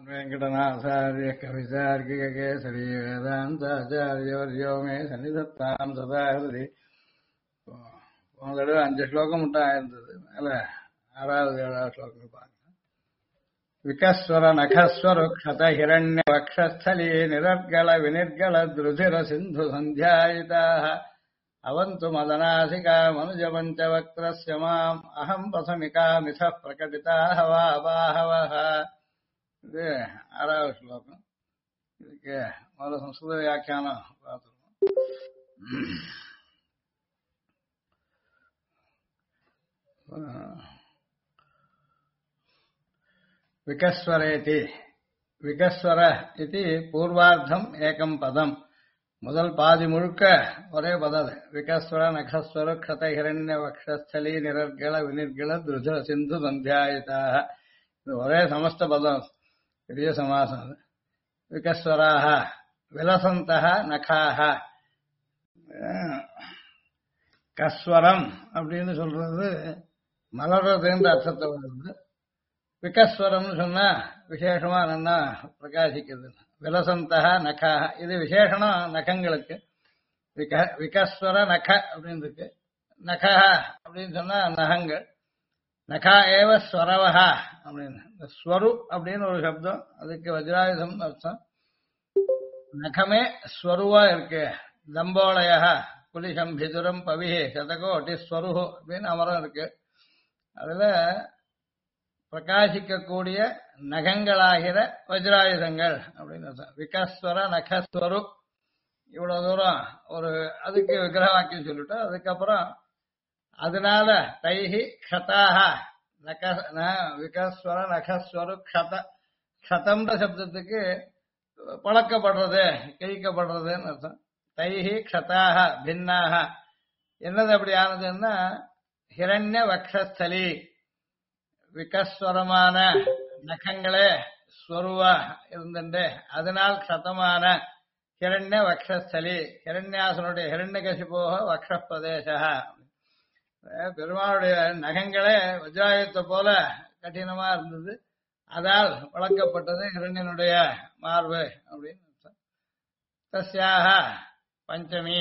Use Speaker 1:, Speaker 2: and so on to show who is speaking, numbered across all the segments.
Speaker 1: वेङ्कटनाथार्य कवितार्किककेसरी वेदान्ताचार्यवर्यो मे सन्निधत्ताम् सदा हृदि போன தடவை 5 ஸ்லோகம் மட்டும் ஆயிருந்தது. மேல 6வது 7வது ஸ்லோகம் பார்க்கலாம். விகஸ்வர நகஸ்வர க்ஷத ஹிரண்ய வக்ஷஸ்தலீ நிரர்கல வினிர்கல திருதிர சிந்து சந்தியாயிதாः அவது மதனாசிகா மனுஜ பஞ்சவக்த்ரஸ்ய மாம் அஹம் பசமிகா மிதः பிரகடிதாः வா பாஹவः. இது 6வது ஸ்லோகம். இதுக்கு முதல்ல சம்ஸ்கிருத வியாக்கியானம் பார்த்துருவோம். விகஸ்வரேதி விகஸ்வர இது பூர்வார்த்தம் ஏகம் பதம். முதல் பாதி முழுக்க ஒரே பதம். விகஸ்வர நகஸ்வர க்ஷத ஹிரண்ய வக்ஷஸ்தலீ நிரர்கல வினிர்கல திருஜ சிந்து சந்தியாயிதாக. இது ஒரே சமஸ்த பதம், பெரிய சமாசம். விகஸ்வராக விலசந்தः நகாக. கஸ்வரம் அப்படின்னு சொல்றது மலர்றதுன்ற அர்த்தத்தை வருது. விகஸ்வரம்னு சொன்னா விசேஷமா நல்லா பிரகாசிக்கிறது. விலசந்தः நகாக இது விசேஷனம் நகங்களுக்கு. விகஸ்வர நக அப்படின்னு இருக்கு. நகா அப்படின்னு சொன்னா நகங்கள். நகா ஏவ ஸ்வரவஹா அப்படின்னு ஸ்வரு அப்படின்னு ஒரு சப்தம். அதுக்கு வஜ்ராயுதம் அர்த்தம். நகமே ஸ்வருவா இருக்கு. தம்போலய குலிஷம் பிதுரம் பவிஹே சதகோட்டி ஸ்வருஹு அப்படின்னு அமரம் இருக்கு. அதுல பிரகாசிக்கக்கூடிய நகங்களாகிற வஜ்ராயுதங்கள் அப்படின்னு அர்த்தம். விகஸ்வர நகஸ்வரு இவ்வளவு தூரம் ஒரு அதுக்கு விக்கிரக வாக்கியம் சொல்லிட்டு அதுக்கப்புறம் அதனால தைஹி க்ஷதாக விகஸ்வர நகஸ்வரு க்ஷத. க்ஷதம்ன்ற சப்தத்துக்கு பழக்கப்படுறது, கிழிக்கப்படுறதுன்னு அர்த்தம். தைஹி க்ஷதாக பின்னாக. என்னது அப்படி ஆனதுன்னா ஹிரண்ய வக்ஷஸ்தலி விகஸ்வரமான நகங்களே ஸ்வருவா இருந்துட்டு அதனால் க்ஷதமான ஹிரண்ய வக்ஷஸ்தலி ஹிரண்யாசனுடைய ஹிரண்யகசிபோக வக்ஷப்பிரதேச. பெருமாளுடைய நகங்களே வஜ்ராயுதத்தை போல கடினமா இருந்தது. அதால் வளர்க்கப்பட்டது ஹிரண்யனுடைய மார்பு அப்படின்னு அர்த்தம். தஸ்யாக பஞ்சமி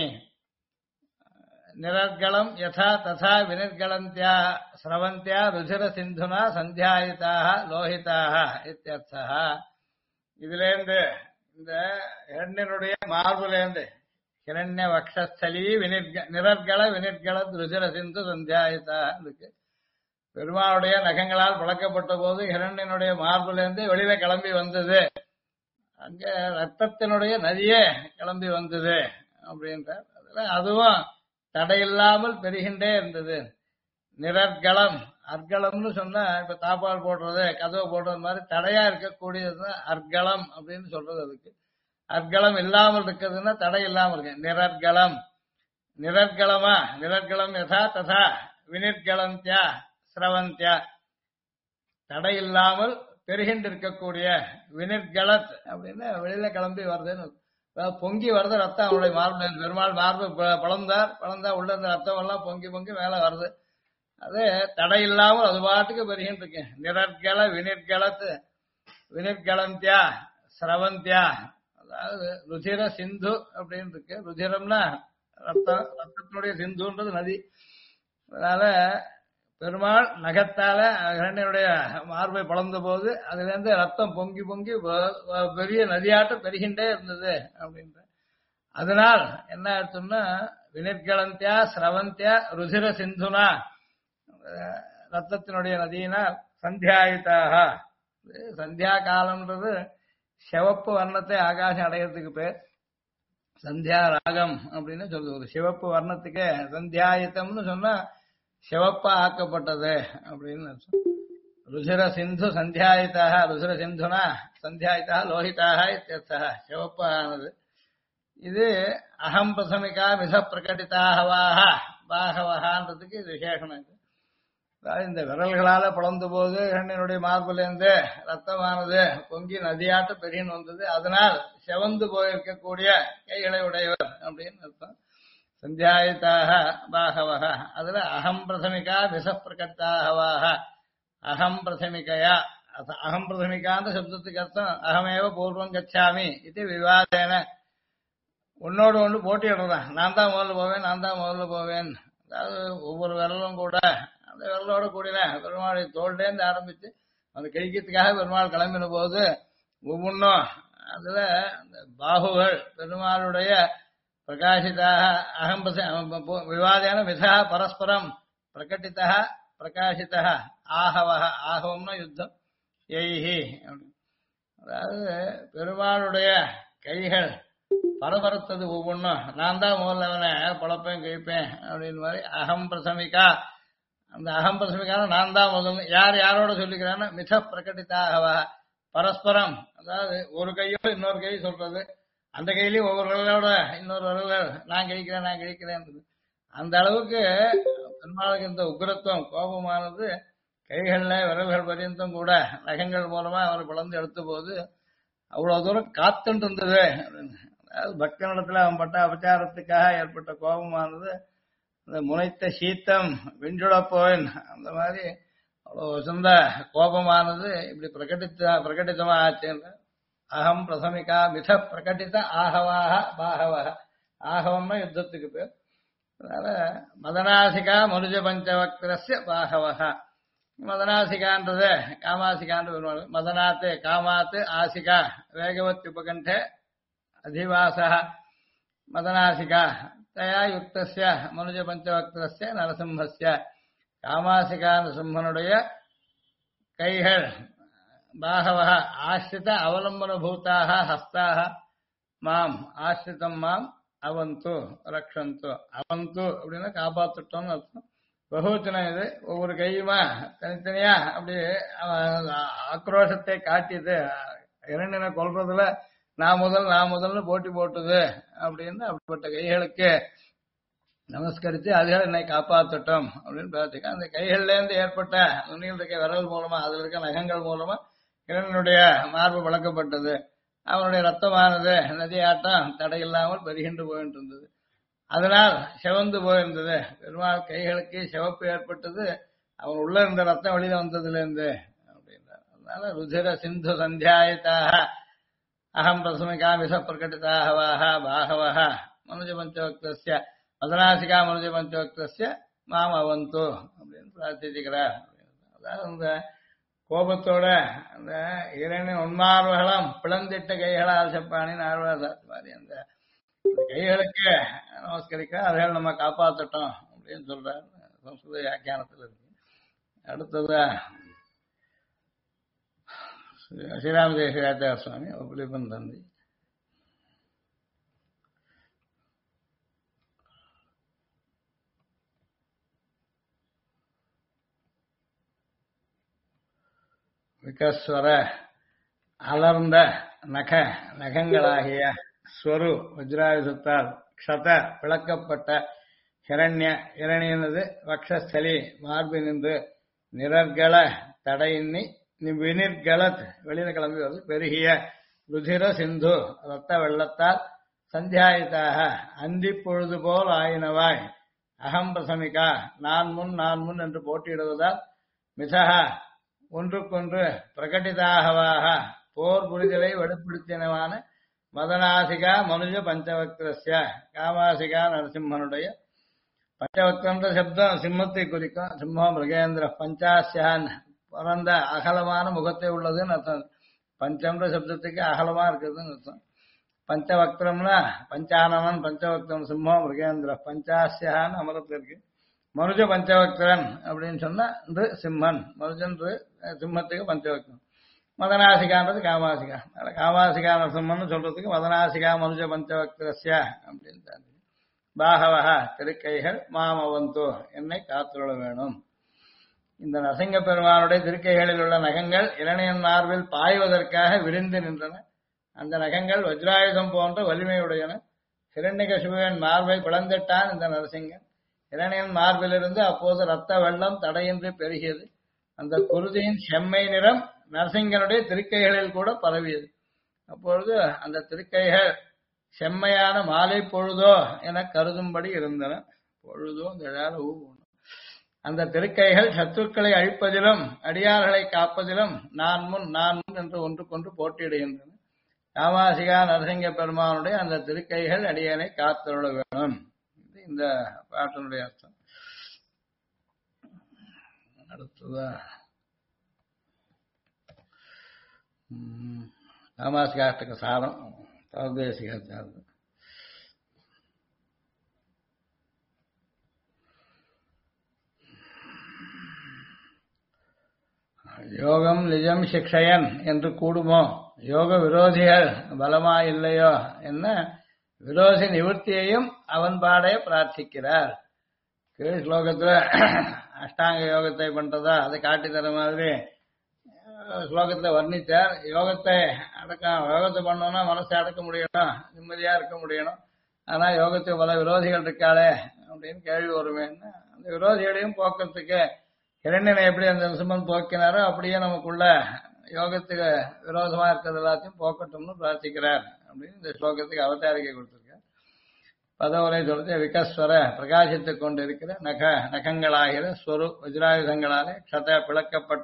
Speaker 1: நிரர்கலம் யதா ததா வினிர்கலந்தியா ஸ்ரவந்தியா ருதிர சிந்துனா சந்தியாயிதாக லோஹிதாக இத்தியர்த்தः. இதுலேருந்து இந்த ஹிரண்யனுடைய மார்புலேருந்து ஹிரண்ய வக்ஷஸ்தலி நிரர்கல வினிர்கல ருதிர சிந்து சந்தியாயிதாக இருக்கு. பெருமாளுடைய நகங்களால் பழக்கப்பட்ட போது ஹிரண்யனுடைய மார்புலேருந்து வெளியில கிளம்பி வந்தது. அங்க ரத்தத்தினுடைய நதியே கிளம்பி வந்தது அப்படின்றார். அதுல அதுவும் தடையில்லாமல் பெருகின்றே இருந்தது. நிரர்கலம் அர்கலம்னு சொன்னா இப்ப தாப்பால் போடுறது கதவை போடுறது மாதிரி தடையா இருக்கக்கூடியது அர்கலம் அப்படின்னு சொல்றது. அதுக்கு அர்கலம் இல்லாமல் இருக்கிறதுன்னா தடை இல்லாமல் இருக்கு. நிரர்கலம் நிரர்கலமா நிரர்கலம் யதா ததா வினிர்கலந்தியா ஸ்ரவந்தியா தடை இல்லாமல் பெருகின்று இருக்கக்கூடிய வினிர்கலத் அப்படின்னு வெளியில கிளம்பி வருதுன்னு பொங்கி வருது ரத்தம் அவருடைய மார்பு. பெருமாள் மார்பு பழந்தா உள்ள இருந்த ரத்தம் எல்லாம் பொங்கி பொங்கி மேல வருது. அது தடை இல்லாமல் அது பாட்டுக்கு பெருகின்னு இருக்கு. நிரர்கல வினிர்கலத் வினிர்கலந்தியா ஸ்ரவந்தியா அதாவது ருதிர சிந்து அப்படின்னு இருக்கு. ருதிரம்னா ரத்தம், ரத்தத்தினுடைய சிந்துன்றது நதி. அதனால பெருமாள் நகத்தால இரண்டனுடைய மார்பை பழந்த போது அதுல இருந்து ரத்தம் பொங்கி பொங்கி பெரிய நதியாட்டம் பெருகின்றே இருந்தது அப்படின்ற. அதனால் என்ன அர்த்தம்னா வினிர்கலந்தியா ஸ்ரவந்தியா ருதிர சிந்துனா ரத்தத்தினுடைய நதியினால் சந்தியாயுதாக. சந்தியா காலம்ன்றது சிவப்பு வர்ணத்தை ஆகாசம் அடைகிறதுக்கு பேர். சந்தியா ராகம் அப்படின்னு சொல்லுவது. சிவப்பு வர்ணத்துக்கு சந்தியாயுத்தம்னு சொன்னா சிவப்பா ஆக்கப்பட்டது அப்படின்னு அர்த்தம். ருதிர சிந்து சந்தியாயிதாக ருதிர சிந்துனா சந்தியாயிதாக லோஹிதாக இத்தியர்த்தः சிவப்பு ஆனது. இது அகம் பிரசமிகா மித பிரகடிதாகவாக பாகவகான்றதுக்கு இது விசேஷம். அதாவது இந்த விரல்களால பிளந்த போது இரண்டனுடைய மார்பிலிருந்து ரத்தமானது பொங்கி நதியாட்ட பெரியன் வந்தது. அதனால் செவந்து போயிருக்கக்கூடிய கைகளை உடையவர் அப்படின்னு அர்த்தம். சந்தியாயிதாக பாகவக. அதுல அகம் பிரசமிகா விசப்பிரகட்டாகவாக அகம் பிரசமிகையா அகம் பிரதமிகாந்த சப்தத்துக்கு அர்த்தம் அகமேவ பூர்வம் கச்சாமி இது விவாதேன ஒன்னோடு ஒன்று போட்டியிடுறதான். நான் தான் முதல்ல போவேன், நான் தான் முதல்ல போவேன். அதாவது ஒவ்வொரு விரலும் கூட அந்த விரலோட கூடின பெருமாளை தோல்லேருந்து ஆரம்பிச்சு அந்த கழிக்கிறதுக்காக பெருமாள் கிளம்பின போது ஒவ்வொன்றும் அதுல அந்த பாகுகள் பெருமாளுடைய பிரகாசிதாக அகம் விவாதேன விதா பரஸ்பரம் பிரகட்டிதா பிரகாசிதா ஆகவக ஆகவம்னா யுத்தம் எய்ஹி. அதாவது பெருமாளுடைய கைகள் பரபரத்தது ஒவ்வொன்றும். நான் தான் முதல்ல அவனை பொழப்பேன் கழிப்பேன் அப்படின்னு மாதிரி அகம் பிரசமிகா. அந்த அகம் பிரசமிக்கான நான் தான் முதல்ல யார் யாரோட சொல்லிக்கிறான்னு மித பிரகட்டிதாகவா பரஸ்பரம். அதாவது ஒரு கையோட இன்னொரு கை சொல்றது, அந்த கையிலயும் ஒவ்வொரு விரலோட இன்னொரு விரல் நான் கழிக்கிறேன் நான் கழிக்கிறேன். அந்த அளவுக்கு பெருமாளுக்கு இந்த உக்ரத்துவம் கோபமானது கைகள்ல விரல்கள் பரியந்தம் கூட நகங்கள் மூலமா அவரை பிளந்து எடுத்த போது அவ்வளவு தூரம் காத்துட்டு இருந்தது. அதாவது பக்தனிடத்துல அவன் பட்ட அபச்சாரத்துக்காக ஏற்பட்ட கோபமானது அந்த முனைத்த சீத்தம் விஞ்சுடப்போயின் அந்த மாதிரி அவ்வளவு வசந்த கோபமானது இப்படி பிரகட்டிதமா ஆச்சு. அகம் பிரசமிகா மித பிரகட்டித ஆகவாக பாகவக. ஆகவம்னா யுத்தத்துக்கு பேர். அதனால மதனாசிகா மனுஜ பஞ்சவக்திரஸ்ய பாகவக. மதனாசிகான்றது காமாசிகான்னு வருவாங்க. மதனாத்து காமாத்து ஆசிகா வேகவத் உபகண்டே அதிவாசா மதனாசிகா தயா யுக்தஸ்ய மனுஜ பஞ்சவக்திரஸ்ய நரசிம்மஸ்ய. காமாசிகா நரசிம்மனுடைய கைகள் பாகவக ஆசிரித அவலம்பன பூதாக ஹஸ்தாக மாம் ஆசிரிதம் மாம் அவந்து ரக்ஷந்து. அவந்து அப்படின்னா காப்பாத்துட்டோம்னு அர்த்தம். பகுவச்சனம் இது. ஒவ்வொரு கையுமா தனித்தனியா அப்படி ஆக்ரோஷத்தை காட்டியது. இரண்டினை கொல்றதுல நான் முதல்னு போட்டி போட்டுது அப்படின்னு அப்படிப்பட்ட கைகளுக்கு நமஸ்கரித்து அதுகள் என்னை காப்பாற்றட்டும் அப்படின்னு பிரார்த்திக்க. அந்த கைகள்ல இருந்து ஏற்பட்ட நுண்ணியில் இருக்க விரல் மூலமா அதுல இருக்க நகங்கள் மூலமா இறைவனுடைய மார்பு வளர்க்கப்பட்டது. அவனுடைய ரத்தமானது நதியாட்டம் தடையில்லாமல் பெருகின்று போயிட்டு இருந்தது. அதனால் சிவந்து போயிருந்தது. பெருமாள் கைகளுக்கு சிவப்பு ஏற்பட்டது அவன் உள்ள இருந்த ரத்தம் வெளியில வந்ததுல இருந்து அப்படின்றார். அதனால ருதிர சிந்து சந்தியாயிதாக அகம் பிரசமிகா மிச பிரகட்டிதாகவாக பாகவக மனுஜ பஞ்சவக்திய மதனாசிகா மனுஜ பஞ்சவக்திய மாம் அவந்து அப்படின்னு பிரார்த்திக்கிறார். அதாவது அந்த கோபத்தோட அந்த இரண்டின் உன்மார்வகளும் பிளந்திட்ட கைகளால் செப்பானின் ஆழ்வார் மாதிரி அந்த கைகளுக்கு நமஸ்கரிக்க அதைகள் நம்ம காப்பாற்றட்டும் அப்படின்னு சொல்றாரு. சம்ஸ்கிருத வியாக்கியானத்தில் இருக்கு. அடுத்ததா ஸ்ரீராமதேசிகாச்சார சுவாமி புலிபன் தந்தி. விகஸ்வர அலர்ந்த நகங்களாகிய ஸ்வரு வஜ்ராயுதத்தால் க்ஷத விளக்கப்பட்ட இரணியனது வக்ஷஸ்தலி மார்பினின்று நிரர்கள தடையின்னி வினிர்கலத் வெளியில கிளம்பி வருது பெருகிய ருதிர சிந்து ரத்த வெள்ளத்தால் சந்தியாயிதாக அந்தி பொழுது போல் ஆயினவாய் அகம் பிரசமிகா நான் முன் என்று போட்டியிடுவதால் மிசக ஒன்றுக்கொன்று பிரகட்டிதாகவாக போர் புரிதலை வெளிப்படுத்தினவான மதனாசிகா மனுஜ பஞ்சவக்திரஸ்ய காமாசிகா நரசிம்மனுடைய பஞ்சவக்திரன்ற சப்தம் சிம்மத்தை குறிக்கும். சிம்மம் மிருகேந்திர பஞ்சாசியான் பரந்த அகலமான முகத்தை உள்ளதுன்னு அர்த்தம். பஞ்சம்ன்ற சப்தத்துக்கு அகலமா இருக்குதுன்னு அர்த்தம். பஞ்சவக்திரம்னா பஞ்சானவன் பஞ்சவக்திரம் சிம்மம் மிருகேந்திர பஞ்சாசியான் அமரத்திற்கு. மனுஜ பஞ்சவக்திரன் அப்படின்னு சொன்னா சிம்மன் மனுஜன் சிம்மத்துக்கு பஞ்சவக்திரம். மதனாசிகான்றது காமாசிகா. காமாசிகா நரசிம்மன் சொல்றதுக்கு மதனாசிகா மனுஜ பஞ்சவக்திரஸ்ய அப்படின்னு. பாகவக திருக்கைகள் மாமவந்தோ என்னை காத்துள்ள வேணும். இந்த நரசிங்க பெருமானுடைய திருக்கைகளில் உள்ள நகங்கள் இரணியன் மார்பில் பாய்வதற்காக விரிந்து நின்றன. அந்த நகங்கள் வஜ்ராயுதம் போன்ற வலிமையுடையன. ஹிரண்யகசிபுவின் மார்பை பிளந்திட்டான் இந்த நரசிங்கன். இரணியன் மார்பிலிருந்து அப்போது ரத்த வெள்ளம் தடையின்றி பெருகியது. அந்த குருதியின் செம்மை நிறம் நரசிங்கனுடைய திருக்கைகளில் கூட பரவியது. அப்பொழுது அந்த திருக்கைகள் செம்மையான மாலை பொழுதோ என கருதும்படி இருந்தன. பொழுதோ இந்த அந்த திருக்கைகள் சத்துருக்களை அழிப்பதிலும் அடியார்களை காப்பதிலும் நான் முன் நான் முன் என்று ஒன்றுக்கொன்று போட்டியிடுகின்றன. காமாசிகா நரசிங்க பெருமானுடைய அந்த திருக்கைகள் அடியனை காத்தருள வேணும். இந்த பாட்டினுடைய அர்த்தம். அடுத்ததா காமாசிகாஷ்டக சாரம் தௌதேசிக சாரம். யோகம் நிஜம் சிக்ஷயன் என்று கூடுமோ, யோக விரோதிகள் பலமாயில்லையோ என்ன விரோதி நிவர்த்தியையும் அவன் பாடே பிரார்த்திக்கிறார். கீழ் ஸ்லோகத்துல அஷ்டாங்க யோகத்தை பண்றதா அதை காட்டி தர மாதிரி ஸ்லோகத்துல வர்ணித்தார். யோகத்தை யோகத்தை பண்ணோம்னா மனசை அடக்க முடியணும், நிம்மதியா இருக்க முடியணும். ஆனா யோகத்துக்கு பல விரோதிகள் இருக்காளே அப்படின்னு கேள்வி வருமேன்னு அந்த விரோதிகளையும் போக்குறதுக்கு இரண்டனை எப்படி அந்த நிசமன் போக்கினாரோ அப்படியே நமக்குள்ள யோகத்துக்கு விரோதமா இருக்கிறது எல்லாத்தையும் போக்கட்டும்னு பிரார்த்திக்கிறார் அப்படின்னு இந்த ஸ்லோகத்துக்கு அவதாரிக்கை கொடுத்திருக்கார். பதவுரை சொல்றது விகஸ்வர பிரகாசித்துக் கொண்டிருக்கிற நகங்களாகிற ஸ்வரு வஜ்ராயுதங்களாலே க்ஷத பிளக்கப்பட்ட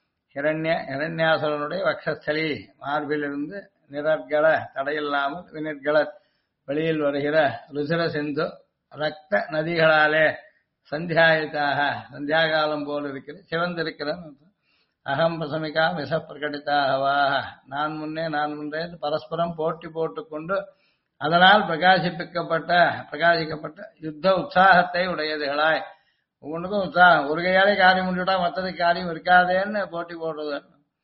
Speaker 1: ஹிரண்யாசுரனுடைய வக்ஷஸ்தலி மார்பிலிருந்து நிரர்கல தடையில்லாமல் வினிர்கல வெளியில் வருகிற ருசிர சிந்து ரத்த நதிகளாலே சந்தியாயுதாக சந்தியாகாலம் போல் இருக்கிற சிவந்திருக்கிற அகம் பிரசமிகா மிச பிரகடித்தாகவாக நான் முன்னே நான் முன்னே பரஸ்பரம் போட்டி போட்டுக்கொண்டு அதனால் பிரகாசிக்கப்பட்ட யுத்த உற்சாகத்தை உடையதுகளாய் ஒவ்வொன்றுக்கும் உற்சாகம். ஒரு கையாலே காரியம் முடிச்சுட்டா மற்றதுக்கு காரியம் இருக்காதேன்னு போட்டி போடுறது.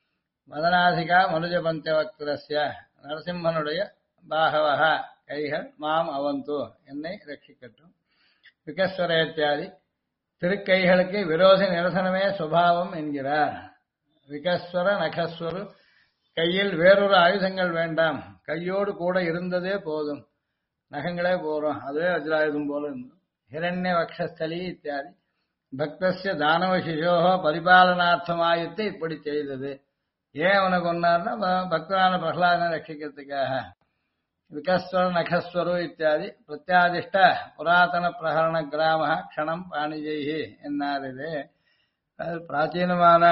Speaker 1: மதனாசிகா மனுஜ பஞ்சவக்திரஸ்ய நரசிம்மனுடைய பாகவக கைகள் மாம் அவந்து என்னை ரட்சிக்கட்டும். விகஸ்வர இத்தியாதி திருக்கைகளுக்கு விரோத நிரசனமே சுபாவம் என்கிறார். விகஸ்வர நகஸ்வரு கையில் வேறொரு ஆயுதங்கள் வேண்டாம், கையோடு கூட இருந்ததே போதும், நகங்களே போறோம், அதுவே வஜ்ராயுதம் போல இருந்தோம். ஹிரண்ய வக்ஷஸ்தலி இத்தியாதி பக்தஸ்ய தானவ சிசோகோ பரிபாலனார்த்தமாயித்து இப்படி செய்தது. ஏன் அவனை கொண்டார்னா பக்தரான பிரகலாதனை ரட்சிக்கிறதுக்காக. விகஸ்வர நகஸ்வரு இத்தியாதி பிரத்யாதிஷ்ட புராதன பிரகரண கிராம க்ஷணம் பாணிஜெய்ஹி என்னாரிது. பிராச்சீனமான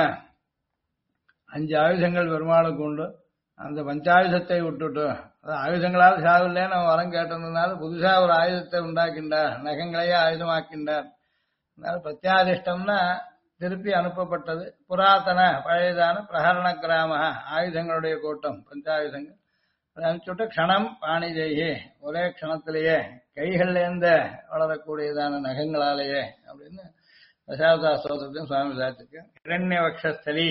Speaker 1: 5 ஆயுதங்கள் பெருமாளுக்கு உண்டு. அந்த பஞ்சாயுதத்தை விட்டுட்டு ஆயுதங்களால் சாவில்லை நம்ம வரம் கேட்டதுனால புதுசா ஒரு ஆயுதத்தை உண்டாக்கின்றார், நகங்களையே ஆயுதமாக்கின்றார். அதனால பிரத்யாதிஷ்டம்னா திருப்பி அனுப்பப்பட்டது. புராதன பழையதான பிரகரண கிராம ஆயுதங்களுடைய கூட்டம் பஞ்சாயுதங்கள் அனுப்பிச்சுட்டு க்ஷணம் பாணிஜெய்ஹி ஒரே க்ஷணத்திலேயே கைகள்லேருந்து வளரக்கூடியதான நகங்களாலேயே அப்படின்னு தசாவதா ஸ்தோத்திரத்தையும் சுவாமி சாத்திருக்கு. இரண்ய வக்ஷஸ்தலி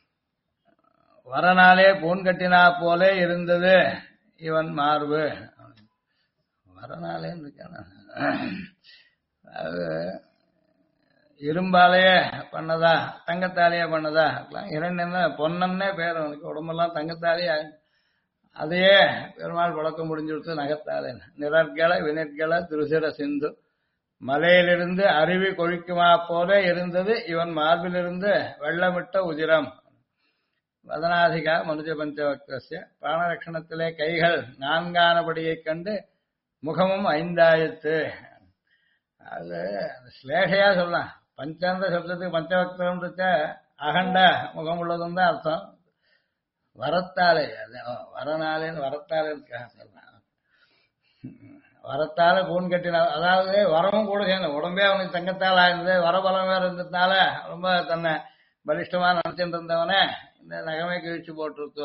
Speaker 1: வரனாலே பூன் கட்டினா போலே இருந்தது இவன் மார்பு. வரனாலே இருக்கான இரும்பாலேயே பண்ணதா தங்கத்தாலேயே பண்ணதா இரண்டு பொன்னன்னே பேர் அவனுக்கு, உடம்பெல்லாம் தங்கத்தாலேயே அதையே பெருமாள் பழக்கம் முடிஞ்சுடுத்து நகத்தாலே. நிரர்கல வினிர்கல திருசிர சிந்து மலையிலிருந்து அருவி கொழிக்குமா போல இருந்தது இவன் மார்பிலிருந்து வெள்ளமிட்ட உதிரம். வதனாதிகா மனுஜ பஞ்சவக்திய பிராணரட்சணத்திலே கைகள் 4ஆனபடியைக் கண்டு முகமும் 5ஆயிற்று. அது ஸ்லேஷையா சொல்லலாம். பஞ்சந்த சப்தத்துக்கு பஞ்சவக்தம் அகண்ட முகம் உள்ளதும் தான் அர்த்தம். வரத்தாலே வரனாலேன்னு வரத்தாலே சொல்லலாம். வரத்தால பூன் கட்டின, அதாவது வரமும் கூட சேர்ந்து உடம்பே அவனுக்கு தங்கத்தால் ஆயிருந்தது, வரபலம் வேற இருந்ததுனால ரொம்ப தன்னை பலிஷ்டமா நினைச்சிட்டு இருந்தவனே இந்த நகமே கிழிச்சு போட்டுருத்தோ.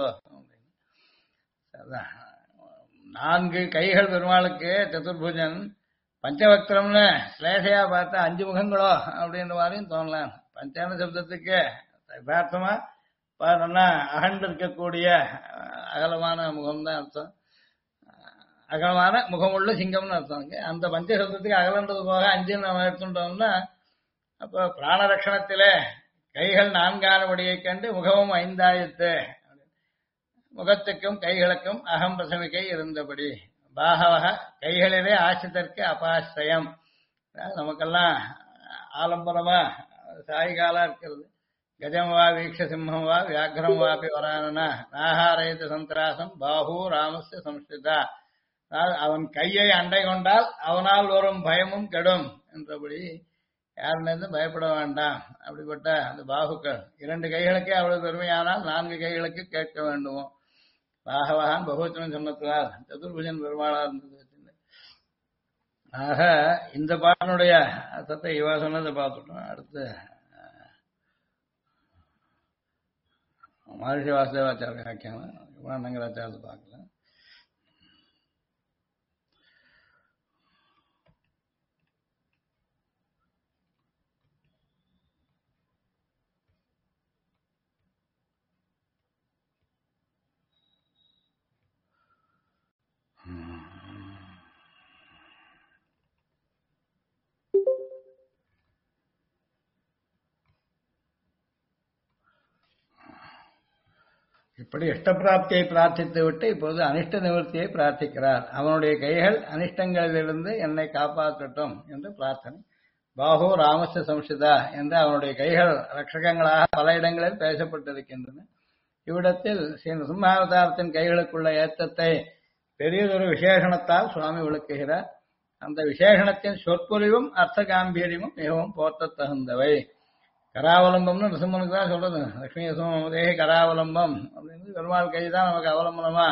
Speaker 1: 4 கைகள் பெருமாளுக்கு சதுர்புஜன். பஞ்சவக்திரம்னு ஸ்லேஷையா பார்த்தா 5 முகங்களோ அப்படின்ற மாதிரியும் தோணலாம். பஞ்சான சப்தத்துக்கு யதார்த்தமா நல்லா அகண்டு இருக்கக்கூடிய அகலமான முகம்தான் அர்த்தம். அகலமான முகமுள்ள சிங்கம்னு அர்த்தம். அந்த பஞ்சசப்தத்துக்கு அகலன்றது போக 5 நம்ம எடுத்துட்டோம்னா அப்போ பிராணரட்சணத்திலே கைகள் 4ஆனபடியைக் கண்டு முகமும் 5ஆயிற்று. முகத்துக்கும் கைகளுக்கும் அகம் பிரசமிக்கை இருந்தபடி. பாகவக கைகளிலே ஆசிரியருக்கு அபாசிரயம். நமக்கெல்லாம் ஆலம்பரமா சாய்காலா இருக்கிறது. கஜம் வா வீக்ஷ சிம்மம் வா வியாக்கிரம் வாபி வரானனா நாகாரயத்து சந்திராசம் பாஹூ ராமஸ்ய சம்ஸ்கிருதா. அவன் கையை அண்டை கொண்டால் அவனால் வரும் பயமும் கெடும் என்றபடி யாருன்னு பயப்பட வேண்டாம். அப்படிப்பட்ட அந்த பாகுக்கள் 2 கைகளுக்கே அவ்வளவு பெருமையானால் 4 கைகளுக்கு கேட்க வேண்டுமோ? பாகவகான் பகவச்சனம் சொன்னதால் சதுர்புஜன் பெருமாளா இருந்தது. ஆக இந்த பாடனுடைய அர்த்தத்தை இவா சொன்னதை பார்த்துட்டோம். அடுத்து மகர்ஷி வாசுதேவாச்சாரிய வியாக்கியானம் குணநங்கராச்சாரத்தை பார்க்கல. இப்படி இஷ்டப்பிராப்தியை பிரார்த்தித்து விட்டு இப்போது அனிஷ்ட நிவர்த்தியை பிரார்த்திக்கிறார். அவனுடைய கைகள் அனிஷ்டங்களிலிருந்து என்னை காப்பாற்றட்டும் என்று பிரார்த்தனை. பாஹு ராமஸ்ய சம்சிதா என்று அவனுடைய கைகள் ரட்சகங்களாக பல இடங்களில் பேசப்பட்டிருக்கின்றன. இவ்விடத்தில் ஸ்ரீ நரசிம்மாவதாரத்தின் கைகளுக்குள்ள ஏத்தத்தை பெரியதொரு விசேஷணத்தால் சுவாமி விளக்குகிறார். அந்த விசேஷணத்தின் சொற்பொழிவும் அர்த்த காம்பீரியமும் மிகவும் போற்றத் தகுந்தவை. கராவலம்பம்னு நரசிம்மனுக்கு தான் சொல்றது. லட்சுமி நரசிம்மதேகி கராவலம்பம் அப்படின்னு பெருமாள் கைதான் நமக்கு அவலம்பனமா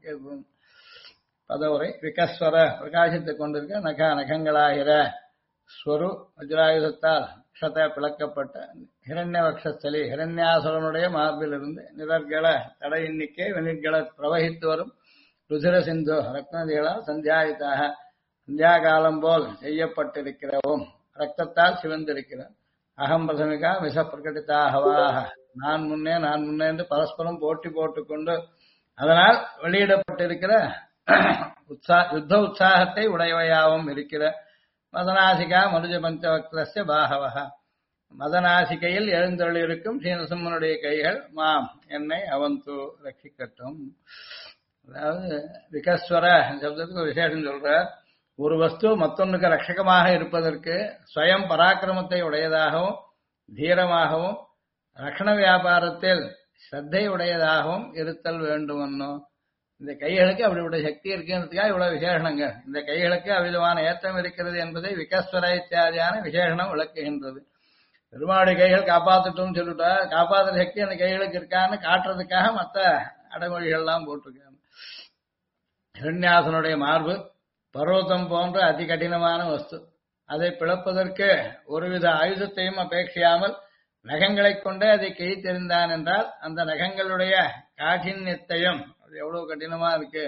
Speaker 1: பதவுரை. விகஸ்வர பிரகாசித்துக் கொண்டிருக்க நகங்களாகிற ஸ்வரு வஜ்ராயுதத்தால் க்ஷத பிளக்கப்பட்ட ஹிரண்யவக்ஷஸ்தலி ஹிரண்யாசுரனுடைய மார்பிலிருந்து நிரர்கள தடை எண்ணிக்கை வெனிர்கள பிரவகித்து வரும் ருதிர சிந்து ரத்னதிகளால் சந்தியாயித்தாக சந்தியா காலம் போல் செய்யப்பட்டிருக்கிறவும் ரத்தத்தால் சிவந்திருக்கிறார். அகம் பிரசமிகா மிச பிரகடிதாகவாக நான் முன்னே என்று பரஸ்பரம் போட்டி போட்டுக்கொண்டு அதனால் வெளியிடப்பட்டிருக்கிற யுத்த உற்சாகத்தை உடையவையாகவும் இருக்கிற மதநாசிகா மனுஜ பஞ்சவக்திரஸ்ய பாகவக மதநாசிகையில் எழுந்தருளிருக்கும் ஸ்ரீநரசிம்மனுடைய கைகள் மாம் என்னை அவந்து ரட்சிக்கட்டும். அதாவது விகஸ்வர சப்தத்துக்கு ஒரு விசேஷம் சொல்ற. ஒரு வஸ்து மற்றொன்றுக்கு ரட்சகமாக இருப்பதற்கு ஸ்வயம் பராக்கிரமத்தை உடையதாகவும் தீரமாகவும் ரக்ஷண வியாபாரத்தில் ஸ்ரத்தை உடையதாகவும் இருத்தல் வேண்டுமென்னும். இந்த கைகளுக்கு அப்படிப்பட்ட சக்தி இருக்கிறதுக்காக இவ்வளவு விசேஷணங்கள். இந்த கைகளுக்கு அவ்விதமான ஏற்றம் இருக்கிறது என்பதை விகஸ்வர இத்தியாதியான விசேஷணம் விளக்குகின்றது. பெருமாளுடைய கைகள் காப்பாற்றட்டும் சொல்லிட்டா காப்பாற்றுற சக்தி அந்த கைகளுக்கு இருக்கான்னு காட்டுறதுக்காக மற்ற அடைமொழிகள்லாம் போட்டிருக்காங்க. ஹிரண்யாசனுடைய மார்பு பர்வதம் போன்ற அதி கடினமான வஸ்து. அதை பிளப்பதற்கு ஒருவித ஆயுதத்தையும் அபேட்சியாமல் நகங்களை கொண்டே அதை கிழித்தெறிந்தான் என்றால் அந்த நகங்களுடைய காഠின்யத்தையும் அது எவ்வளவு கடினமா இருக்கு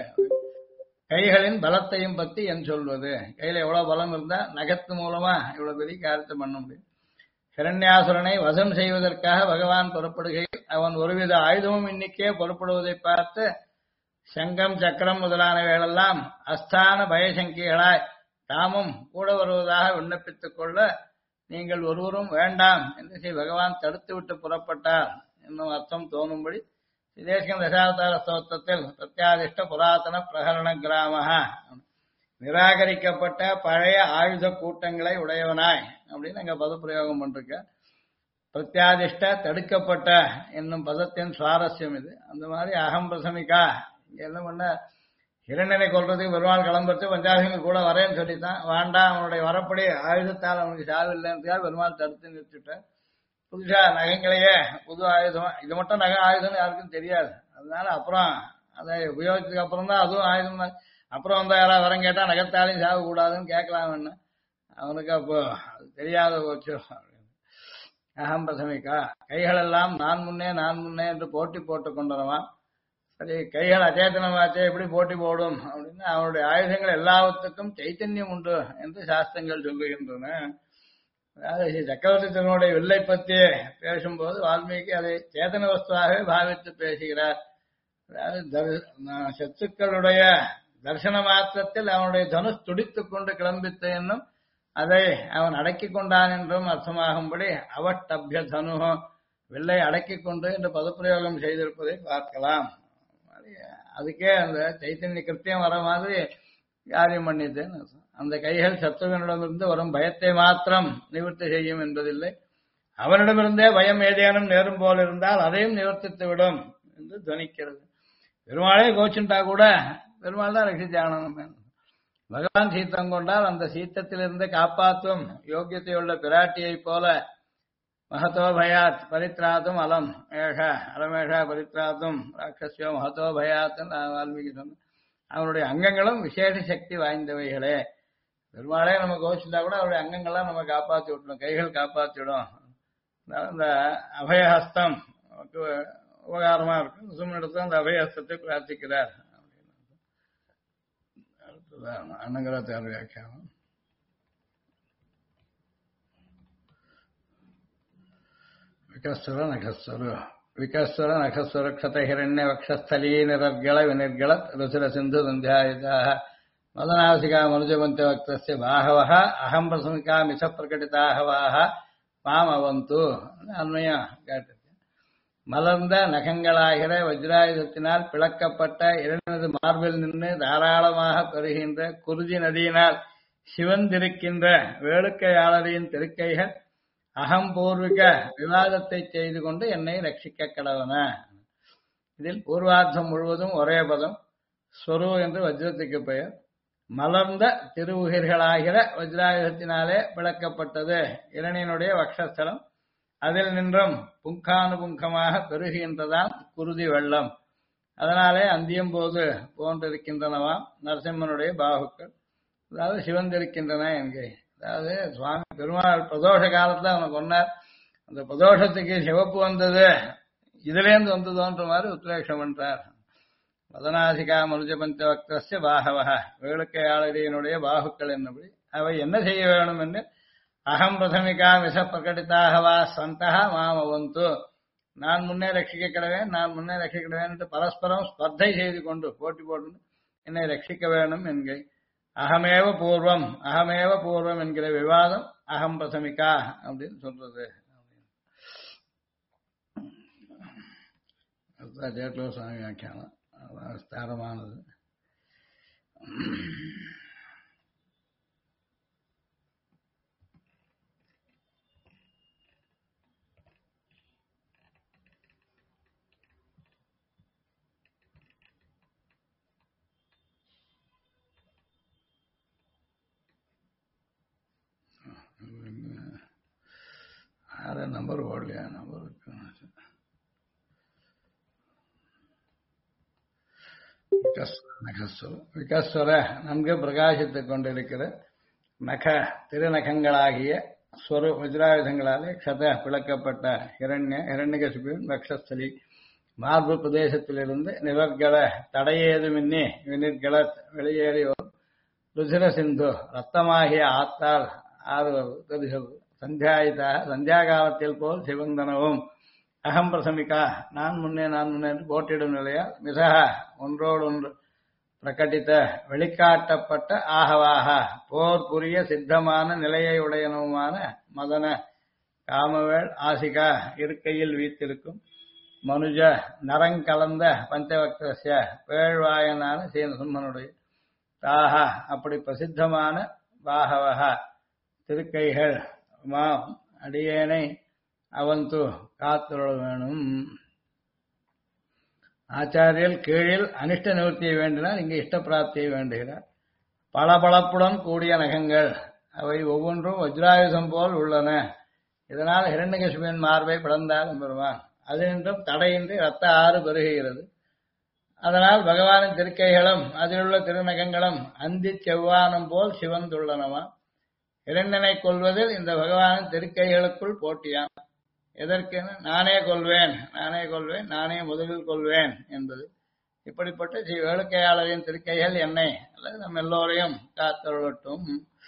Speaker 1: கைகளின் பலத்தையும் பத்தி என் சொல்வது. கையில எவ்வளவு பலம் இருந்தா நகத்து மூலமா இவ்வளவு பெரிய காரியத்தை பண்ண முடியும். ஹிரண்யாசுரனை வசம் செய்வதற்காக பகவான் புறப்படுகையில் அவன் ஒருவித ஆயுதமும் இன்னிக்கே புறப்படுவதை பார்த்து சங்கம் சக்கரம் முதலானவைகளெல்லாம் அஸ்தான பயசங்கிகளாய் தாமும் கூட வருவதாக விண்ணப்பித்துக் கொள்ள நீங்கள் ஒருவரும் வேண்டாம் என்று ஸ்ரீ பகவான் தடுத்து விட்டு புறப்பட்டார் என்னும் அர்த்தம் தோணும்படி ஸ்ரீதேசிகன் தசாவதார ஸ்தோத்திரத்தில் பிரத்யாதிஷ்ட புராதன பிரகரண கிராம நிராகரிக்கப்பட்ட பழைய ஆயுத கூட்டங்களை உடையவனாய் அப்படின்னு அங்க பதப்பிரயோகம் பண்ருக்க. பிரத்யாதிஷ்ட தடுக்கப்பட்ட என்னும் பதத்தின் சுவாரஸ்யம் இது. அந்த மாதிரி அகம் பிரசமிகா இங்க என்ன பண்ண இரண்டனை கொள்றதுக்கு பெருமாள் கிளம்புறது பஞ்சாபிகள் கூட வரேன்னு சொல்லித்தான் வேண்டாம். அவனுடைய வரப்படி ஆயுதத்தால் அவனுக்கு சாவில்லைன்றதுக்காக பெருமாள் தடுத்து நிறுத்திட்டார். புதுசா நகைங்களையே புது ஆயுதம் இது மட்டும் நகை ஆயுதம்னு யாருக்கும் தெரியாது. அதனால அப்புறம் அதை உபயோகிச்சதுக்கு அப்புறம் தான் அதுவும் ஆயுதம் தான். அப்புறம் வந்தா யாராவது வரம் கேட்டா நகத்தாலையும் சாக கூடாதுன்னு கேட்கலாம்னு அவனுக்கு அப்போ அது தெரியாத போச்சு. அகம் பிரசமிக்கா கைகள் எல்லாம் நான் முன்னே என்று போட்டி போட்டு கொண்டனவான். சரி கைகள் அச்சேதனமாச்சே எப்படி போட்டி போடும் அப்படின்னு அவனுடைய ஆயுதங்கள் எல்லாவற்றுக்கும் சைத்தன்யம் உண்டு என்று சாஸ்திரங்கள் சொல்லுகின்றன. அதாவது சக்கரவர்த்தி தன்னுடைய வில்லை பற்றி பேசும்போது வால்மீகி அதை சேதன வஸ்துவாகவே பாவித்து பேசுகிறார். அதாவது சத்துக்களுடைய தர்சன மாத்திரத்தில் அவனுடைய தனுஷ் துடித்துக் கொண்டு கிளம்பித்து என்னும் அதை அவன் அடக்கி கொண்டான் என்றும் அர்த்தமாகும்படி அவட்டபிய தனு வில்லை அடக்கி கொண்டு என்று பதப்பிரயோகம் செய்திருப்பதை பார்க்கலாம். அதுக்கே அந்த சைத்தன்ய கிருத்தியம் வர மாதிரி காரியம் பண்ணிட்டு அந்த கைகள் சத்துருவனிடமிருந்து வரும் பயத்தை மாத்திரம் நிவர்த்தி செய்யும் என்பதில்லை. அவனிடமிருந்தே பயம் ஏதேனும் நேரும் போல் இருந்தால் அதையும் நிவர்த்தித்து விடும் என்று துவனிக்கிறது. பெருமாளே கோச்சுட்டா கூட பெருமாள் தான் ரட்சிச்சாகணும். பகவான் சீத்தம் கொண்டால் அந்த சீத்தத்திலிருந்து காப்பாற்றும் யோக்கியத்தையுள்ள பிராட்டியைப் போல மகதோ பயாத் பரித்ராத்தும் அலம் ஏஷ அலமேஷா பரித்ராத்தும் ராட்சஸ்யோ மகதோ பயாத் வால்மீகி சொன்ன அவனுடைய அங்கங்களும் விசேஷ சக்தி வாய்ந்தவைகளே. பெருமாளே நம்ம கோச்சிட்டா கூட அவருடைய அங்கங்கள்லாம் நம்ம காப்பாற்றி விட்டணும், கைகள் காப்பாற்றிவிடும். அந்த அபயஹஸ்தம் நமக்கு உபகாரமா இருக்கும். நரசிம்மனிடத்தில் அந்த அபயஹஸ்தத்தை பிரார்த்திக்கிறார். அடுத்ததான் அன்னங்கரத்தார் வியாக்கியானம். விகஸ்வர நகஸ்வர விகஸ்வர நகஸ்வர க்ஷத ஹிரண்ய வக்ஷஸ்தலீ நிரர்கள வினிர்கள ருசிர சிந்து சந்தியாயுதாக மதனாசிகா மனுஜபந்த வக்தஸ்ய பாகவஹ அகம் பிரசமிகா மிச பிரகடிதாகவாக மாம் அவது அன்மையா கேட்டு. மலர்ந்த நகங்களாகிற வஜ்ராயுதத்தினால் பிளக்கப்பட்ட இரண்டு மார்பில் நின்று தாராளமாக பெறுகின்ற குருதி நதியினால் சிவந்திருக்கின்ற வேளுக்கையாளரின் திருக்கைகள் அகம்பூர்விக விவாதத்தை செய்து கொண்டு என்னை ரட்சிக்க கடவன. இதில் பூர்வார்த்தம் முழுவதும் ஒரே பதம். ஸ்வரு என்று வஜ்ரத்துக்கு பெயர். மலர்ந்த திருவுகிர்களாகிற வஜ்ராயுதத்தினாலே பிளக்கப்பட்டது இரணியனுடைய வக்ஷஸ்தலம். அதில் நின்றும் புங்கானுபுங்கமாக பெருகின்றதாம் குருதி வெள்ளம். அதனாலே அந்தியம் போது போன்றிருக்கின்றனவாம் நரசிம்மனுடைய பாகுக்கள், அதாவது சிவந்திருக்கின்றன என்கை. அதாவது சுவாமி பெருமாள் பிரதோஷ காலத்துல அவனை கொண்டார். அந்த பிரதோஷத்துக்கு சிவப்பு வந்தது இதுலேருந்து வந்ததோன்ற மாதிரி உத்வேஷம் பண்றார். மதனாசிகா மனுஜபந்த வக்தஸ்ய பாகவக வேளுக்கையாளரியினுடைய பாகுக்கள் என்னபடி அவை என்ன செய்ய வேணும் என்று அகம் பிரதமிகா விச பிரகடிதாகவா சந்தக மாம் அவது நான் முன்னே ரட்சிக்க கிடவேன், நான் முன்னே ரட்சிக்க கிடவேன் என்று பரஸ்பரம் ஸ்பர்தை செய்து கொண்டு போட்டி போட்டு என்னை ரட்சிக்க வேணும் என்கை. அகமேவ பூர்வம் என்கிற விவாதம் அகம் பிரசமிகா அப்படின்னு சொல்றது. ஜெயலலிதா சுவாமி வியாக்கியானம் விஸ்தாரமானது. நம்பர் ஓடலையா? நம்பர் விகஸ்வர நன்கு பிரகாசித்துக் கொண்டிருக்கிற நக திருநகங்களாகிய ஸ்வரு வஜ்ராயுதங்களாலே க்ஷத பிளக்கப்பட்ட ஹிரண்யகசிபின் வக்ஷஸ்தலி மார்பு பிரதேசத்திலிருந்து நிரர்கல தடையேதுமின்னி வினிர்கல வெளியேறியோர் ருசிர சிந்து ரத்தமாகிய ஆத்தால் ஆறுவது தெரிசது சந்தியாயிதாக சந்தியா காலத்தில் போல் சிவந்தனவும் அகம் பிரசமிகா நான் முன்னே என்று போட்டிடும் நிலையால் மிசக ஒன்றோடொன்று பிரகட்டித்த வெளிக்காட்டப்பட்ட ஆகவாக போர் புரிய சித்தமான நிலையை உடையனவுமான மதன காமவேள் ஆசிகா இருக்கையில் வீத்திருக்கும் மனுஜ நரங்கலந்த பஞ்சவக்திய பேழ்வாயனான சீனசும்மனுடைய தாகா அப்படி பிரசித்தமான பாகவக திருக்கைகள் மாம் அடியேனை அவது காத்துள்ள வேணும். ஆச்சாரியல் கீழில் அனிஷ்ட நிவர்த்தியை வேண்டினார், இங்கு இஷ்ட பிராப்தியை வேண்டுகிறார். பளபளப்புடன் கூடிய நகங்கள் அவை ஒவ்வொன்றும் வஜ்ராயுதம் போல் உள்ளன. இதனால் ஹிரண்யகசிபின் மார்பை பிளந்தார் பெறுவான். அதனின்றும் தடையின்றி ரத்த ஆறு பெருகுகிறது. அதனால் பகவானின் திருக்கைகளும் அதிலுள்ள திருநகங்களும் அந்தி செவ்வானம் போல் சிவந்துள்ளனவா. இரண்டனை கொள்வதில் இந்த பகவானின் திருக்கைகளுக்குள் போட்டியாம். எதற்கென நானே கொள்வேன் நானே முதலில் கொள்வேன் என்பது. இப்படிப்பட்ட ஸ்ரீ வேளுக்கையாளரின் திருக்கைகள் என்னை அல்லது நம்ம எல்லோரையும் காத்தருளட்டும்.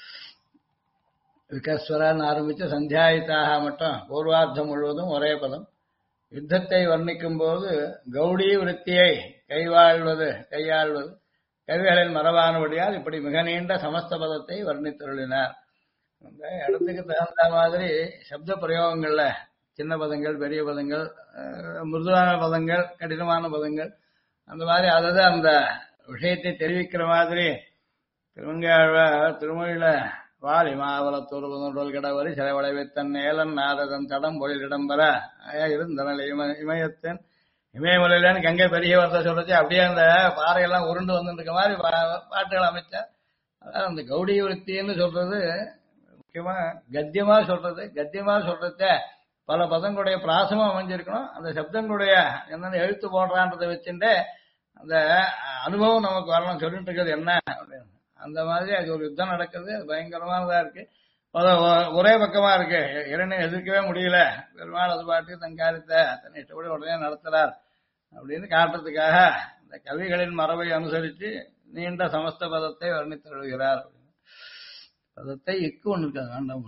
Speaker 1: விகஸ்வரன் ஆரம்பித்து சந்தியாயித்தாக மட்டும் பூர்வார்த்தம் முழுவதும் ஒரே பதம். யுத்தத்தை வர்ணிக்கும் போது கௌடி விருத்தியை கையாள்வது கவிகளின் மரபானபடியால் இப்படி மிக நீண்ட சமஸ்த பதத்தை வர்ணித்தருளினார். அந்த இடத்துக்கு தகுந்த மாதிரி சப்த பிரயோகங்கள்ல சின்ன பதங்கள், பெரிய பதங்கள், மிருதுவான பதங்கள், கடினமான பதங்கள், அந்த மாதிரி அதாவது அந்த விஷயத்தை தெரிவிக்கிற மாதிரி திருமொழியில வாலி மாவலத்தூர் முதல் கடவரி சிறைவளைவை தன் ஏலன் நாரதன் தடம் பொழிலிடம்பர இருந்தனல் இமயத்தின் இமயமலையிலன்னு கங்கை பெரிய வார்த்தை சொல்றச்சு அப்படியே அந்த பாறையெல்லாம் உருண்டு வந்துட்டு இருக்க மாதிரி பாட்டுகள் அமைச்சார். அதாவது அந்த கௌடி விருத்தின்னு சொல்றது முக்கியமா கத்தியமா சொல்றது. கத்தியமா சொல்றத பல பதங்களுடைய பிராசமும் அமைஞ்சிருக்கணும். அந்த சப்தங்களுடைய என்னென்ன எழுத்து போடுறான்றதை வச்சுட்டு அந்த அனுபவம் நமக்கு வரணும். சொல்லிட்டு இருக்கிறது என்ன அப்படின்னு அந்த மாதிரி அது ஒரு யுத்தம் நடக்குது. அது பயங்கரமானதா இருக்கு. ஒரே பக்கமா இருக்கு. இரண்டை எதிர்க்கவே முடியல. பெருமாள் அது பாட்டு தன் காரியத்தை தன் இஷ்டப்படி உடனே நடத்துறார் அப்படின்னு காட்டுறதுக்காக இந்த கவிகளின் மரபை அனுசரித்து நீண்ட சமஸ்த பதத்தை வர்ணித்தருகிறார். பதத்தை இக்கு ஒன்று இருக்காது வேண்டாம்.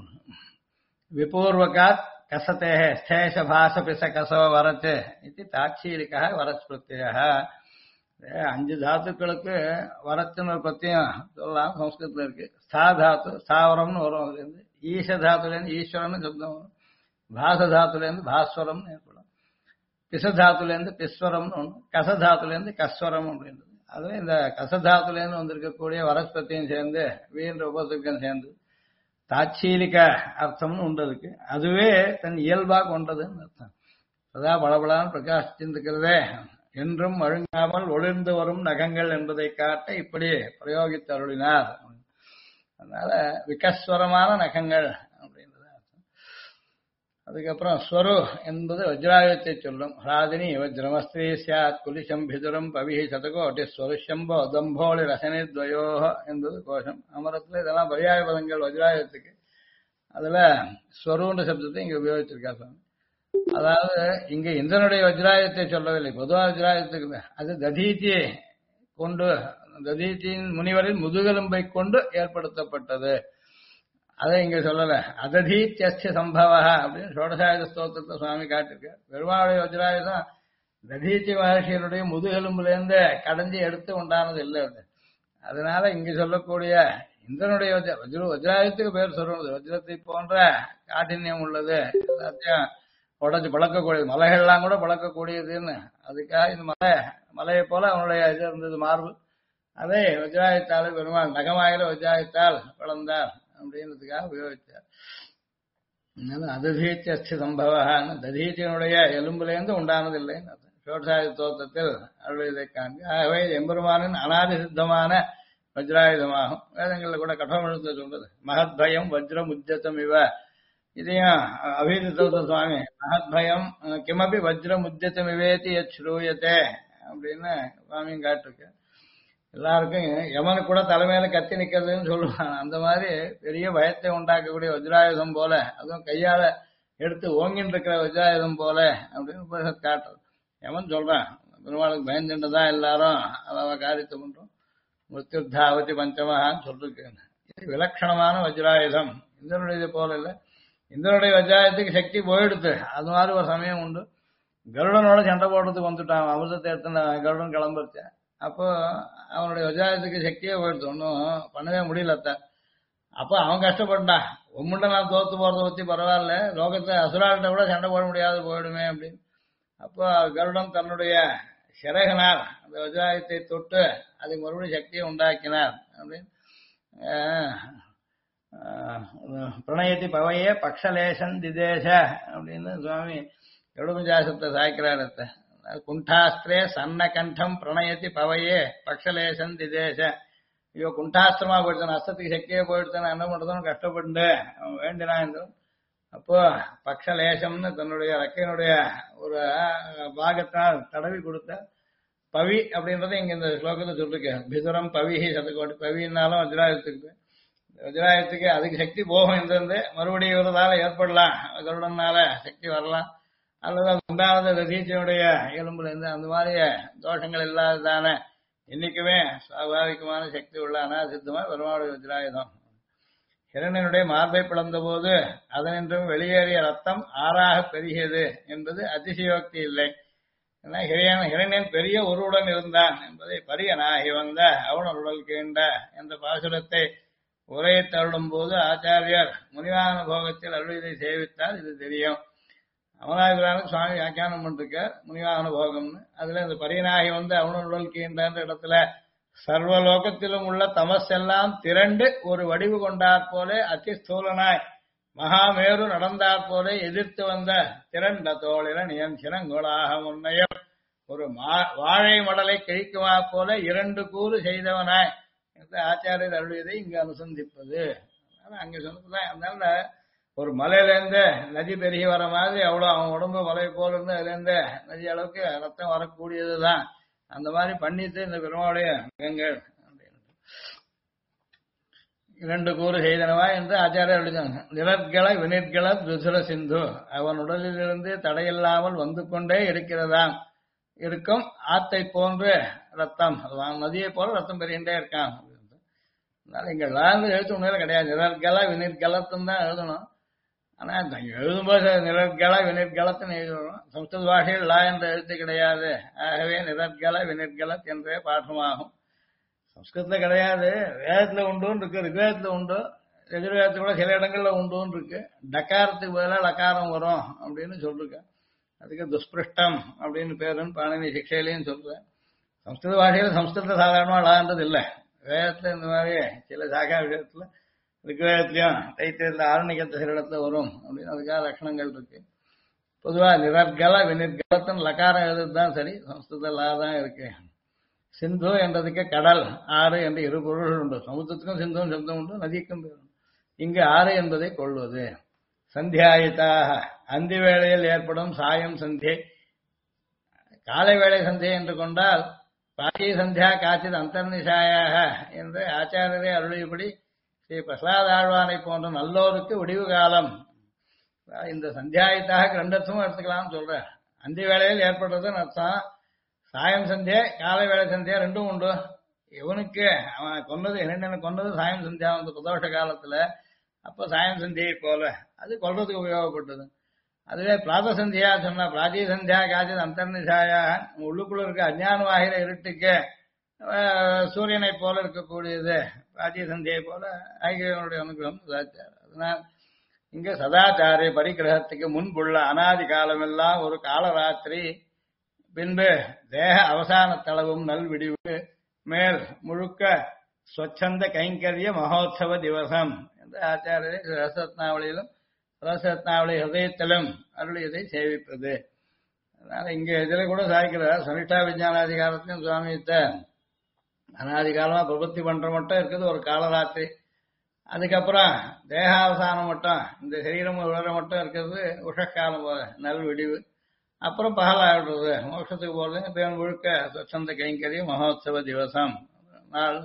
Speaker 1: விபூர்வகாத் கசத்தே ஸ்தேஷ பாச பிச கசவ வரத்து இது தாட்சீரிக்கா வரஸ்பிருத்தியா. 5 தாத்துக்களுக்கு வரத்துன்னு ஒரு பிரத்தியம் சொல்லலாம். சம்ஸ்கிருதத்துல இருக்கு. ஸ்தா தாத்து ஸ்தாவரம்னு வரும். அதுல இருந்து ஈச தாத்துல இருந்து ஈஸ்வரன் சப்தம் வரும். பாச தாத்துல இருந்து பாஸ்வரம்னு ஏற்படும். பிச தாத்துல இருந்து பிஸ்வரம்னு ஒண்ணு. கசதாத்துல இருந்து கஸ்வரம் அப்படின்றது. அதுவே இந்த கசதாத்துல இருந்து வந்திருக்கக்கூடிய வரஸ்பத்தியும் சேர்ந்து வீண்ட உபசர்க்கம் சேர்ந்து தாட்சீலிக அர்த்தம்னு உண்டு இருக்கு. அதுவே தன் இயல்பா கொண்டதுன்னு அர்த்தம். சதா பளபளான்னு பிரகாசிச்சிருக்கிறதே என்றும் அழுங்காமல் ஒளிர்ந்து வரும் நகங்கள் என்பதை காட்ட இப்படி பிரயோகித்து அருளினார். அதனால விகஸ்வரமான நகங்கள் அப்படின்றது அர்த்தம். அதுக்கப்புறம் ஸ்வரு என்பது வஜ்ராயுதத்தை சொல்லும். ராதினி வஜ்ரமஸ்திரீ சாத் குலிஷம் பிதுரம் பவிஹி சதகோட்டி ஸ்வருஷம்போ தம்போளி ரசனித்வயோ என்பது கோஷம். அமரத்துல இதெல்லாம் பரியாய பதங்கள் வஜ்ராயுதத்துக்கு. அதுல ஸ்வருன்ற சப்தத்தை இங்க உபயோகிச்சிருக்கா சுவாமி. அதாவது இங்க இந்திரனுடைய வஜ்ராயுதத்தை சொல்லவில்லை. பொதுவாக வஜ்ராயுதத்துக்கு அது ததீதியை கொண்டு ததீதியின் முனிவரின் முதுகெலும்பை கொண்டு ஏற்படுத்தப்பட்டது. அதை இங்க சொல்லல. அததீத்திய சம்பவ அப்படின்னு ஷோடசாயுத ஸ்தோத்திரத்தை சுவாமி காட்டிருக்கார். பெருமாளுடைய வஜ்ராயுதம் ததீத்தி மகர்ஷியனுடைய முதுகெலும்புல இருந்து கடைஞ்சி எடுத்து உண்டானது இல்லை. அதனால இங்க சொல்லக்கூடிய இந்திரனுடைய வஜ்ராயுதத்துக்கு பேர் சொல்றது. வஜ்ரத்தை போன்ற காഠின்யம் உள்ளது, எல்லாத்தையும் உடச்சு பழக்கக்கூடியது, மலைகள்லாம் கூட பழக்கக்கூடியதுன்னு. அதுக்காக இந்த மலையை போல அவனுடைய இது இருந்தது மார்பு. அதை வஜ்ராயுத்தால் பெருமாள் நகமாயில வஜ்ராயுத்தால் வளர்ந்தார் அப்படின்றதுக்காக உபயோகித்தார். அதனால அததீத்திய சம்பவன்னு ததீத்தியனுடைய எலும்புலேருந்து உண்டானதில்லை. ஷோடசாயுத தோற்றத்தில் அருள்வதை காண்பி. ஆகவே எம்பெருமானின் அனாதி சித்தமான வஜ்ராயுதமாகும். வேதங்களில் கூட கட்டமெழுத்து சொல்றது மகத்பயம் வஜ்ரம் உஜ்ஜத்தம் இவ. இதையும் அபிதித்த சுவாமி மகத்பயம் கிமபி வஜ்ரம் உஜ்ஜத்தம் இவேத்தி யச்ரூயத்தே அப்படின்னு சுவாமியும் காட்டிருக்கு. எல்லாருக்கும் யமனுக்கு கூட தலைமையில கத்தி நிக்கிறதுன்னு சொல்லுவாங்க. அந்த மாதிரி பெரிய பயத்தை உண்டாக்கக்கூடிய வஜ்ராயுதம் போல, அதுவும் கையால எடுத்து ஓங்கின்னு இருக்கிற வஜ்ராயுதம் போல அப்படின்னு காட்டுறது. யமன் சொல்றான் பெருமாளுக்கு பயந்துட்டுதான் எல்லாரும் அதாவது காரியத்தை பண்றோம். மிருத்யுத்தாவதி பஞ்சமகான்னு சொல்லிருக்கேன். இது விலட்சணமான வஜ்ராயுதம். இந்திரனுடைய போல இல்லை. இந்திரனுடைய வஜ்ராயுதத்துக்கு சக்தி போயிடுத்து. அது மாதிரி ஒரு சமயம் உண்டு. கருடனோட சண்டை போடுறதுக்கு வந்துட்டான். அமிர்தத்தை எடுத்து கருடன் கிளம்பிருச்சேன். அப்போ அவனுடைய வஜ்ராயுதத்துக்கு சக்தியே போயிடுது. ஒன்றும் பண்ணவே முடியலத்த. அப்போ அவன் கஷ்டப்பட்டான். உம்முண்ட நான் தோத்து போறதை பத்தி பரவாயில்ல, லோகத்தை அசுராள்கிட்ட கூட சண்டை போட முடியாது போயிடுமே அப்படின்னு. அப்போ கருடன் தன்னுடைய சிறகனார் அந்த வஜ்ராயுதத்தை தொட்டு அதுக்கு மறுபடியும் சக்தியை உண்டாக்கினார் அப்படின்னு. பிரணயத்தி பவையே பக்ஷலேசன் திதேச அப்படின்னு சுவாமி கருடபஞ்சாசத்தை சாய்க்கிறார். குண்டாஸ்திரே சன்ன கண்டம் பிரணயத்தி பவையே பக்ஷலேசன் திதேச. ஐயோ குண்டாஸ்திரமா போயிடுத்தான், அஸ்தத்துக்கு சக்தியே போயிடுத்தான், என்ன பண்றதுன்னு கஷ்டப்பட்டு அவன் வேண்டினான். அப்போ பக்ஷலேசம்னு தன்னுடைய ரக்கையினுடைய ஒரு பாகத்தால் தடவி கொடுத்த பவி அப்படின்றத இங்க இந்த ஸ்லோகத்தை சொல்லிருக்கேன். பிதுரம் பவிஹி சதகோட்டி. பவின்னாலும் வஜ்ராயுதத்துக்கு, வஜ்ராயுதத்துக்கு அதுக்கு சக்தி போகும் இருந்து மறுபடியும் இவரதால ஏற்படலாம், கருடனால சக்தி வரலாம், அல்லது அது உண்டானது தீச்சனுடைய எலும்புல இருந்து அந்த மாதிரி தோஷங்கள் இல்லாததான என்னைக்குமே சுவாபாவிகமான சக்தி உள்ள அனாசித்தமா பெருமாளுடைய வஜ்ராயுதம். ஹிரண்யனுடைய மார்பை பிளந்த போது அதனின்றும் வெளியேறிய ரத்தம் ஆறாக பெருகியது என்பது அதிசயோக்தி இல்லை. ஏன்னா ஹிரண்யன் பெரிய உருவுடன் இருந்தான் என்பதை பரியனாகி வந்த அவன் உடல் கீண்ட என்ற பாசுரத்தை உரையை தருடும் போது ஆச்சாரியர் முனிவான போகத்தில் அருளிதை சேவித்தால் இது தெரியும். அமலாபிரானுக்கு சுவாமி வியாக்கியானம் பண்ணிருக்க முனிவாகன போகம்னு. அதுல இந்த பரியனாகி வந்து அவனுடன் கீழ்ன்ற இடத்துல சர்வலோகத்திலும் உள்ள தமசெல்லாம் திரண்டு ஒரு வடிவு கொண்டாற் போல அதிஸ்தூலனாய் மகாமேரு நடந்தாற் போல எதிர்த்து வந்த திரண்ட தோழில நியந்திரங்கோளாக முன்னையும் ஒரு வாழை மடலை கிழிக்குமா போல 2 கூறு செய்தவனாய் என்று ஆச்சாரியர் அருளியதை இங்கு அனுசந்திப்பது. அங்க சொன்னதுதான். அதனால ஒரு மலையிலேருந்து நதி பெருகி வர மாதிரி அவ்வளோ அவன் உடம்பு மலை போல இருந்து அதுல இருந்து நதி அளவுக்கு ரத்தம் வரக்கூடியதுதான். அந்த மாதிரி பண்ணிட்டு இந்த பெருமாளுடைய நகங்கள் இரண்டு கூறு செய்தனவா என்று ஆச்சாரியர் எழுதினாங்க. நிலர்கள வினிர்கள ருசுர சிந்து அவன் உடலிலிருந்து தடையில்லாமல் வந்து கொண்டே இருக்கிறதாம். இருக்கும் ஆத்தை போன்று ரத்தம், நதியை போல ரத்தம் பெருகின்றே இருக்கான். அதனால இங்க லாந்து எழுத்து உண்மையில கிடையாது. நிலர்கள வினிர்களத்துன்னு தான் எழுதணும். ஆனா எழுதும்போது நிலர்கள வினிர்களத்துன்னு எழுதணும். சம்ஸ்கிருத பாஷையில் லா என்ற எழுத்து கிடையாது. ஆகவே நிலர்கள வினிர்களத் என்றே பாடமாகும். சம்ஸ்கிருதத்துல கிடையாது, வேதத்துல உண்டுன்னு இருக்கு, ரிக்வேதத்துல உண்டு, எதிர்வேதத்துல கூட சில இடங்கள்ல உண்டுன்னு இருக்கு. டக்காரத்துக்கு பதிலாக லக்காரம் வரும் அப்படின்னு சொல்லிருக்கேன். அதுக்கு துஷ்பிருஷ்டம் அப்படின்னு பேருன்னு பாணினி சிக்ஷையிலையும் சொல்றேன். சம்ஸ்கிருத பாஷையில சம்ஸ்கிருத சாதாரணமா லான்றது இல்லை. வேதத்துல இந்த மாதிரி சில சாகா விஷயத்துல ரிக்வேதத்திலையும் தைத்தியத்துல ஆரணிக்கத்தை சில இடத்துல வரும் அப்படின்னு அதுக்காக லட்சணங்கள் இருக்கு. பொதுவா நிரர்கல வினிர்கலத்தின் லக்காரம் எழுதுதான் சரி, சம்ஸ்கிருத லா தான் இருக்கு. சிந்து என்றதுக்கு கடல், ஆறு என்று இரு பொருள்கள் உண்டு. சமுத்திரத்துக்கும் சிந்துவும் சப்தம் உண்டு, நதிக்கும் பேர் உண்டு. இங்கு ஆறு என்பதை கொள்வது. சந்தியாயிதாக அந்தி வேளையில் ஏற்படும் சாயம் சந்தியை, காலை வேளை சந்தியை என்று கொண்டால் பாக்கி சந்தியா காச்சித் அந்தர்நிசாயாக என்று ஆச்சாரியரை அருளியபடி ஸ்ரீ பிரசாத ஆழ்வானை போன்ற நல்லோருக்கு விடிவு காலம். இந்த சந்தியாயித்தாக ரெண்டு அர்த்தமும் எடுத்துக்கலாம்னு சொல்றேன். அந்தி வேளையில் ஏற்படுறதுன்னு அர்த்தம். சாயம் சந்தியா காலை வேலை சந்தியா ரெண்டும் உண்டு. இவனுக்கு அவன் கொன்னது என்ன கொன்னது சாயம் சந்தியா வந்து பிரதோஷ காலத்துல, அப்ப சாயம் சந்தியை போல அது கொல்றதுக்கு உபயோகப்பட்டது. அதுவே பிராத சந்தியா சொன்னா பிராஜி சந்தியா காய்ச்சது அந்தர்நிசாயா, உள்ளுக்குள்ள இருக்க அஞ்ஞானமாகிற இருட்டுக்கு சூரியனை போல இருக்கக்கூடியது பிராஜி சந்தியை போல ஆகியவனுடைய அனுகிரகம் சதாச்சாரம். அதனால் இங்க சதாச்சாரிய பரிகிரகத்துக்கு முன்புள்ள அனாதி காலமெல்லாம் ஒரு காலராத்திரி, பின்பு தேக அவசான தளவும் நல்விடிவு, மேல் முழுக்க ஸ்வச்சந்த கைங்கரிய மகோத்சவ திவசம் என்று ஆச்சாரியரை ரசரத்னாவளியிலும் ரசரத்னாவளி ஹதயத்திலும் அருளியதை சேவிப்பது. அதனால இங்க இதில் கூட சாய்க்கிறார். சனிஷ்டா விஞ்ஞானாதிகாரத்திலும் சுவாமித்த அனாதிகாலமா பிரபத்தி பண்ற மட்டும் இருக்குது ஒரு காலராத்திரி. அதுக்கப்புறம் தேகாவசானம் மட்டும் இந்த சரீரம் விழற மட்டும் இருக்கிறது உஷக்காலம் போல நல்விடிவு. அப்புறம் பகல் ஆயிடுறது, மோட்சத்துக்கு போறது பேன் முழுக்க சொச்சந்த கைங்கரிய மகோத்சவ திவசம் நாள்.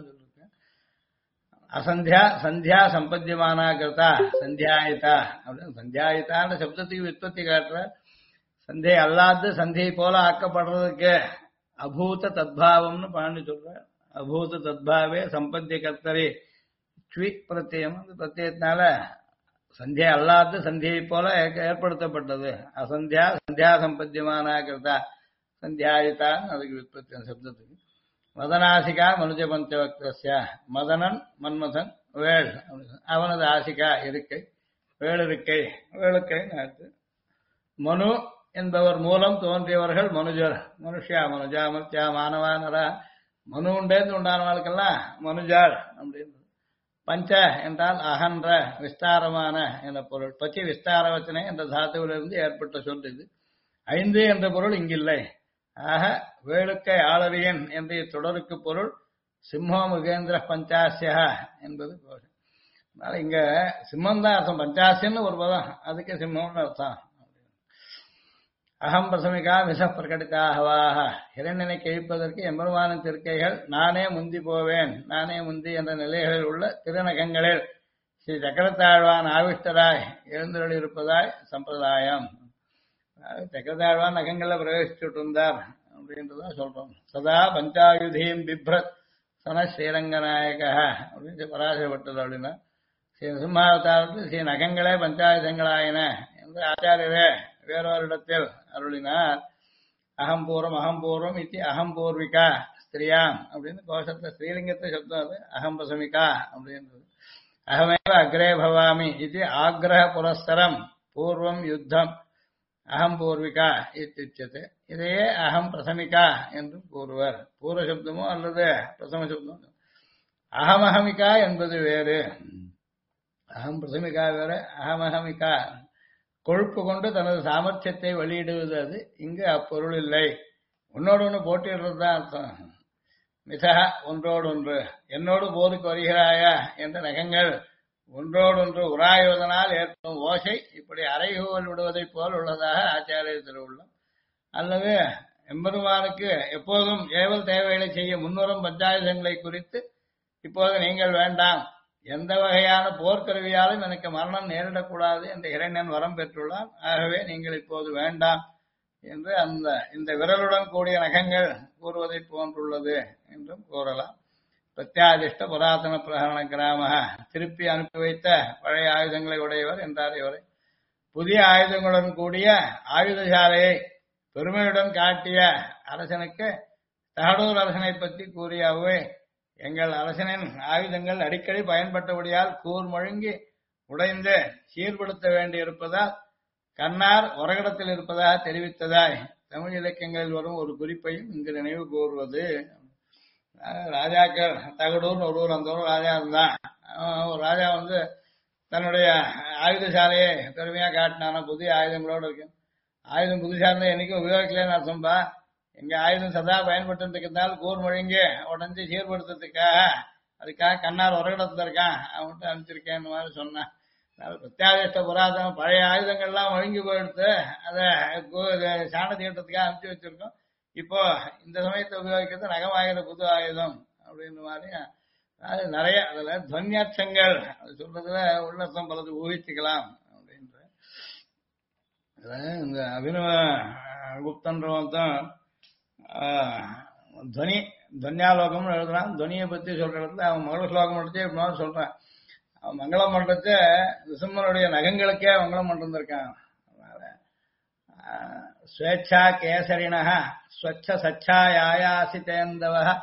Speaker 1: அசந்தியா சந்தியா சம்பத்தியமானா கிருத்தா சந்தியாயிதா அப்படின்னு சந்தியாயிதான்ற சப்தத்துக்கு விற்பத்தி காட்டுற. சந்தியை அல்லாது சந்தியை போல ஆக்கப்படுறதுக்கு அபூத தத்பாவம்னு பாண்டி சொல்ற. அபூத தத்பாவே சம்பத்திய கர்த்தரி ஸ்வி பிரத்யம், அந்த பிரத்யத்தினால சந்தியா அல்லாது சந்தியை போல ஏற்படுத்தப்பட்டது. அசந்தியா சந்தியா சம்பத்தியமானா கிருத்தா சந்தியாயிதான் அதுக்கு விற்பத்தி சப்தத்துக்கு. மதனாசிகா மனுஜ பஞ்சவக்திய, மதனன் மன்மதன் வேள், அவனது ஆசிகா இருக்கை, வேளிருக்கை, வேளுக்கை நாட்டு. மனு என்பவர் மூலம் தோன்றியவர்கள் மனுஜர். மனுஷியா மனுஜா மர்த்தியா மானவா நரா, மனு உண்டேந்து உண்டானவர்களுக்கெல்லாம் மனுஜார் அப்படின்னு. பஞ்ச என்றால் அகன்ற விஸ்தாரமான என்ற பொருள். பச்சி விஸ்தார வச்சனை என்ற தாத்துவிலிருந்து ஏற்பட்ட சொல் இது. ஐந்து என்ற பொருள் இங்கில்லை. ஆக வேளுக்கை ஆளரியன் என்ற தொடருக்கு பொருள் சிம்மோ முகேந்திர பஞ்சாசியா என்பது பொருள். அதனால இங்க சிம்மம் தான் அர்த்தம், பஞ்சாசியன்னு ஒரு பதம், அதுக்கு சிம்மம்னு அர்த்தம். அகம் பிரசமிகா மிச பிரகடிதாகவாக, இரண்டனை கழிப்பதற்கு எம்பெருமானின் திருக்கைகள் நானே முந்தி போவேன், நானே முந்தி என்ற நிலைகளில் உள்ள திருநகங்களில் ஸ்ரீ சக்கரத்தாழ்வான் ஆவிஷ்டராய் எழுந்தருளிருப்பதாய் சம்பிரதாயம். சக்கரத்தாழ்வான் நகங்கள்ல பிரவேசிச்சுட்டு இருந்தார் அப்படின்றதான் சொல்றோம். சதா பஞ்சாயுதீம் பிப்ரத் சன ஸ்ரீரங்கநாயக அப்படின்னு பராசரப்பட்டது. அப்படின்னா ஸ்ரீ நரசிம்மாவதாரத்தில் ஸ்ரீ நகங்களே பஞ்சாயுதங்களாயின என்று ஆச்சாரியரே வேறொரிடத்தில் அருளினார். அகம்பூர்வம் அகம்பூர்வம் இது அகம்பூர்விகா ஸ்திரியாம் அப்படின்னு கோஷத்துல ஸ்ரீலிங்கத்தை சப்தம் அது. அகம்பிரசமிகா அப்படின்றது. அகமேவ அக்ரே பவாமி இது ஆக்ரஹ புரஸ்தரம் பூர்வம் யுத்தம் அகம் பூர்விகா இத்தியுச்சது. இதையே அகம் பிரசமிகா என்றும் கூறுவர். பூர்வ சப்தமோ அல்லது பிரசம சப்தமோ. அகமஹமிகா என்பது வேறு, அகம் பிரசமிகா வேறு. அகமஹமிகா கொழுப்பு கொண்டு தனது சாமர்த்தியத்தை வெளியிடுவது, அது இங்கு அப்பொருள் இல்லை. உன்னோடு ஒன்று போட்டிடுறது தான் அர்த்தம். மிதா ஒன்றோடொன்று என்னோடு போருக்கு வருகிறாயா என்ற நகங்கள் ஒன்றோடொன்று உராயுவதனால் ஏற்படும் ஓசை இப்படி அறைகூவல் விடுவதைப் போல் உள்ளதாக ஆச்சாரிய திருவுள்ளம். அல்லது எம்பெருமானுக்கு எப்போதும் ஏவல் தேவைகளை செய்ய முன்வரும் பஞ்சாயுதங்களை குறித்து இப்போது நீங்கள் வேண்டாம், எந்த வகையான போர்க்கருவியாலும் எனக்கு மரணம் நேரிடக்கூடாது என்று இறைஞன் வரம் பெற்றுள்ளான். ஆகவே நீங்கள் இப்போது வேண்டாம் என்று இந்த விரலுடன் கூடிய நகங்கள் கூறுவதை போன்றுள்ளது என்றும் கூறலாம். பிரத்யாதிஷ்ட புராதன பிரகரண கிராம திருப்பி அனுப்பி வைத்த பழைய ஆயுதங்களை உடையவர் என்றார் இவரை. புதிய ஆயுதங்களுடன் கூடிய ஆயுதசாலையை பெருமையுடன் காட்டிய அரசனுக்கு தகடூர் அரசனை பற்றி கூறிய அவ்வை, எங்கள் அரசனின் ஆயுதங்கள் அடிக்கடி பயன்பட்டபடியால் கூர் மழுங்கி உடைந்து சீர்படுத்த வேண்டியிருப்பதால் கண்ணார் ஒரகடத்தில் இருப்பதாக தெரிவித்ததாய் தமிழ் இலக்கியங்களில் வரும் ஒரு குறிப்பையும் இங்கு நினைவு கூறுவது. ராஜாக்கள் தகடூர்னு ஒரு ஊர், அந்த ஊர் ராஜா இருந்தான். ஒரு ராஜா தன்னுடைய ஆயுதசாலையை பெருமையா காட்டினான, புதிய ஆயுதங்களோடு இருக்கு. ஆயுதம் புதுசா இருந்தா என்னைக்கும் உபயோகிக்கலன்னு அர்த்தம்பா. எங்க ஆயுதம் சதா பயன்பட்டு இருக்கிறதுனால கூர் மொழிங்க உடஞ்சி அதுக்காக கண்ணார் ஒரகடத்துல இருக்கான், அவன்கிட்ட அனுப்பிச்சிருக்கேன்னு மாதிரி சொன்னான். பிரத்யாதிஷ்ட புராதனம் பழைய ஆயுதங்கள்லாம் ஒழுங்கி போயிடுத்து, அதை சாண தீட்டத்துக்காக அனுப்பிச்சு வச்சிருக்கோம். இப்போ இந்த சமயத்தை உபயோகிக்கிறது நகமாகிற புது ஆயுதம் அப்படின்ற மாதிரி அது நிறைய அதுல துவன்யாட்சங்கள் அது சொல்றதுல உள்ளர்த்தம் பலது ஊகிச்சுக்கலாம் அப்படின்ற இந்த அபினவ குப்தன்றவன் தான் துவன்யாலோகம்னு எழுதுறான். துவனியை பத்தி சொல்ற இடத்துல அவன் மங்கள ஸ்லோகம் எடுத்து இப்படி சொல்றான். அவன் மங்களம் பண்றது நிருசிம்மனுடைய நகங்களுக்கே மங்களம் பண்ணிருந்திருக்கான். ஸ்வேச்சா கேசரிணः ஸ்வச்ச சச்சாயாசிதேந்தவः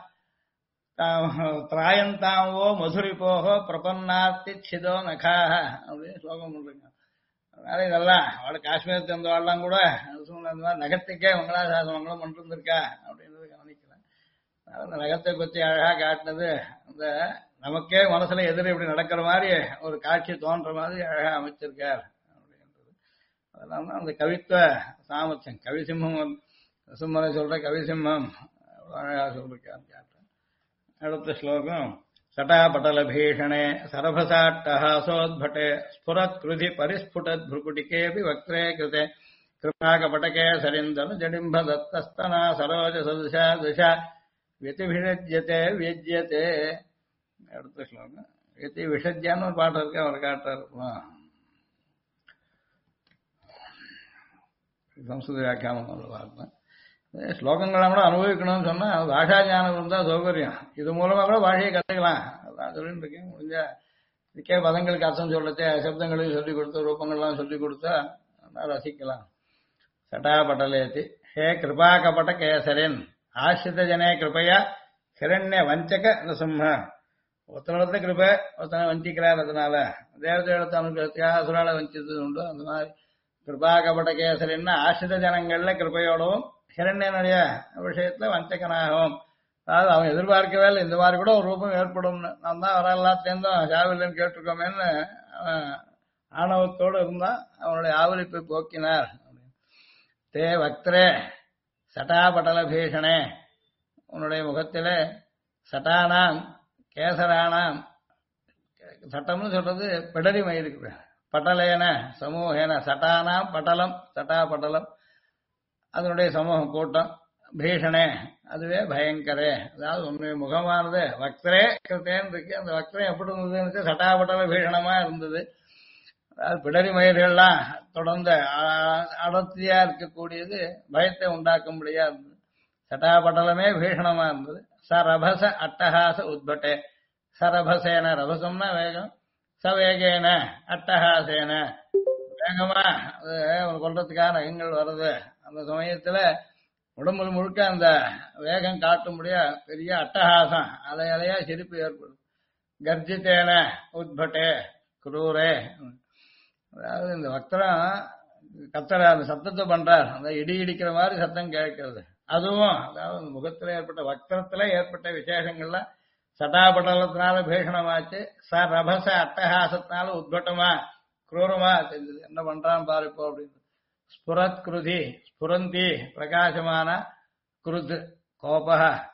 Speaker 1: திராயந்தாவோ மதுரிபோகோ பிரபன்னார்த்தி சிதோ நகாக அப்படின்னு ஸ்லோகம் பண்றீங்க. அதனால இதெல்லாம் அவளை காஷ்மீரத்து இருந்தவாள்லாம் கூட நகத்துக்கே மங்களாசாசனம் மங்களம் பண்ணிருந்திருக்கா அப்படின்றது கவனிக்கலாம். அந்த நகத்தை பத்தி அழகா காட்டினது அந்த நமக்கே மனசுல எதிர இப்படி நடக்கிற மாதிரி ஒரு காட்சி தோன்ற மாதிரி அழகா அமைச்சிருக்கார் அப்படின்றது. அதெல்லாம் தான் அந்த கவித்துவ சாமர்த்தியம். கவிசிம்மம் சும்மனை சொல்ற கவிசிம்மம் அழகா சொல்லிருக்கான்னு காட்டுறேன். அடுத்த ஸ்லோகம் சட்டாபட்டல பீஷணே சரபசாட்டஹாசோத்பட்டே ஸ்புரத் கிருதி பரிஸ்புடத் புருகுட்டிகேபி வக்ரே கிருதே கிருபாகபட்டகே சரிந்தன ஜடிம்ப தத்தஸ்தனா சரோஜ சதுஷா துஷா வியதிபிஷஜ்யதே வியஜ்யதே. அடுத்த ஸ்லோகம் வியதி விஷஜ்யான்னு ஒரு பாட்டு இருக்கு, அவர் காட்டுறாரு. சம்ஸ்கிருத வியாக்கியானம் பார்த்தேன். ஸ்லோகங்கள்லாம் கூட அனுபவிக்கணும்னு சொன்னா பாஷா ஞானம் இருந்தா சௌகரியம். இது மூலமா கூட பாஷையை கத்துக்கலாம். அதான் சொல்லிட்டு இருக்கேன். முடிஞ்ச இதுக்கே பதங்களுக்கு அர்த்தம் சொல்லத்தே சப்தங்களையும் சொல்லிக் கொடுத்து ரூபங்கள்லாம் சொல்லிக் கொடுத்தா ரசிக்கலாம். சட்டாபட்டலேத்தி ஹே கிருபா கபட கேசரின் ஆசிரித ஜனே கிருபையா ஹிரண்ய வஞ்சக நரசிம்ம. ஒருத்தனிடத்துல கிருபை, ஒருத்தனை வஞ்சிக்கிறார். அதனால தேவதை இடத்த அனுகிரகத்துக்காக அசுரால வஞ்சித்தது உண்டு. அந்த மாதிரி கிருபா கபட கேசரின்னா ஆசிரித ஜனங்கள்ல கிருபையோடவும் ஹிரண்யனுடைய விஷயத்துல வஞ்சகனாகவும். அதாவது அவன் எதிர்பார்க்கவே இல்லை இந்த மாதிரி கூட ஒரு ரூபம் ஏற்படும்னு. நான் தான் வர எல்லாத்துலேருந்தும் சாவில்லன்னு கேட்டிருக்கோமேன்னு ஆணவத்தோடு இருந்தான். அவனுடைய ஆவலிப்பை போக்கினார். தே வக்திரே சட்டாபட்டல பீஷணே, உன்னுடைய முகத்திலே சட்டானாம் கேசரானாம், சட்டம்னு சொல்றது பிடரி மயிருக்கு, பட்டலேன சமூகேன சட்டானாம் பட்டலம் சட்டா பட்டலம் அதனுடைய சமூகம் கூட்டம், பீஷணே அதுவே பயங்கரே. அதாவது உன்னுடைய முகமானது வக்திரே கிருத்தேன்னு இருக்கு. அந்த வக்திரம் எப்படி இருந்ததுன்னு சட்டாபட்டல பீஷணமா இருந்தது. அதாவது பிடரி மயிர்கள்லாம் தொடர்ந்து அடர்த்தியா இருக்கக்கூடியது பயத்தை உண்டாக்கும்படியா இருந்தது. சட்டாபட்டலமே பீஷணமா இருந்தது. சரபச அட்டஹாச உத்பட்டே, சரபசேன ரபசம்னா வேகம், சவேகேன அட்டஹாசேன வேகமா அது கொல்றதுக்கான நகங்கள் வருது. அந்த சமயத்துல உடம்புல முழுக்க அந்த வேகம் காட்டும்படியா பெரிய அட்டஹாசம் அலை அலையா சிரிப்பு ஏற்படும். கர்ஜித்தேன உத்பட்டே குரூரே, அதாவது இந்த வக்திரம் கத்தர அந்த சத்தத்தை பண்றார். அந்த இடி இடிக்கிற மாதிரி சத்தம் கேட்கிறது. அதுவும் அதாவது முகத்துல ஏற்பட்ட வக்திரத்துல ஏற்பட்ட விசேஷங்கள்லாம் சட்டாபட்டலத்தினால பீஷணமாச்சு. ரபச அட்டஹாசத்தினால உத்பட்டமா குரூரமா செஞ்சது. என்ன பண்றான் பாருப்போ அப்படின்னு. ஸ்புரத் குருதி ஸ்புரந்தி பிரகாசமான குருத் கோப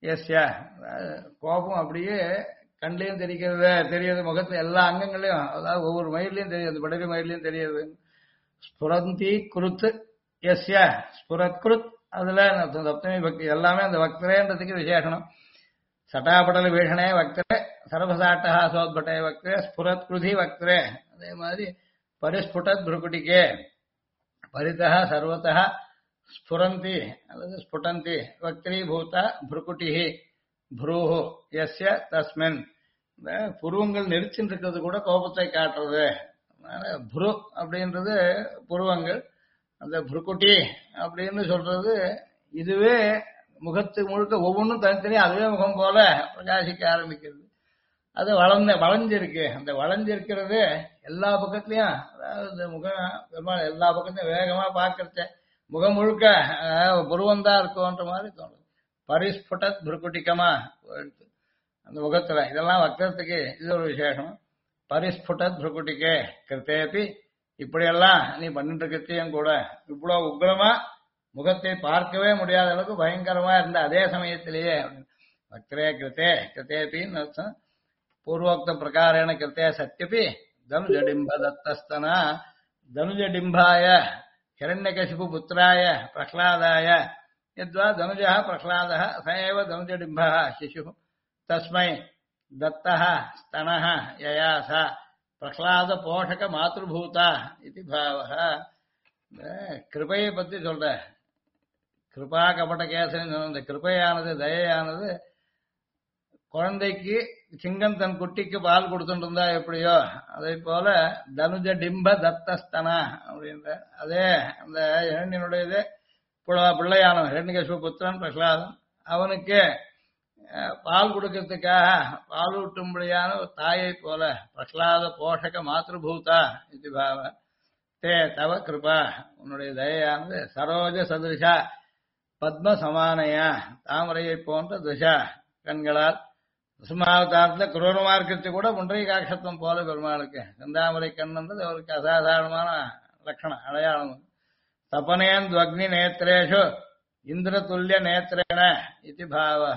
Speaker 1: எஸ்ய கோபம் அப்படியே கண்லையும் தெரியுது முகத்துல எல்லா அங்கங்களையும், அதாவது ஒவ்வொரு மயிலையும் தெரியுது, படரி மயிலையும் தெரியுது. ஸ்புரந்தி குருத்து எஸ்ய ஸ்புரத் குருத், அதுல சப்தமி பக்தி எல்லாமே அந்த வக்திரேன்றதுக்கு விசேஷனம். சட்டாபடல வீஷணே வக்திரே சர்வசாட்டா சோத்பட்டே வக்திரே ஸ்புரத் குருதி வக்திரே. அதே மாதிரி பரிஸ்புடத் புருகுட்டிகே பரிதः சர்வதः ஸ்புரந்தி அல்லது ஸ்புடந்தி வக்திரீபூத புருகுட்டிஹி புரூஹு எஸ்ய தஸ்மின். இந்த புருவங்கள் நெரிச்சின்னு இருக்கிறது கூட கோபத்தை காட்டுறது. அதனால புரு அப்படின்றது புருவங்கள், அந்த புருக்குட்டி அப்படின்னு சொல்றது இதுவே முகத்து முழுக்க ஒவ்வொன்றும் தனித்தனியா அதுவே முகம் போல பிரகாசிக்க ஆரம்பிக்கிறது. அது வளைஞ்சிருக்கு. அந்த வளைஞ்சிருக்கிறது எல்லா பக்கத்துலயும், அதாவது இந்த முகம் எல்லா பக்கத்தையும் வேகமா பார்க்கறச்ச முகம் முழுக்க புருவம் தான் இருக்கும்ன்ற மாதிரி தோணுது. பரிஸ்புடத் புருக்குட்டிகமா அந்த முகத்துல இதெல்லாம் வக்கரத்துக்கு இது ஒரு விசேஷம். பரிஸ்புடத் புருக்குட்டிக்கே கிருத்தேபி, இப்படியெல்லாம் நீ பண்ணிட்டு இருக்கிறதையும் கூட இவ்வளவு உக்ரமா முகத்தை பார்க்கவே முடியாத அளவுக்கு பயங்கரமா இருந்த அதே சமயத்திலேயே வக்ரே கிருத்தே கிருத்தேபின்னு அர்த்தம். பூர்வோக்த பிரகாரேண கிருத்தே சத்யபி தனுஜடிம்ப தத்தஸ்தனா தனுஜடிம்பாய ஹிரண்யகசிபு புத்திராய பிரஹ்லாதாய யத்வா தனுஜः பிரஹ்லாதः स एव தனுஜடிம்பः शिशुः तस्मै दत्तः स्तनः यया सा பிரஹ்லாத போஷக மாத்ருபூதா இது பாவः. கிருபையை பத்தி சொல்ற, கிருபா கபட கேசரின்னு சொன்ன இந்த கிருபையானது தயையானது குழந்தைக்கு சிங்கம் தன் குட்டிக்கு பால் கொடுத்துட்டு இருந்தா எப்படியோ அதே போல தனுஜ டிம்ப தத்தஸ்தனா அப்படின்ற அதே அந்த இரண்டினுடையது பிள்ளையானவன் இரண்டிகேஸ்வர புத்திரன் பிரகலாதன், அவனுக்கு பால் கொடுக்கறதுக்காக பாலூட்டும்படியான ஒரு தாயை போல பிரகலாத போஷக மாத்ருபூதா இது பாவ தே தவ கிருபா, உன்னுடைய தயையானது சரோஜ சதுஷா பத்ம சமானையா தாமரையை போன்ற துஷா கண்களால் சுமாவதாரத்துல குரூரமா இருக்கிறது கூட முன்றைய காட்சத்துவம் போல பெருமாளுக்கு செந்தாமரை கண்ணன்றது அவருக்கு அசாதாரணமான லட்சணம் அடையாளம். தபனேன் துவக்னி நேத்திரேஷு இந்திரதுல்ய நேத்திரேன இது பாவः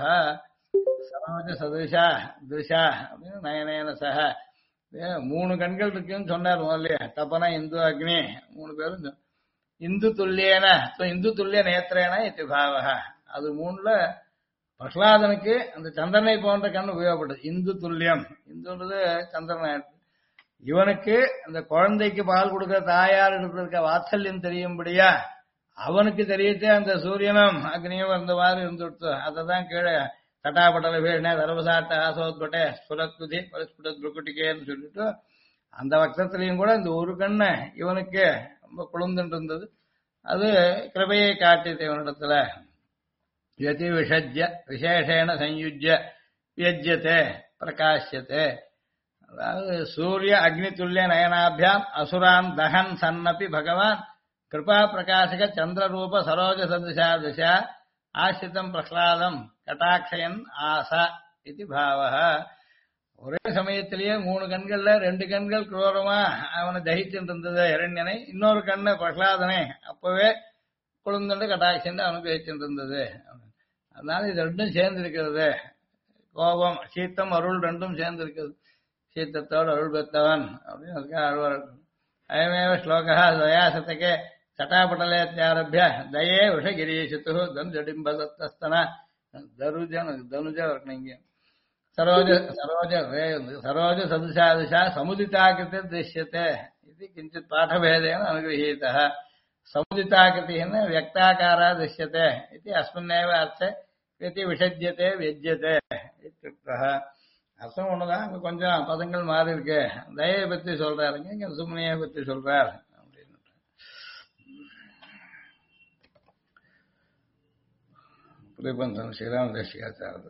Speaker 1: சரோஜ சதுஷா திருஷா அப்படின்னு நயனேன சக. மூணு கண்கள் இருக்குன்னு சொன்னார் முதல்ல. தபன இந்து அக்னி மூணு பேரும் இந்து துல்லியன இந்து துல்லிய நேத்திரேன இது பாவः. அது மூணுல பிரகலாதனுக்கு அந்த சந்திரனை போன்ற கண் உபயோகப்படுது. இந்து துல்லியம், இந்துன்றது சந்திரன். இவனுக்கு அந்த குழந்தைக்கு பால் கொடுக்கிற தாயார் இருக்க வாத்சல்யம் தெரியும்படியா அவனுக்கு தெரியத்தே அந்த சூரியனும் அக்னியும் இருந்த மாதிரி இருந்துடுத்து. அதான் கீழே தட்டாபட்டல வீண தர்வசாட்ட ஆசோத்பட்டே ஸ்புரத்குதி பரிஸ்புடத் புருக்குட்டிக்கேன்னு சொல்லிட்டு அந்த வக்ரத்திலையும் கூட இந்த ஒரு கண்ணு இவனுக்கு ரொம்ப குளிர்ந்துட்டு இருந்தது. அது கிருபையை காட்டியது இவனிடத்துல. யதி விஷஜ்ய விசேஷேன சயுஜ்ய வியஜ்யத்தே பிரகாஷ்யத்தே. அதாவது சூரிய அக்னி துல்லிய நயனாபியாம் அசுரான் தகன் சன்னபி பகவான் கிருபா பிரகாசக சந்திரரூப சரோஜ சதுஷா திசா ஆசிரிதம் பிரஹ்லாதம் கட்டாட்சயன் ஆசா இது பாவः. ஒரே சமயத்திலேயே மூணு கண்கள்ல ரெண்டு கண்கள் குரோரமா அவனை தகிச்சுட்டு இருந்தது இரண்யனை, இன்னொரு கண்ணு பிரஹ்லாதனை அப்பவே குழுந்துண்டு கட்டாட்சன் அவனுக்கு வச்சுட்டு இருந்தது. அதனால இது ரெண்டும் சேர்ந்து இருக்கிறது. கோபம் சீத்தம் அருள் ரெண்டும் சேர்ந்து இருக்கிறது. சீத்தத்தோடு அருள் பெற்றவன் அப்படின்னு அதுக்காக அருள். அயமேவ ஸ்லோகா தயாசத்தகே சட்டாபட்டலேத்தியாரபிய தயே விஷகிரீஷித்து தனுஜடிம்ப தத்தஸ்தன தனுஜ வர்ணங்க சரோஜ சரோஜ சரோஜ சதுஷாதிஷா சமுதிதாகிருதி திருஷ்யத்தை இது கிஞ்சித் பாடபேதேன அனுகிரஹீதः. சமுதிதாகிருதிः வியக்தாகாரா திருஷ்யத்தை இது அஸ்மின்னேவ அர்த்தே கிருதி விஷஜ்யத்தை வியஜ்யத்தை இத்யுக்தः. அர்த்தம் ஒண்ணுதான், அங்க கொஞ்சம் பதங்கள் மாறி இருக்கு. தயை பத்தி சொல்றாருங்க, இங்க சுமனியை பத்தி சொல்றார் அப்படின்னு. புரிபந்தம் ஸ்ரீராம் தேசிகாச்சாரது.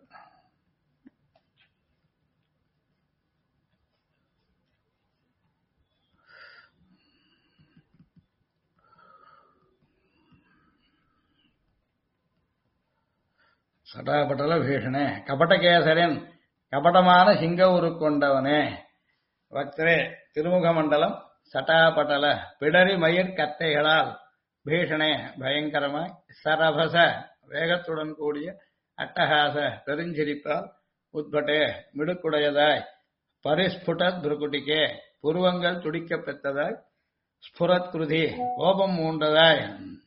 Speaker 1: சடாபட்டல பீஷணே கபடகேசரன் கபடமான சிங்க உருக்கொண்டவனே. வக்திரே திருமுக மண்டலம் சட்டாபட்டல பிடரி மயிர் கட்டைகளால் பீஷணே பயங்கரமாய் சரபச வேகத்துடன் கூடிய அட்டகாச பெருஞ்சிரிப்பால் உட்பட்டே மிடுக்குடையதாய் பரிஸ்புடத் புருக்குட்டிக்கே புருவங்கள் துடிக்கப் பெற்றதாய் ஸ்புரத் குருதி கோபம் மூண்டதாய்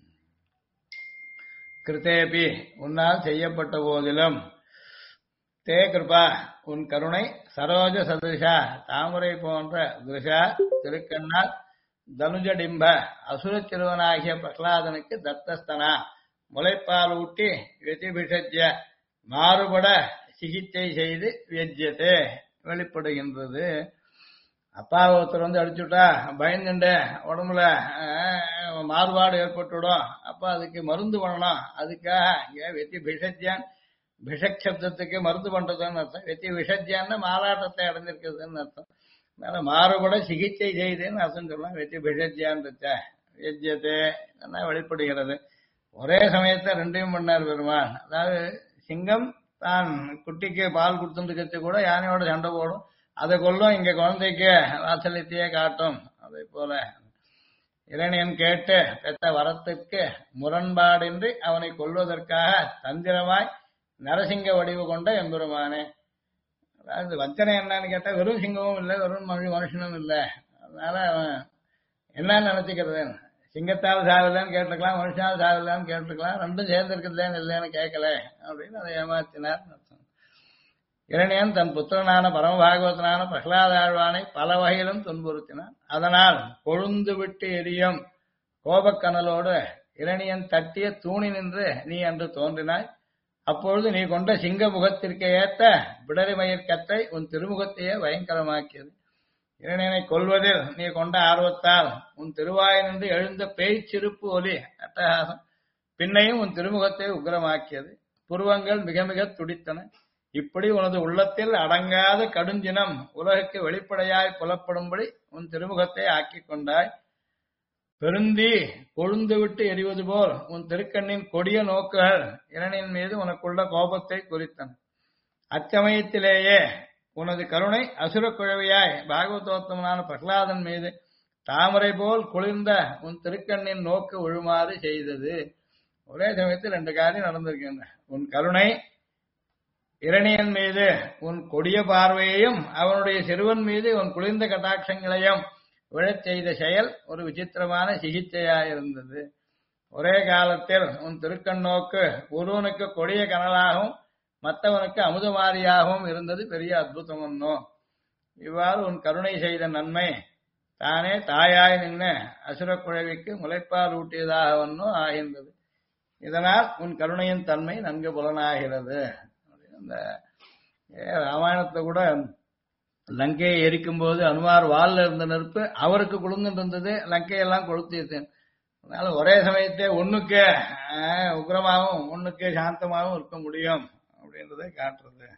Speaker 1: கிருத்தேபி உன்னால் செய்யப்பட்ட போதிலும் தே கிருபா உன் கருணை சரோஜ சதிருஷா தாமரை போன்ற திருஷா திருக்கண்ணால் தனுஜடிம்ப அசுரச் சிறுவனாகிய பிரகலாதனுக்கு தத்தஸ்தனா முளைப்பால் ஊட்டி வெதிபிஷஜ்ய மாறுபட சிகிச்சை செய்து வியஜ்யத்தே வெளிப்படுகின்றது. அப்பா ஒருத்தர் வந்து அடிச்சுட்டா பயந்துண்டு உடம்புல மாறுபாடு ஏற்பட்டுடும். அப்ப அதுக்கு மருந்து பண்ணணும். அதுக்காக இங்க வெத்தி பிஷஜ்யான் பிஷக் சப்தத்துக்கு மருந்து பண்றதுன்னு அர்த்தம். வெத்தி விஷஜ்யான்னு மாலாட்டத்தை அடைஞ்சிருக்குதுன்னு அர்த்தம். அதனால மாறுபட சிகிச்சை செய்துன்னு அர்த்தம் சொல்லலாம். வெத்தி பிஷஜ்யான் வியஜ்யத்தே வெளிப்படுகிறது. ஒரே சமயத்தை ரெண்டையும் பண்ணார் பெருமான். அதாவது சிங்கம் தான் குட்டிக்கு பால் கொடுத்துட்டு கூட யானையோட சண்டை போடும், அதை கொல்லும். இங்க குழந்தைக்கு வாசலித்தையே காட்டும். அதை போல இரணியன் கேட்டு பெற்ற வரத்துக்கு முரண்பாடின்றி அவனை கொல்வதற்காக தந்திரமாய் நரசிங்க வடிவு கொண்ட எம்பெருமானே. அதாவது வஞ்சனை என்னன்னு கேட்டா வெறும் சிங்கமும் இல்லை, வெறும் மனுஷனும் இல்லை. அதனால அவன் என்னன்னு நினைச்சுக்கிறது, சிங்கத்தால் சாவில்லைன்னு கேட்டுக்கலாம், மனுஷனால் சாவில்லைன்னு கேட்டுக்கலாம், ரெண்டும் சேர்ந்து இருக்குதுலேன்னு இல்லைன்னு கேட்கல அப்படின்னு அதை ஏமாத்தினார். இரணியன் தன் புத்திரனான பரமபாகவதனான பிரகலாதாழ்வானை பல வகையிலும் துன்புறுத்தினான். அதனால் கொழுந்து விட்டு எரியும் கோபக்கனலோடு இரணியன் தட்டிய தூணி நின்று நீ அன்று தோன்றினாய். அப்பொழுது நீ கொண்ட சிங்க முகத்திற்கு ஏற்ற பிடரிமயிர் கத்தை உன் திருமுகத்தையே பயங்கரமாக்கியது. இரணியனை கொல்வதில் நீ கொண்ட ஆர்வத்தால் உன் திருவாயினின்று எழுந்த பேய்ச்சிருப்பு ஒலி அட்டகாசம் பின்னையும் உன் திருமுகத்தை உக்கிரமாக்கியது. புருவங்கள் மிக மிக துடித்தன. இப்படி உனது உள்ளத்தில் அடங்காத கடுஞ்சினம் உலகுக்கு வெளிப்படையாய் புலப்படும்படி உன் திருமுகத்தை ஆக்கிக் கொண்டாய். பெருந்தி கொழுந்து விட்டு எரிவது போல் உன் திருக்கண்ணின் கொடிய நோக்குகள் இரணின் மீது உனக்குள்ள கோபத்தை குறித்தன. அச்சமயத்திலேயே உனது கருணை அசுர குழவியாய் பாகவதோத்தமனான பிரகலாதன் மீது தாமரை போல் குளிர்ந்த உன் திருக்கண்ணின் நோக்கு விழுமாறு செய்தது. ஒரே சமயத்தில் ரெண்டு காரியம் நடந்திருக்கின்றன. உன் கருணை இரணியன் மீது உன் கொடிய பார்வையையும் அவனுடைய சிறுவன் மீது உன் குளிர்ந்த கட்டாட்சங்களையும் விழச் செய்த செயல் ஒரு விசித்திரமான சிகிச்சையாயிருந்தது. ஒரே காலத்தில் உன் திருக்கண்ணோக்கு ஒருவனுக்கு கொடிய கனலாகவும் மற்றவனுக்கு அமுதமாரியாகவும் இருந்தது பெரிய அற்புதம் ஒன்னோ. இவ்வாறு உன் கருணை செய்த நன்மை தானே தாயாய் நின்று அசுர குழவிக்கு முளைப்பால் ஊட்டியதாக ஒன்னோ ஆகின்றது. இதனால் உன் கருணையின் தன்மை நன்கு புலனாகிறது. அந்த ராமாயணத்துல கூட லங்கையை எரிக்கும் போது அனுமார் வால்ல இருந்த நெருப்பு அவருக்கு குளிர்ந்துட்டு இருந்தது, லங்கையெல்லாம் கொளுத்திட்டு. அதனால ஒரே சமயத்தே ஒண்ணுக்கு உக்ரமாகவும் ஒண்ணுக்கு சாந்தமாகவும் இருக்க முடியும் அப்படின்றதை காட்டுறது.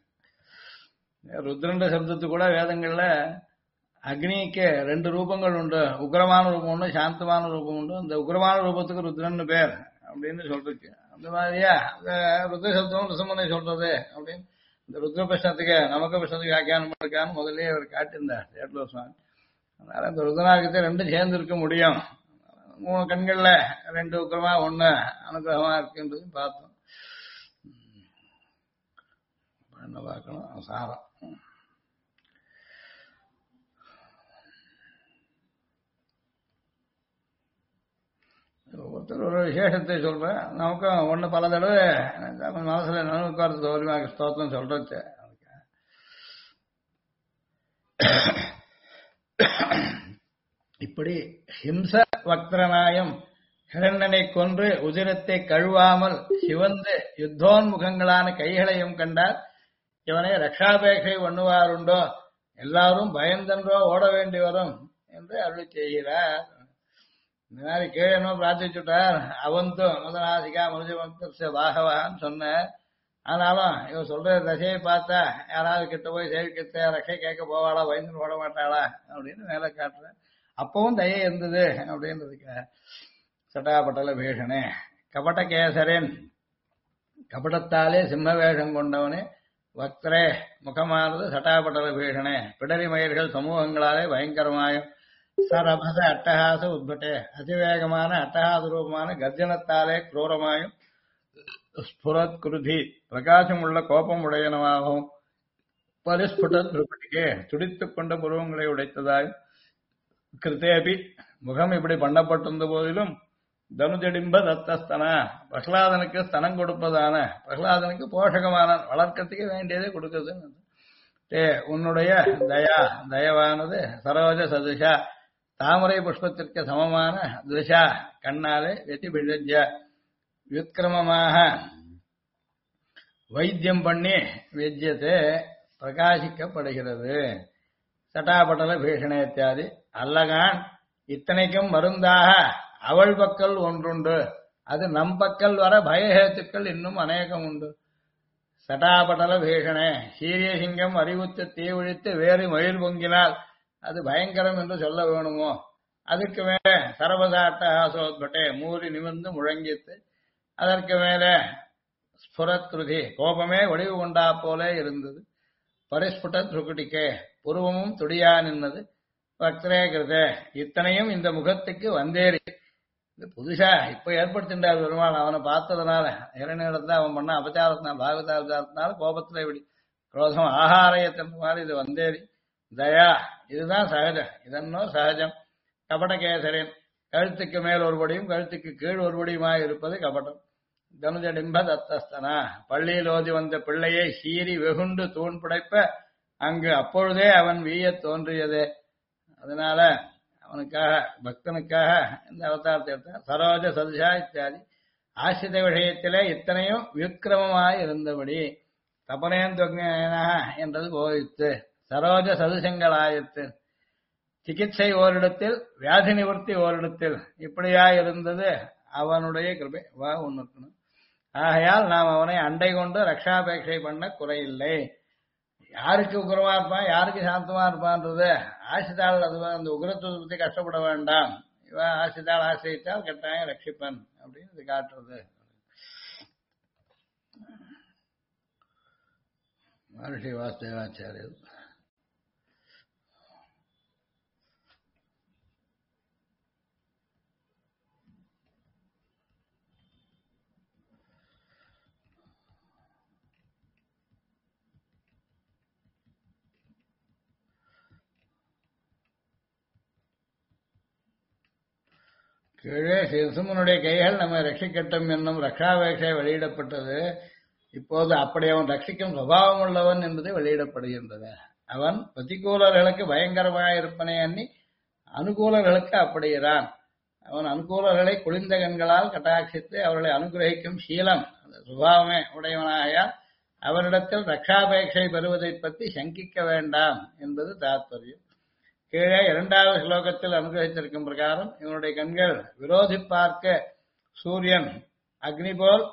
Speaker 1: ருத்ரண்ட சப்தத்து கூட வேதங்கள்ல அக்னிக்கு ரெண்டு ரூபங்கள் உண்டு, உக்ரமான ரூபம் உண்டு, சாந்தமான ரூபம் உண்டு. அந்த உக்ரமான ரூபத்துக்கு ருத்ரன்னு பேர் அப்படின்னு சொல்றதுக்கு அந்த மாதிரியா அந்த ருத்ர சப்தம் ரிசமனை சொல்றது அப்படின்னு இந்த ருத்ர பிரஷ்னத்துக்கு நமக்கு பிரஷ்னத்துக்கு வியாக்கியானம் இருக்கான்னு முதலே அவர் காட்டியிருந்தார் சேட்லூர் சுவாமி. அதனால இந்த ருத்ரநாகத்தை ரெண்டும் சேர்ந்து இருக்க முடியும். மூணு கண்கள்ல ரெண்டு உக்கிரமா ஒண்ணு அனுகிரகமா இருக்குன்றது பார்த்தோம். என்ன பார்க்கணும் சாரம். ஒருத்தர் ஒரு விசேஷத்தை சொல்றேன். நமக்கும் ஒண்ணு பல தடவை மனசுல நனவுக்காரத்து சௌரியமாக ஸ்தோத்திரம் சொல்றது. இப்படி ஹிம்ச வக்திரனாயும் ஹிரண்ணனை கொன்று உதிரத்தை கழுவாமல் சிவந்து யுத்தோன்முகங்களான கைகளையும் கண்டால் இவனை ரக்ஷாபேட்சை பண்ணுவாருண்டோ, எல்லாரும் பயந்தன்றோ ஓட வேண்டி வரும் என்று அருளி செய்கிறார். இந்த மாதிரி கீழே என்ன பிரார்த்திச்சுட்டார். அவந்தும் முதநாசிகா மனுஜ பாகவான்னு சொன்னார். ஆனாலும் இவன் சொல்ற தசையை பார்த்தா யாராவது கிட்ட போய் சேவிக்க ரஷை கேட்க போவாளா, பயந்து ஓட மாட்டாளா அப்படின்னு மேல காட்டுறேன். அப்பவும் தயை இருந்தது அப்படின்றதுக்கு சட்டாபட்டல பீஷனே கபட கேசரன் கபடத்தாலே சிம்ம வேஷம் கொண்டவனே வக்திரே முகமானது சட்டாபட்டல பீஷனே பிடரி மயிர்கள் சமூகங்களாலே பயங்கரமாயும் சரபச அட்டகாச உட்பட்டே அதிவேகமான அட்டகாச ரூபமான கர்ஜனத்தாலே குரூரமாயும் ஸ்புரத் குருதி பிரகாசம் உள்ள கோபம் உடையனவாகவும் பரிஸ்புட திருப்படிக்கே துடித்துக் கொண்ட புருவங்களை உடைத்ததாய் கிருத்தேபி முகம் இப்படி பண்ணப்பட்டிருந்த போதிலும் தனுஜடிம்ப தத்தஸ்தன பிரகலாதனுக்கு ஸ்தனம் கொடுப்பதான பிரகலாதனுக்கு போஷகமான வளர்க்கறதுக்கு வேண்டியதே கொடுக்குறது உன்னுடைய தயவானது சரோஜ சதுஷா தாமரை புஷ்பத்திற்கு சமமான திருஷா கண்ணாலே வெதிபிழஜ விக்ரமமாக வைத்தியம் பண்ணி வெஜ்யத்தை பிரகாசிக்கப்படுகிறது. சட்டாபட்டல பீஷண இத்தியாதி அல்லகான் இத்தனைக்கும் மருந்தாக அவள் பக்கல் ஒன்றுண்டு, அது நம் பக்கல் வர பயஹேத்துக்கள் இன்னும் அநேகம் உண்டு. சட்டாபட்டல பீஷணே சீரிய சிங்கம் அறிவுத்து தீவிழித்து வேறு மயில் பொங்கினால் அது பயங்கரம் என்று சொல்ல வேணுமோ? அதுக்கு மேலே சரபசாட்ட ஆசோத்பட்டே மூறி நிமிர்ந்து முழங்கித்து அதற்கு மேலே ஸ்புரத்ருதி கோபமே ஒளிவு கொண்டா போலே இருந்தது. பரிஸ்புட திருக்குட்டிக்கே புருவமும் துடியா நின்னது. பக்தரே கிருதே இத்தனையும் இந்த முகத்துக்கு வந்தேறி இது புதுசா இப்ப ஏற்படுத்தின்றார் பெருமாள். அவனை பார்த்ததுனால இரணிடத்தான் அவன் பண்ண அபச்சாரத்தினால பாகவதாபச்சாரத்தினால கோபத்துல இப்படி குரோதம் ஆகாரயத்தின் மாதிரி இது வந்தேறி தயா இதுதான் சகஜம். இதன்னோ சகஜம். கபடகேசரின் கழுத்துக்கு மேல் ஒருபடியும் கழுத்துக்கு கீழ் ஒருபடியுமாய் இருப்பது கபடம். தனுஜடிம்ப தத்தஸ்தனா பள்ளியில் ஓதி வந்த பிள்ளையை சீறி வெகுண்டு தூண் புடைப்ப அங்கு அப்பொழுதே அவன் வீயத் தோன்றியதே. அதனால அவனுக்காக பக்தனுக்காக இந்த அவதாரத்தை எடுத்தான். சரோஜ சதுஷா இத்தியாதி ஆசிரித விஷயத்திலே இத்தனையும் விக்ரமமாய் இருந்தபடி தபனேந்தொக்னா என்றது போயித்து. சரோஜ சதுசங்களாயிற்று. சிகிச்சை ஓரிடத்தில் வியாதி நிவர்த்தி ஓரிடத்தில் இப்படியா இருந்தது அவனுடைய கிருபை. வா ஒண்ணு ஆகையால் நாம் அவனை அண்டை கொண்டு ரக்ஷாபேட்சை பண்ண குறையில்லை. யாருக்கு உக்ரமா இருப்பான் யாருக்கு சாந்தமா இருப்பான்றது ஆசிரித்தாள். அது அந்த உக்ரத்துவத்தை பத்தி கஷ்டப்பட வேண்டாம். இவன் ஆசிரித்தாள் ஆசிரித்தால் கட்டாயம் ரட்சிப்பன் அப்படின்னு இது காட்டுறது. மகர்ஷி வாசுதேவாச்சாரியர் கீழே சிசுமனுடைய கைகள் நம்மை ரட்சிக்கட்டும் என்னும் ரக்ஷாபேட்சை வெளியிடப்பட்டது. இப்போது அப்படி அவன் ரட்சிக்கும் சுபாவம் உள்ளவன் என்பது வெளியிடப்படுகின்றது. அவன் பிரதிகூலர்களுக்கு பயங்கரமாக இருப்பனை அன்னி அனுகூலர்களுக்கு அப்படியிறான். அவன் அனுகூலர்களை குளிர்ந்த கண்களால் கட்டாட்சித்து அவர்களை அனுகிரகிக்கும் சீலம் சுபாவமே உடையவனாகையால் அவனிடத்தில் ரக்ஷாபேட்சை பெறுவதை பற்றி சங்கிக்க வேண்டாம் என்பது தாத்பரியம். கீழே இரண்டாவது ஸ்லோகத்தில் அனுகிரகித்திருக்கும் பிரகாரம் இவனுடைய கண்கள் விரோதி பார்க்க சூரியன் அக்னி போல்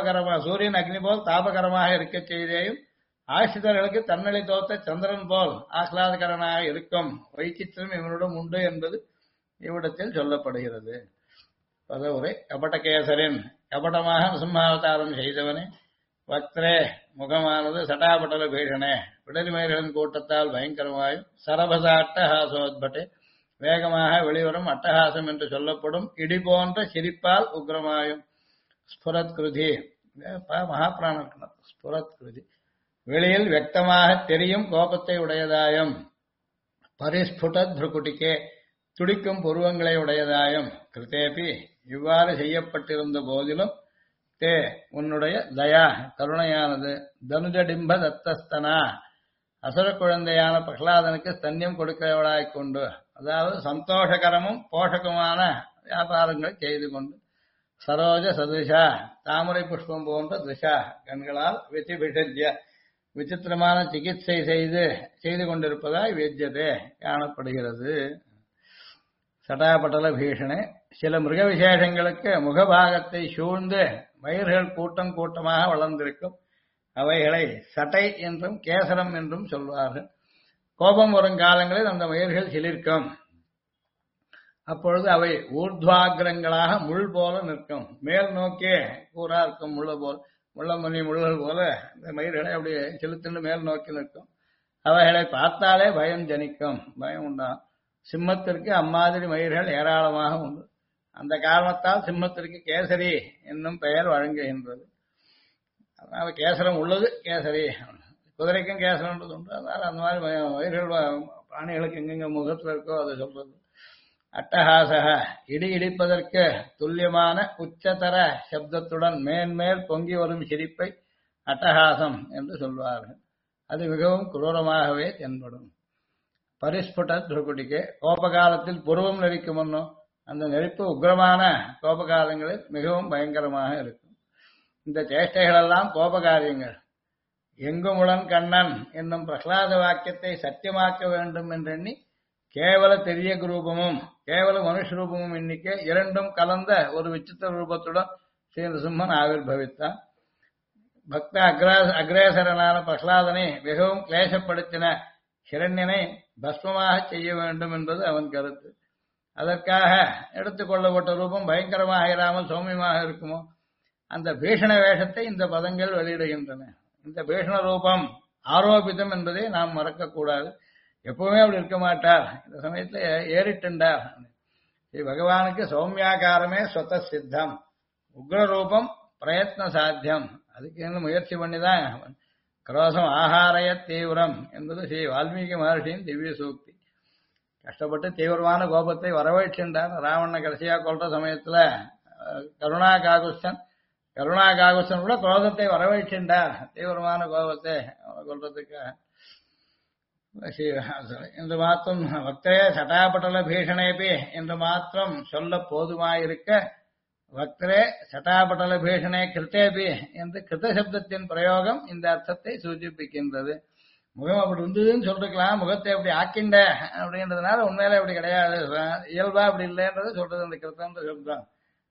Speaker 1: தாபகரமாக இருக்க செய்தேயும் ஆசிரியர்களுக்கு தன்னலை தோத்த சந்திரன் போல் ஆஹ்லாதகரனாக இருக்கும் வைச்சித்திரம் இவனிடம் உண்டு என்பது இவ்விடத்தில் சொல்லப்படுகிறது. பதவுரை கபடகேசரின் கபடமாக நரசிம்மாவதாரம் செய்தவனே வக்திரே முகமானது சட்டாபட்டல பீஷனே விடலிமயர்களின் கூட்டத்தால் பயங்கரமாயும் சரபச அட்டஹாசோத்பட்டே வேகமாக வெளிவரும் அட்டஹாசம் என்று சொல்லப்படும் இடி போன்ற சிரிப்பால் உக்ரமாயும் ஸ்புரத் கிருதி மகாபிராணம் ஸ்புரத் கிருதி வெளியில் வெக்தமாக தெரியும் கோபத்தை உடையதாயும் பரிஸ்புட திருக்குட்டிக்கே துடிக்கும் புருவங்களை உடையதாயும் கிருத்தேபி இவ்வாறு செய்யப்பட்டிருந்த போதிலும் தே உன்னுடைய தயா கருணையானது தனுஜடிம்ப தத்தஸ்தனா அசுர குழந்தையான பிரகலாதனுக்கு ஸ்தன்யம் கொடுக்கிறவளாய்க் கொண்டு அதாவது சந்தோஷகரமும் போஷகமான வியாபாரங்களை செய்து கொண்டு சரோஜ சதுஷா தாமரை புஷ்பம் போன்ற திஷா கண்களால் விதிபிஷஜ்ய விசித்திரமான சிகிச்சை செய்து கொண்டிருப்பதாய் வேத்தியதே காணப்படுகிறது. சட்டாபட்டல பீஷணே சில மிருக விசேஷங்களுக்கு முகபாகத்தை சூழ்ந்து மயிர்கள் கூட்டம் கூட்டமாக வளர்ந்திருக்கும். அவைகளை சட்டை என்றும் கேசரம் என்றும் சொல்வார்கள். கோபம் வரும் காலங்களில் அந்த மயிர்கள் சிலிர்க்கும். அப்பொழுது அவை ஊர்துவாகிரங்களாக முள் போல நிற்கும். மேல் நோக்கே கூறா இருக்கும் முள்ளல் போல இந்த மயிர்களை அப்படி செலுத்தின்னு மேல் நோக்கி நிற்கும். அவைகளை பார்த்தாலே பயம் ஜனிக்கும், பயம் உண்டாகும். சிம்மத்திற்கு அம்மாதிரி மயிர்கள் ஏராளமாக உண்டு. அந்த காரணத்தால் சிம்மத்திற்கு கேசரி என்னும் பெயர் வழங்குகின்றது. அதனால கேசரம் உள்ளது கேசரி. குதிரைக்கும் கேசரம்ன்றது உண்டு. அதனால அந்த மாதிரி வயிறுகள் பிராணிகளுக்கு எங்கெங்க முகத்தில் இருக்கோ அதை சொல்றது. அட்டஹாசக இடி இடிப்பதற்கு துல்லியமான உச்சதர சப்தத்துடன் மேன்மேல் பொங்கி வரும் சிரிப்பை அட்டஹாசம் என்று சொல்வார்கள். அது மிகவும் குரூரமாகவே தென்படும். பரிஸ்புட துருக்குடிக்கு கோபகாலத்தில் புருவம் நெறிக்கும் முன்னோ அந்த நெருப்பு உக்ரமான கோபகாலங்களில் மிகவும் பயங்கரமாக இருக்கும். இந்த சேஷ்டைகளெல்லாம் கோபகாரியங்கள். எங்குமுடன் கண்ணன் என்னும் பிரகலாத வாக்கியத்தை சத்தியமாக்க வேண்டும் என்றெண்ணி கேவல தெரிய ரூபமும் கேவல மனுஷ ரூபமும் எண்ணிக்கை இரண்டும் கலந்த ஒரு விசித்திர ரூபத்துடன் ஸ்ரீ நரசிம்மன் ஆவிர்பவித்தான். பக்த அக்ரேசரனான பிரகலாதனை மிகவும் கிளேசப்படுத்தின ஹிரண்யனை பஸ்மமாக செய்ய வேண்டும் என்பது அவன் கருத்து. அதற்காக எடுத்துக்கொள்ளப்பட்ட ரூபம் பயங்கரமாக இராமல் சௌமியமாக இருக்குமோ அந்த பீஷண வேஷத்தை இந்த பதங்கள் வெளியிடுகின்றன. இந்த பீஷண ரூபம் ஆரோபிதம் என்பதை நாம் மறக்கக்கூடாது. எப்பவுமே அப்படி இருக்க மாட்டார். இந்த சமயத்துல ஏறிட்டுண்டார். பகவானுக்கு சௌமியாகாரமே ஸ்வத சித்தம், உக்ர ரூபம் பிரயத்ன சாத்தியம். அதுக்கு என்ன முயற்சி பண்ணிதான் கிரோசம் ஆகாரய தீவிரம் என்பது ஸ்ரீ வால்மீகி மகர்ஷியின் திவ்ய சூக்தி. கஷ்டப்பட்டு தீவிரமான கோபத்தை வரவழைச்சின்றார். ராவணனை கடைசியா கொல்ற சமயத்துல கருணா காகுஸ்தன் கூட குரோதத்தை வரவழைச்சின்றார். தீவிரமான கோபத்தை அவனை கொல்றதுக்கு என்று மாத்திரம் பக்தரே சட்டாபட்டல பீஷணேபி என்று மாத்திரம் சொல்ல போதுமாயிருக்க பக்தரே சட்டாபட்டல பீஷணே கிருத்தேபி என்று கிருத்த சப்தத்தின் பிரயோகம் இந்த அர்த்தத்தை சூச்சிப்பிக்கின்றது. முகம் அப்படி இருந்ததுன்னு சொல்லிருக்கலாம், முகத்தை அப்படி ஆக்கிண்ட அப்படின்றதுனால உண்மையில அப்படி கிடையாது, இயல்பா அப்படி இல்லைன்றது சொல்றது அந்த கிருத்தன்ற சப்தம்.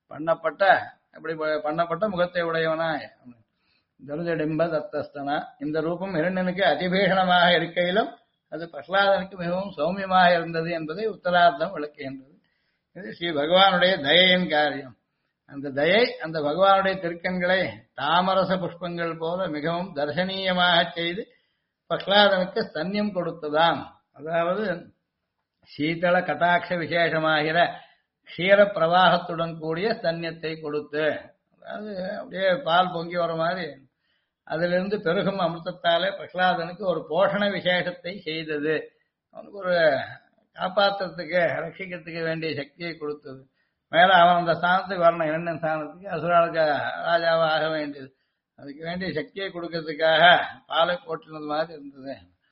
Speaker 1: பண்ணப்பட்ட முகத்தை உடையவனாய் தருஜடிம்ப தத்தஸ்தனா. இந்த ரூபம் இரண்டனுக்கு அதிபீஷணமாக இருக்கையிலும் அது பிரகலாதனுக்கு மிகவும் சௌமியமாக இருந்தது என்பதை உத்தரார்த்தம் விளக்குகின்றது. இது ஸ்ரீ பகவானுடைய தயையின் காரியம். அந்த தயை அந்த பகவானுடைய திருக்கண்களை தாமரச புஷ்பங்கள் போல மிகவும் தர்சனீயமாக செய்து பிரகலாதனுக்கு ஸ்தன்யம் கொடுத்ததாம். அதாவது சீதள கட்டாட்ச விசேஷமாகிற க்ஷீர பிரவாகத்துடன் கூடிய ஸ்தன்யத்தை கொடுத்து, அதாவது அப்படியே பால் பொங்கி வர மாதிரி அதிலிருந்து பெருகும் அமிர்தத்தாலே பிரகலாதனுக்கு ஒரு போஷண விசேஷத்தை செய்தது. அவனுக்கு ஒரு காப்பாற்றுறதுக்கு ரட்சிக்கிறதுக்கு வேண்டிய சக்தியை கொடுத்தது. மேல அவன் அந்த ஸ்தானத்துக்கு வரணும், இரண்டன் ஸ்தானத்துக்கு அசுராளுக்கு ராஜாவாக ஆக வேண்டியது. அதுக்கு வேண்டிய சக்தியை கொடுக்கறதுக்காக பாலை போட்டுனது மாதிரி இருந்தது.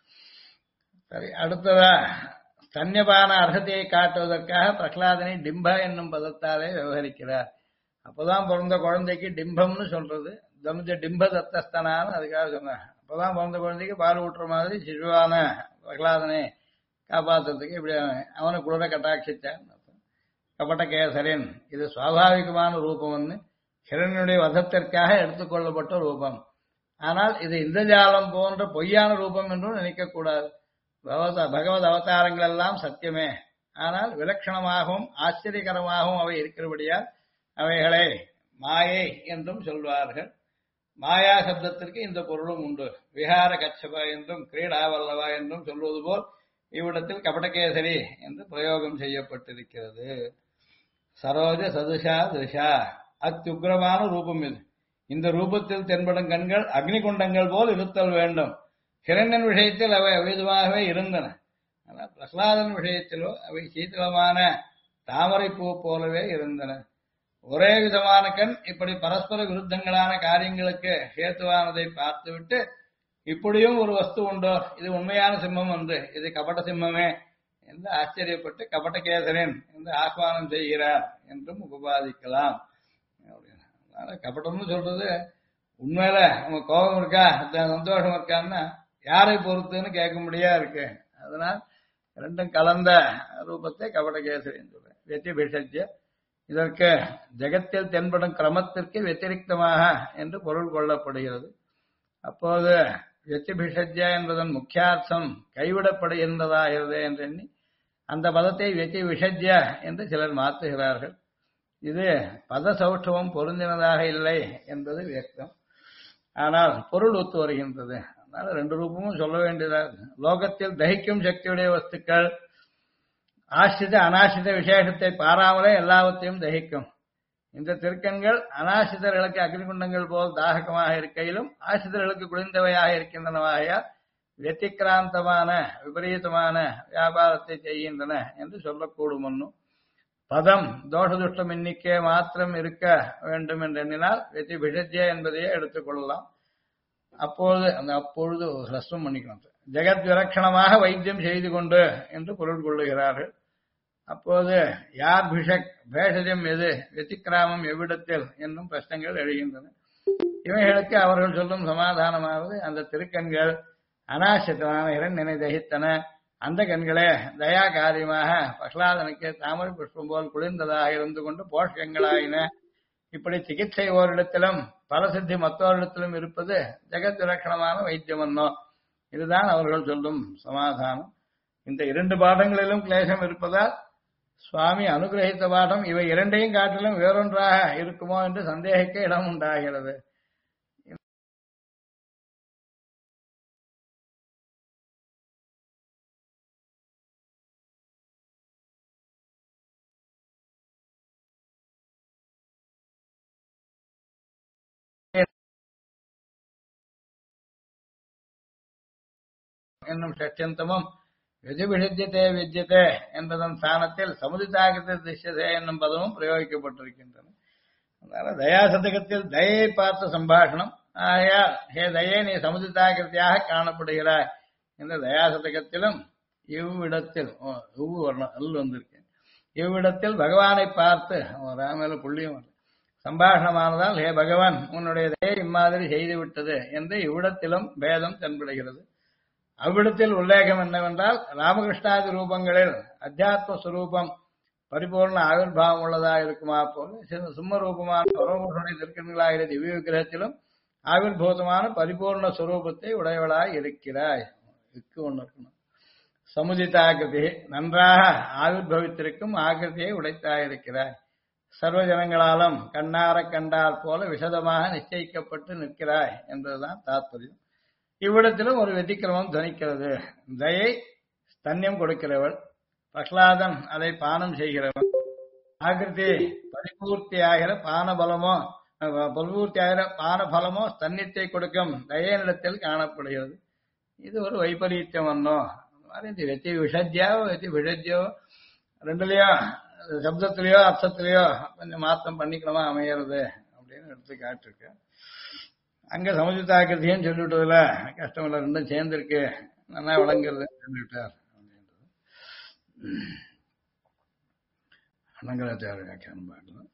Speaker 1: சரி, அடுத்ததா ஸ்தன்யபான அர்ஹத்தையை காட்டுவதற்காக பிரகலாதனை டிம்ப என்னும் பதத்தாலே விவகரிக்கிறார். அப்பதான் பிறந்த குழந்தைக்கு டிம்பம்னு சொல்றது. தமுஜ டிம்ப தத்தஸ்தனான்னு அதுக்காக சொன்னார். அப்பதான் பிறந்த குழந்தைக்கு பால் ஊட்டுற மாதிரி சிசுவான பிரகலாதனை காப்பாற்றுறதுக்கு இப்படி அவனை குளிர கட்டாட்சிச்சான். கபட்ட கேசரின் இது சுவாபாவிகமான ரூபம்னு ஹிரண்யனுடைய வதத்திற்காக எடுத்துக்கொள்ளப்பட்ட ரூபம். ஆனால் இது இந்திரஜாலம் போன்ற பொய்யான ரூபம் என்றும் நினைக்கக்கூடாது. பகவத் அவதாரங்கள் எல்லாம் சத்தியமே, ஆனால் விலட்சணமாகவும் ஆச்சரியகரமாகவும் அவை இருக்கிறபடியால் அவைகளை மாயை என்றும் சொல்வார்கள். மாயா சப்தத்திற்கு இந்த பொருளும் உண்டு. விஹார கச்சப என்றும் கிரீடாவல்லவா என்றும் சொல்வது போல் இவ்விடத்தில் கபடகேசரி என்று பிரயோகம் செய்யப்பட்டிருக்கிறது. சரோஜ சதுஷா திருஷா அத்தியுக்கிரமான ரூபம் இது. இந்த ரூபத்தில் தென்படும் கண்கள் அக்னிகுண்டங்கள் போல் இருத்தல் வேண்டும். ஹிரண்யன் விஷயத்தில் அவை அவ்விதமாகவே இருந்தன. ஆனால் பிரகலாதன் விஷயத்திலோ அவை சீதளமான தாமரை பூ போலவே இருந்தன. ஒரே விதமான கண் இப்படி பரஸ்பர விருத்தங்களான காரியங்களுக்கு ஹேத்துவானதை பார்த்துவிட்டு இப்படியும் ஒரு வஸ்து உண்டோ, இது உண்மையான சிம்மம் என்று, இது கபட சிம்மமே என்று ஆச்சரியப்பட்டு கபடகேசரன் என்று ஆஹ்வானம் செய்கிறார் என்றும் உபபாதிக்கலாம். கபடம்னு சொல்றது உண்மையில நம்ம கோபம் இருக்கா சந்தோஷம் இருக்கான்னா யாரை பொறுத்துன்னு கேட்க முடியா இருக்கு. அதனால் ரெண்டும் கலந்த ரூபத்தை கபடகேசரின்னு சொல்றேன். வெற்றி பிஷஜ்ய இதற்கு ஜெகத்தில் தென்படும் கிரமத்திற்கு வெத்திரிக்தமாக என்று பொருள் கொள்ளப்படுகிறது. அப்போது வெற்றி பிஷஜ்ய என்பதன் முக்கியார்த்தம் கைவிடப்படுகின்றதாகிறது என்று எண்ணி அந்த பதத்தை வெற்றி விஷஜ்ய என்று சிலர் மாற்றுகிறார்கள். இது பத சௌஷ்டவம் பொருந்தினதாக இல்லை என்பது வியக்தம். ஆனால் பொருள் ஒத்து வருகின்றது. அதனால ரெண்டு ரூபமும் சொல்ல வேண்டியதாக. லோகத்தில் தகிக்கும் சக்தியுடைய வஸ்துக்கள் ஆசிரித அனாசிரித விசேஷத்தை பாராமலே எல்லாவற்றையும் தகிக்கும். இந்த திருக்கண்கள் அனாசிரியர்களுக்கு அக்னிகுண்டங்கள் போல் தாககமாக இருக்கையிலும் ஆசிரியர்களுக்கு குளிர்ந்தவையாக இருக்கின்றனவாகையால் வெத்திக்கிராந்தமான விபரீதமான வியாபாரத்தை செய்கின்றன என்று சொல்லக்கூடும். ஒன்றும் பதம் தோஷதுஷ்டம் எண்ணிக்கை மாத்திரம் இருக்க வேண்டும் என்று எண்ணினால் வெத்தி விஷஜ்ய என்பதையே எடுத்துக்கொள்ளலாம். அப்பொழுது ஹ்ரஸ்வம் பண்ணிக்கணும். ஜெகத் விலட்சணமாக வைத்தியம் செய்து கொண்டு என்று பொருள் கொள்ளுகிறார்கள். அப்போது யார் பேஷஜம் எது, வெத்திக்கிராமம் எவ்விடத்தில் என்னும் பிரச்சனைகள் எழுகின்றன. இவைகளுக்கு அவர்கள் சொல்லும் சமாதானமாவது, அந்த திருக்கண்கள் அனாசித்தமான இரண்டனை தகித்தன. அந்த கண்களே தயா காரியமாக பிரகலாதனுக்கு தாமரை புஷ்பம் போல் குளிர்ந்ததாக இருந்து கொண்டு போஷகங்களாயின. இப்படி சிகிச்சை ஓரிடத்திலும் பலசித்தி மற்றோரிடத்திலும் இருப்பது ஜெகத் விலட்சணமான வைத்தியமன்னோ. இதுதான் அவர்கள் சொல்லும் சமாதானம். இந்த இரண்டு பாடங்களிலும் கிளேசம் இருப்பதால் சுவாமி அனுகிரகித்த பாடம் இவை இரண்டையும் காட்டிலும் வேறொன்றாக இருக்குமோ என்று சந்தேகிக்க இடம் உண்டாகிறது. என்னும் ஷட்யந்தமும் விதிவிஷத்தியதே வித்தியதே என்பதன் ஸ்தானத்தில் சமுதிதாகிருத திஷ்யதே என்னும் பதமும் பிரயோகிக்கப்பட்டிருக்கின்றன. அதனால தயாசதகத்தில் தயை பார்த்த சம்பாஷணம். ஆகையால் ஹே தயே, நீ சமுதிதாகிருத்தியாக காணப்படுகிறாய் என்ற தயாசதகத்திலும் இவ்விடத்தில் அல் வந்திருக்கு. இவ்விடத்தில் பகவானை பார்த்து ராமேல புள்ளியும் சம்பாஷணமானதால் ஹே பகவான், உன்னுடைய தயை இம்மாதிரி செய்துவிட்டது என்று இவ்விடத்திலும் பேதம் தென்படுகிறது. அவ்விடத்தில் உல்லேகம் என்னவென்றால், ராமகிருஷ்ணாதி ரூபங்களில் அத்தியாத்ம சுரூபம் பரிபூர்ண ஆவிர்வாவம் உள்ளதாக இருக்குமா போல சும்ம ரூபமான பரமபுருஷனுடைய திருக்கண்களாகிற திவ்ய விக்கிரகத்திலும் ஆவிர்பூதமான பரிபூர்ண சுரூபத்தை உடையவளாய் இருக்கிறாய். ஒன்று இருக்கணும். சமுதிதாகிருதி, நன்றாக ஆவிர்பவித்திருக்கும் ஆகிருதியை உடைத்தாயிருக்கிறாய். சர்வ ஜனங்களாலும் கண்ணார கண்டால் போல விசதமாக நிச்சயிக்கப்பட்டு நிற்கிறாய் என்பதுதான் தாத்பரியம். இவ்விடத்திலும் ஒரு வெதிக்கிரமம் துணிக்கிறது. தயை ஸ்தன்யம் கொடுக்கிறவள், பிரகலாதன் அதை பானம் செய்கிறவன். ஆகிருதி பரிபூர்த்தியாகிற பானபலமோ ஸ்தன்யத்தை கொடுக்கும் தயனிடத்தில் காணப்படுகிறது. இது ஒரு வைபரீத்தியம் வந்தோ. வெத்தி விஷஜ்யோ வெத்தி விஷஜ்யோ ரெண்டுலயோ சப்தத்திலேயோ அர்த்தத்திலேயோ கொஞ்சம் மாற்றம் பண்ணிக்கணுமா அமைகிறது அப்படின்னு எடுத்து காட்டிருக்கு. அங்க சமுதிதாக்கிருத்தியும் சொல்லிவிட்டதுல கஷ்டம் இல்லை, ரெண்டும் சேர்ந்திருக்கு, நல்லா விளங்குறது சொல்லிவிட்டார் அப்படின்றது அனங்கராச்சார வியாக்கியானம் பார்க்கலாம்.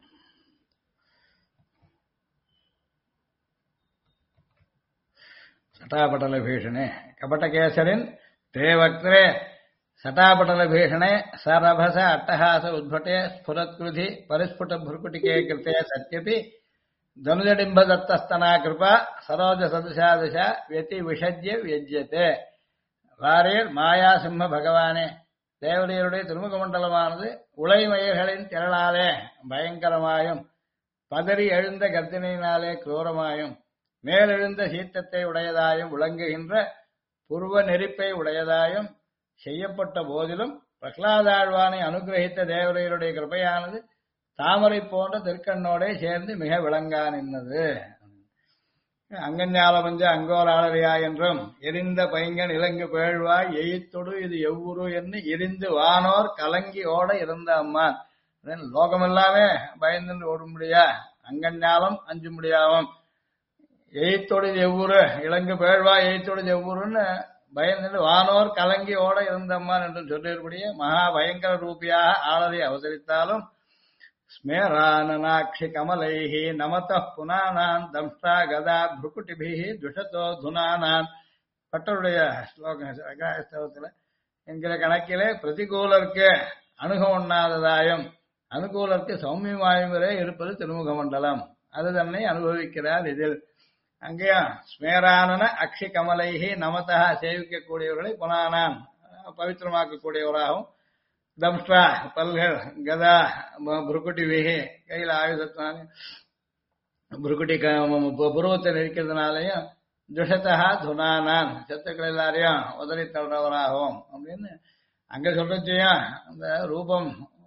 Speaker 1: சட்டாபட்டல பீஷணே கபட்டகேசரின் தேவக்ரே சட்டாபட்டல பீஷணே சரபச அட்டஹாச உத்பட்டே ஸ்புரத்கிருதி பரிஸ்புட புர்குட்டிகே கிருத்தே சத்யபி தனுஜடிம்பதத்தஸ்தனா கிருபா சரோஜ சதுஷாதிஷ வெதி விஷஜ்ய வியஜ்யத்தே. வாரியர் மாயா சிம்ம பகவானே, தேவதையருடைய திருமுக மண்டலமானது உலைமயர்களின் திரளாலே பயங்கரமாயும் பதறி எழுந்த கர்ஜனையினாலே குரூரமாயும் மேலெழுந்த சீற்றத்தை உடையதாயும் விளங்குகின்ற புருவ நெருப்பை உடையதாயும் செய்யப்பட்ட போதிலும் பிரகலாதாழ்வானை அனுகிரகித்த தேவதையருடைய கிருபையானது தாமரை போன்ற திருக்கண்ணோட சேர்ந்து மிக விளங்கா நின்னது. அங்கஞ்ஞால பஞ்ச அங்கோலாளரியா என்றும் எரிந்த பைங்கன் இலங்கு பேழ்வாய் எயித்தொடு இது எவ்வூரு என்று எரிந்து வானோர் கலங்கி ஓட இருந்த அம்மான். லோகமெல்லாமே பயந்து ஓடும்படியா அங்கஞ்ஞாலம் அஞ்சு முடியாவும் எயித்தொடு இது எவ்வூரு இலங்கு பேழ்வாய் எயித்தொடு எவ்வூருன்னு பயந்து வானோர் கலங்கி ஓட இருந்த அம்மான் என்று சொல்லியபடியே மகா பயங்கர ரூபியாக ஆளரை அவதரித்தாலும் ஸ்மேரானனாட்சி கமலைஹி நமதः புனானான் தம்ஷ்டா கதா புருக்குட்டிபிஹி துஷதோ துனானான். பட்டருடைய ஸ்லோகத்தில் என்கிற கணக்கிலே பிரதிகூலருக்கு அணுக ஒண்ணாததாயும் அனுகூலருக்கு சௌமியமாயும் இருப்பது திருமுக மண்டலம். அது தன்னை அனுபவிக்கிறார் இதில். அங்கேயும் ஸ்மேரானன அக்ஷி கமலைஹி நமதா சேவிக்கக்கூடியவர்களை புனானான் பவித்திரமாக்கக்கூடியவராகவும் தம்ஷ்டா பல்கள் கதா புருக்குட்டி விகி கையில் ஆயுதத்தினால புருக்குட்டி புருவத்தில் இருக்கிறதுனாலையும் துஷத்தா துனானான் சத்துக்கள் எல்லாரையும் உதறி தள்ளுறவராகவும் அப்படின்னு அங்க சொல்றச்சையும் அந்த ரூபம்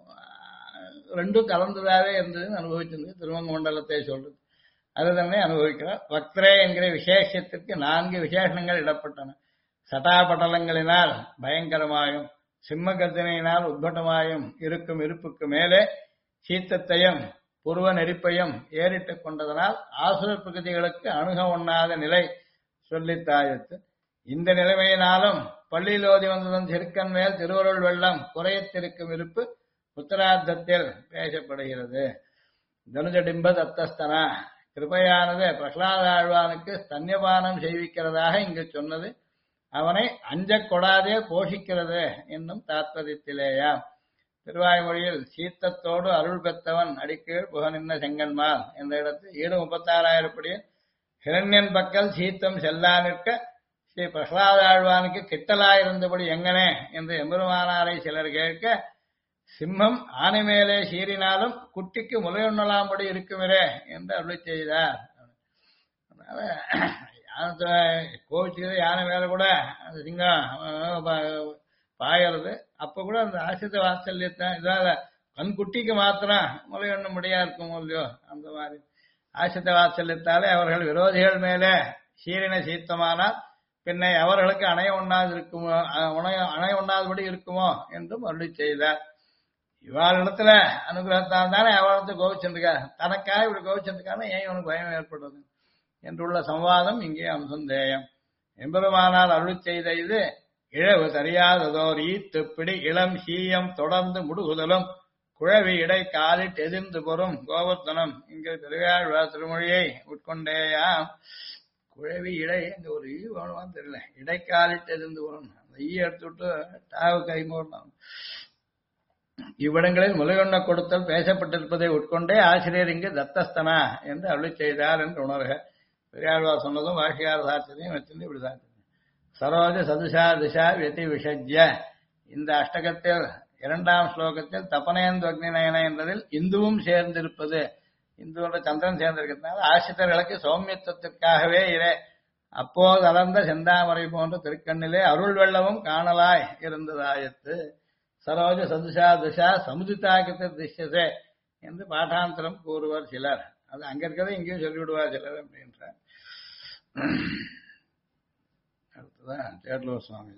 Speaker 1: ரெண்டும் கலந்ததாவே இருந்ததுன்னு அனுபவிச்சிருந்து திருவங்க மண்டலத்தை சொல்றது அது தன்னை அனுபவிக்கிறார். வக்திரே என்கிற விசேஷத்திற்கு 4 விசேஷணங்கள் இடப்பட்டன. சட்டாபட்டலங்களினால் பயங்கரமாயும் சிம்ம கர்ஜனையினால் உத்பட்டமாயும் இருக்கும் இருப்புக்கு மேலே சீத்தத்தையும் புருவ நெருப்பையும் ஏறிட்டுக் கொண்டதனால் ஆசுர பிரகதிகளுக்கு அணுக ஒண்ணாத நிலை சொல்லித்தாயத்து. இந்த நிலைமையினாலும் பள்ளியிலோதி வந்ததன் சிறுக்கன் மேல் திருவருள் வெள்ளம் குறையத்திருக்கும் இருப்பு உத்தரார்த்தத்தில் பேசப்படுகிறது. தனுஜடிம்ப தத்தஸ்தனா கிருபையானது பிரகலாத ஆழ்வானுக்கு ஸ்தன்யபானம் செய்விக்கிறதாக இங்கு சொன்னது அவனை அஞ்சக் கொடாதே போஷிக்கிறது என்னும் தாத்பரியத்திலேயா. திருவாய்மொழியில் சீத்தத்தோடு அருள் பெற்றவன் அடிக்கீழ் புகநின்ன செங்கன்மால் என்ற இடத்தில் 36,000 படியில் ஹிரண்யன் பக்கல் சீத்தம் செல்லா நிற்க ஸ்ரீ பிரகலாத ஆழ்வானுக்கு கிட்டலாயிருந்தபடி எங்கனே என்று எம்பெருமானாரை சிலர் கேட்க சிம்மம் ஆனை மேலே சீறினாலும் குட்டிக்கு முலையுண்ணலாம்படி இருக்குமிரே என்று அருளி செய்தார். அதனால கோவிச்சுக்கிறது யானை மேல கூட அந்த சிங்கம் பாயறது அப்ப கூட அந்த ஆசிரித்த வாத்சல்யத்தை இதால கண் குட்டிக்கு மாத்திரம் முலையுண்ண முடியா இருக்கும் இல்லையோ அந்த மாதிரி ஆசிரித்த வாத்சல்யத்தாலே அவர்கள் விரோதிகள் மேலே சீரின சீத்தமானால் பின்னை அவர்களுக்கு அணைய ஒண்ணாது இருக்குமோ அணைய ஒண்ணாதபடி இருக்குமோ என்றும் அருளி செய்தார். இவாளிடத்துல அனுகிரகத்தால் தானே அவளத்து கோவிச்சிருக்கா தனக்காக இப்படி கோவிச்சிருக்கான ஏன் இவனுக்கு பயம் ஏற்படுறது என்றுள்ள சம்வாதம் இங்கே அம்சந்தேயம். எம்பெருமானால் அருளி செய்த இது இழவு தெரியாததோர் ஈத்துப்பிடி இளம் சீயம் தொடர்ந்து முடுகுதலும் குழவி இடை காலிட்டு எதிர்ந்து பொறும் கோவர்த்தனம் இங்கு திருவாழ்வார் திருமொழியை உட்கொண்டேயாம். குழவி இடை அங்க ஒரு ஈ வேணுமான்னு தெரியல இடைக்காலிட்டு எதிர்ந்து பொறும் அந்த ஈ எடுத்து விட்டு டாவு கை மூடணும். இவ்விடங்களில் முலையொண்ண கொடுத்தல் பேசப்பட்டிருப்பதை உட்கொண்டே ஆசிரியர் இங்கு தத்தஸ்தனா என்று அருளி செய்தார் என்று உணர்க. பெரியாழ்வார் சொன்னதும் வாஷியார் சாட்சியத்தையும் வச்சிருந்து இப்படி சாட்சி சரோஜ சதுஷா திஷா வெதி விஷஜ்ய இந்த அஷ்டகத்தில் 2ஆம் ஸ்லோகத்தில் தபனேந்து அக்னி நயன என்பதில் இந்துவும் சேர்ந்திருப்பது இந்துவோட சந்திரன் சேர்ந்திருக்கிறதுனால ஆசிரியர்களுக்கு சௌமியத்துவத்திற்காகவே இரு அப்போது அலர்ந்த செந்தாமரை போன்ற திருக்கண்ணிலே அருள் வெள்ளமும் காணலாய் இருந்ததாயத்து. சரோஜ சதுஷா திஷா சமுதித்தாக்கித்த திஷ்யசே என்று பாட்டாந்தரம் கூறுவார் சிலர். அது அங்க இருக்கிறத இங்கேயும் சொல்லிவிடுவார் சிலர் அப்படின்றார். அடுத்ததான் தேடலூர் சுவாமி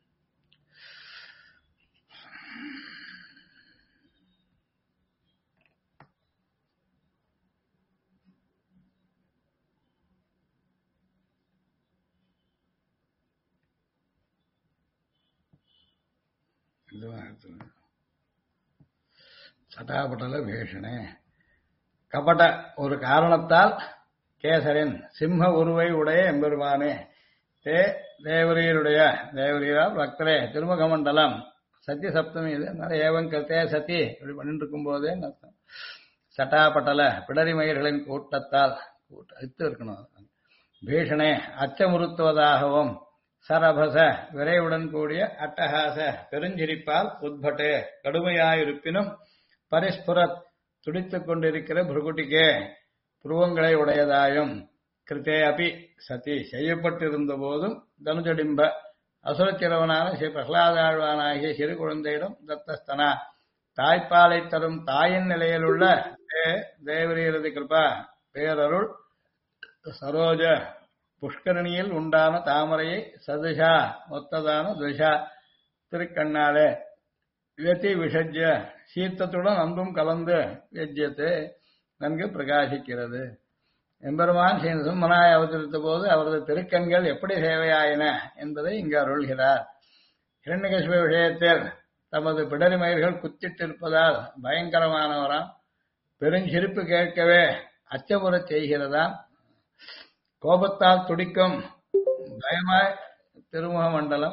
Speaker 1: சட்டாபட்டல பேஷனே கபட ஒரு காரணத்தால் கேசரின் சிம்ம உருவை உடைய எம்பெருமானே தே தேவரீருடைய தேவரீரால் பக்தரே திருமுகமண்டலம் சத்திய சப்தமி இது அதனால ஏவம் கத்தே சத்தி இப்படி பண்ணிட்டு இருக்கும் போதே அர்த்தம். சட்டாபட்டல பிடரி மயிர்களின் கூட்டத்தால் இத்து இருக்கணும் பீஷணே அச்சமுறுத்துவதாகவும் சரபச விரைவுடன் கூடிய அட்டகாச பெருஞ்சிரிப்பால் உத்பட்டே கடுமையாயிருப்பினும் பரிஸ்புரத் துடித்துக் கொண்டிருக்கிற புருகுட்டிக்கே புருவங்களை உடையதாயும் கிருத்தே அபி சதி செய்யப்பட்டிருந்த போதும் தனுஜடிம்ப அசுரச்சிரவனான ஸ்ரீ பிரகலாதாழ்வானாகிய சிறு குழந்தையிடம் தத்தஸ்தனா தாய்ப்பாலை தரும் தாயின் நிலையிலுள்ள தேவரீரதி கிருபா பேரருள் சரோஜ புஷ்கரணியில் உண்டான தாமரையை சதுஷா ஒத்ததான துஷா திருக்கண்ணாலே வியதி விஷஜ்ய சீத்தத்துடன் அன்பும் கலந்து வெஜ்யத்தை நன்கு பிரகாசிக்கிறது. எம்பெருமான் ஸ்ரீ நரசிம்மனாய் அவதரித்த போது அவரது திருக்கண்கள் எப்படி சேவையாயின என்பதை இங்கு அருள்கிறார். இரண்யகசிப விஷயத்தில் தமது பிடரி மயிர்கள் குத்திட்டிருப்பதால் பயங்கரமானவராம் பெருஞ்சிரிப்பு கேட்கவே அச்சமுறச் செய்கிறதாம். கோபத்தால் துடிக்கும் பயமாய் திருமுக மண்டலம்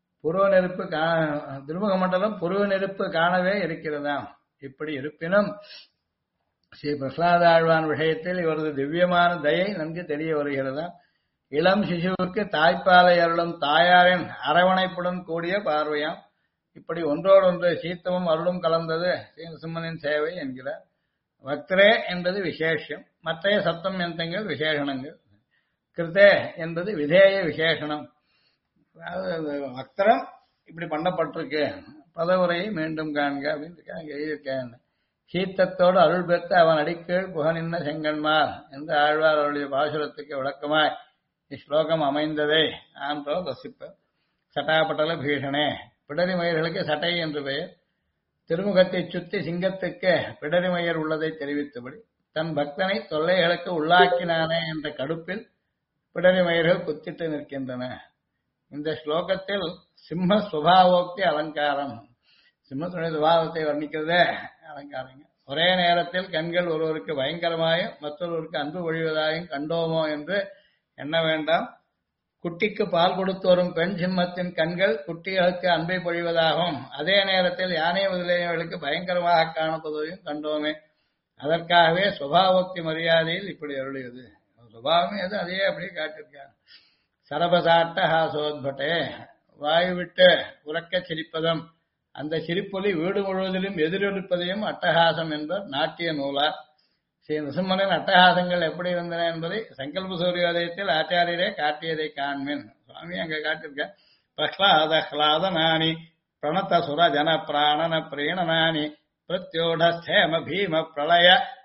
Speaker 1: புருவ நெருப்பு காணவே இருக்கிறதாம். இப்படி இருப்பினும் ஸ்ரீ பிரகலாத ஆழ்வான் விஷயத்தில் இவரது திவ்யமான தயை நன்கு தெரிய வருகிறதாம். இளம் சிசுவுக்கு தாய்ப்பாலை அருளும் தாயாரின் அரவணைப்புடன் கூடிய பார்வையாம். இப்படி ஒன்றோடொன்று சீத்தமும் அருளும் கலந்தது ஸ்ரீ நரசிம்மனின் சேவை என்கிறார். வக்திரே என்பது விசேஷம், மற்றைய சப்தம் எந்தங்கள் விசேஷணங்கள். கிருத்தே என்பது விதேய விசேஷனம். அதாவது வக்திரம் இப்படி பண்ணப்பட்டிருக்கு. பதவுரையை மீண்டும் காண்க அப்படின்னு அங்க எழுதியிருக்கேன். கீர்த்தத்தோடு அருள் பெற்று அவன் அடிக்கீழ் புகனின்ன செங்கன்மார் என்று ஆழ்வார் அவருடைய பாசுரத்துக்கு விளக்கமாய் இஸ்லோகம் அமைந்ததை ஆன்றோ ரசிப்ப. சட்டாபட்டல பீஷணே, பிடரி மயிர்களுக்கு சட்டை என்று பெயர். திருமுகத்தை சுத்தி சிங்கத்துக்கு பிடரி மயிர் உள்ளதை தெரிவித்தபடி தன் பக்தனை தொல்லைகளுக்கு உள்ளாக்கினானே என்ற கடுப்பில் பிடரி மயிர்கள் குத்திட்டு நிற்கின்றன. இந்த ஸ்லோகத்தில் சிம்ம சுபாவோக்தி அலங்காரம், சிம்மத்தினுடைய சுபாவத்தை வர்ணிக்கிறதே அலங்காரங்க. ஒரே நேரத்தில் கண்கள் ஒருவருக்கு பயங்கரமாயும் மற்றொருவருக்கு அன்பு பொழிவதாயும் கண்டோமோ என்று எண்ண வேண்டாம். குட்டிக்கு பால் கொடுத்து வரும் பெண் சிம்மத்தின் கண்கள் குட்டிகளுக்கு அன்பை பொழிவதாகவும் அதே நேரத்தில் யானை முதலியவர்களுக்கு பயங்கரமாக காணப்படுவதையும் கண்டோமே. அதற்காகவே சுபாவோக்தி மரியாதையில் இப்படி அருளியது. சுபாவமே அது அதையே அப்படியே காட்டியிருக்காங்க. சரபசாட்ட ஹாசோத்பட்டே, வாயு விட்டு உறக்கச் சிரிப்பதும் அந்த சிரிப்பொலி வீடு முழுவதிலும் எதிரொலிப்பதையும் அட்டகாசம் என்பர் நாட்டிய நூலார். ஸ்ரீ நரசிம்மனின் அட்டகாசங்கள் எப்படி இருந்தன என்பதை சங்கல்ப சூரியோதயத்தில் ஆச்சாரியரே காட்டியதை காண்மின். சுவாமி அங்க காட்டியிருக்க. பிரஹ்லாத ஹ்லாதனானி பிரணத சுர ஜன பிராணன பிரீணனானி பிரத்யோடஸ்தேம பீம பிரளய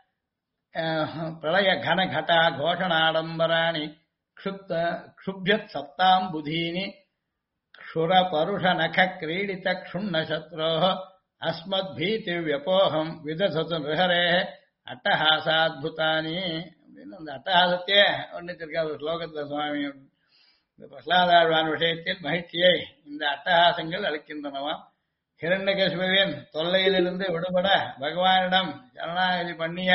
Speaker 1: பிரளய கன கடா கோஷணாடம்பராணி க்ஷுப்யத் சப்தாம் புதீனி க்ஷுர பருஷ நக கிரீடித க்ஷுண்ண சத்ரோஹ அஸ்மத் பீதி வியபோகம் விதசது நிருஹரே அட்டஹாசாத்புதானி அப்படின்னு அந்த அட்டஹாசத்தையே வர்ணித்திருக்கார் ஒரு ஸ்லோகத்தில் சுவாமி. இந்த பிரஹ்லாதாழ்வான் விஷயத்தில் மகிழ்ச்சியை இந்த அட்டஹாசங்கள் அளிக்கின்றனவாம். ஹிரண்யகசிபுவின் தொல்லையிலிருந்து விடுபட பகவானிடம் சரணாகதி பண்ணிய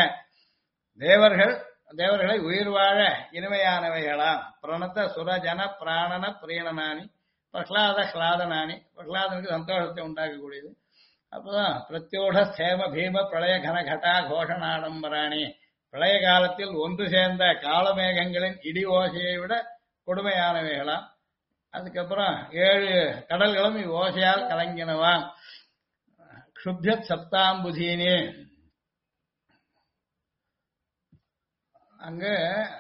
Speaker 1: தேவர்களை உயிர் வாழ இனிமையானவைகளாம். பிரணத்த சுரஜன பிராணன பிரியணனானி பிரஹ்லாத ஹ்லாதனானி, பிரஹ்லாதனுக்கு சந்தோஷத்தை உண்டாக்கக்கூடியது. அப்பதான் பிரத்யோட சேம பீம பிரளய கன கடா கோஷணாடம்பராணி, பிரளய காலத்தில் ஒன்று சேர்ந்த காலமேகங்களின் இடி ஓசையை விட கொடுமையானவைகளாம். அதுக்கப்புறம் 7 கடல்களும் இவ்வோசையால் கலங்கினவாம். க்ஷுப்யத் சப்தாம்புதீனி, அங்கு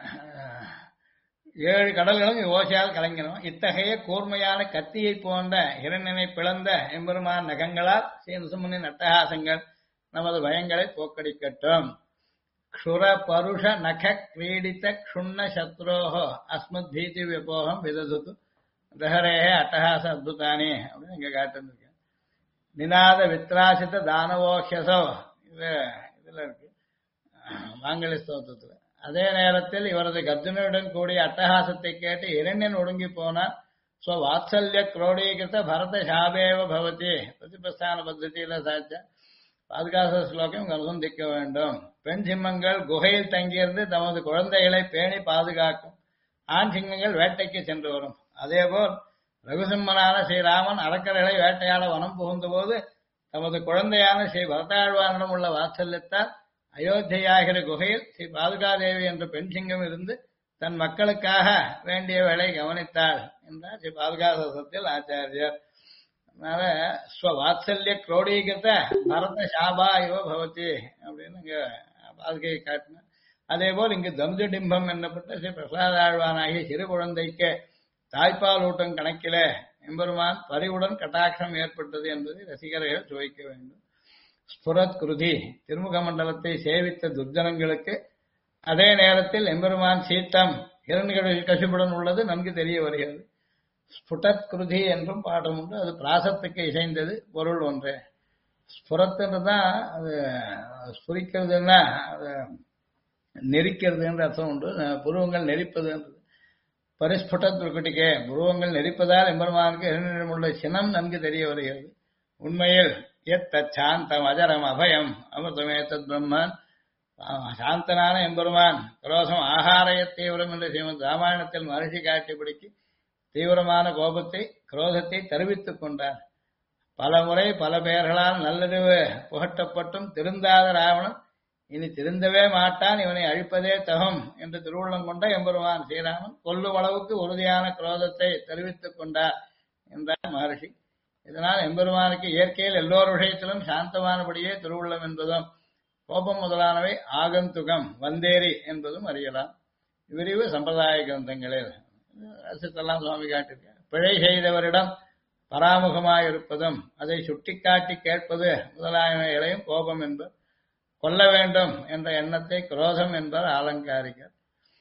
Speaker 1: 7 கடல்களும் ஓசையால் கலங்கினோம். இத்தகைய கூர்மையான கத்தியை போன்ற இரண்டனை பிளந்த எம்பெருமான் நகங்களால் ஸ்ரீ நரசிம்மனின் அட்டகாசங்கள் நமது பயங்களை போக்கடிக்கட்டும். க்ஷுர பருஷ நக கிரீடித க்ஷுண்ண சத்ரோஹோ அஸ்மத் பீதி வியபோகம் விததுது தஹரேஹே அட்டகாச அத்புதானி அப்படின்னு இங்க காட்டிருந்திருக்கேன். நிநாத வித்ராசித தானவோஹ்யசோ, இதுல இருக்கு மாங்கலி ஸ்தோத்திரத்துல. அதே நேரத்தில் இவரது கர்ஜனையுடன் கூடிய அட்டகாசத்தை கேட்டு இரண்யன் ஒடுங்கி போனார். வாத்சல்ய குரோடீகிருத்த பரத சாபேவ பவதி பிரதிபிரஸ்தான பద్ధதியில சாச்ச பாதுகாச ஸ்லோகம் அனுசந்திக்க வேண்டும். பெண் சிம்மங்கள் குகையில் தங்கியிருந்து தமது குழந்தைகளை பேணி பாதுகாக்கும். ஆண் சிங்கங்கள் வேட்டைக்கு சென்று வரும். அதேபோல் ரகுசிம்மனான ஸ்ரீராமன் அரக்கர்களை வேட்டையாட வனம் புகுந்த போது தமது குழந்தையான ஸ்ரீ பரதாழ்வானிடம் உள்ள வாத்சல்யத்தால் அயோத்தியாகிற குகையில் ஸ்ரீ பாதுகாதேவி என்ற பெண் சிங்கம் இருந்து தன் மக்களுக்காக வேண்டியவளை கவனித்தாள் என்றார் ஸ்ரீ பாதுகாசத்தில் ஆச்சாரியர். அதனால ஸ்வவாத்சல்ய குரோடீகிருத்த பரத சாபா இவ பவதி அப்படின்னு இங்க பாதுகையை காட்டினார். அதே போல் இங்கு தம்ஜடிம்பம் என்னப்பட்ட ஸ்ரீ பிரசாதாழ்வானாகிய சிறு குழந்தைக்கு தாய்ப்பால் ஊட்டம் கணக்கில எம்பெருமான் பரிவுடன் கட்டாட்சம் ஏற்பட்டது என்பதை ரசிகர்கள் சுவைக்க வேண்டும். ஸ்புரத் குருதி, திருமுக மண்டலத்தை சேவித்த துர்ஜனங்களுக்கு அதே நேரத்தில் எம்பெருமான் சீத்தம் இரண்யகசிபுடன் உள்ளது நன்கு தெரிய வருகிறது. ஸ்புடத் குருதி என்றும் பாடம் உண்டு. அது பிராசத்துக்கு இசைந்தது, பொருள் ஒன்றே. ஸ்புரத்துன்றதான் அது ஸ்புரிக்கிறதுன்னா அது நெரிக்கிறதுன்ற அர்த்தம் உண்டு. புருவங்கள் நெரிப்பதுன்றது பரிஸ்புடத் பிரகுட்டிக்கே, புருவங்கள் நெரிப்பதால் எம்பெருமானுக்கு இரண்டிடமுள்ள சினம் நன்கு தெரிய வருகிறது. உண்மையில் சாந்தம் அஜரம் அபயம் அமிர்தமே தத் பிரம்மன், சாந்தனான எம்பெருமான் குரோசம் ஆகாரய தீவிரம் என்று ஸ்ரீமத் ராமாயணத்தில் மகர்ஷி காட்டியபடிக்கு தீவிரமான கோபத்தை குரோதத்தை தருவித்துக் கொண்டார். பல முறை பல பெயர்களால் நல்லறிவு புகட்டப்பட்டும் திருந்தாத ராவணன் இனி திருந்தவே மாட்டான், இவனை அழிப்பதே தகும் என்று திருவுள்ளம் கொண்ட எம்பெருமான் ஸ்ரீராமன் கொல்லும் அளவுக்கு உறுதியான குரோதத்தை தெரிவித்துக் கொண்டார் என்றார் மகர்ஷி. இதனால் எம்பெருமானுக்கு இயற்கையில் எல்லோர் விஷயத்திலும் சாந்தமானபடியே திருவுள்ளம் என்பதும் கோபம் முதலானவை ஆகந்துகம் வந்தேரி என்பதும் அறியலாம். விரிவு சம்பிரதாய கிரந்தங்களில் ரசித்தெல்லாம் சுவாமி காட்டியிருக்கார். பிழை செய்தவரிடம் பராமுகமாயிருப்பதும் அதை சுட்டிக்காட்டி கேட்பது முதலாயவைகளையும் கோபம் என்பர். கொல்ல வேண்டும் என்ற எண்ணத்தை குரோதம் என்பர் ஆலங்காரிகர்.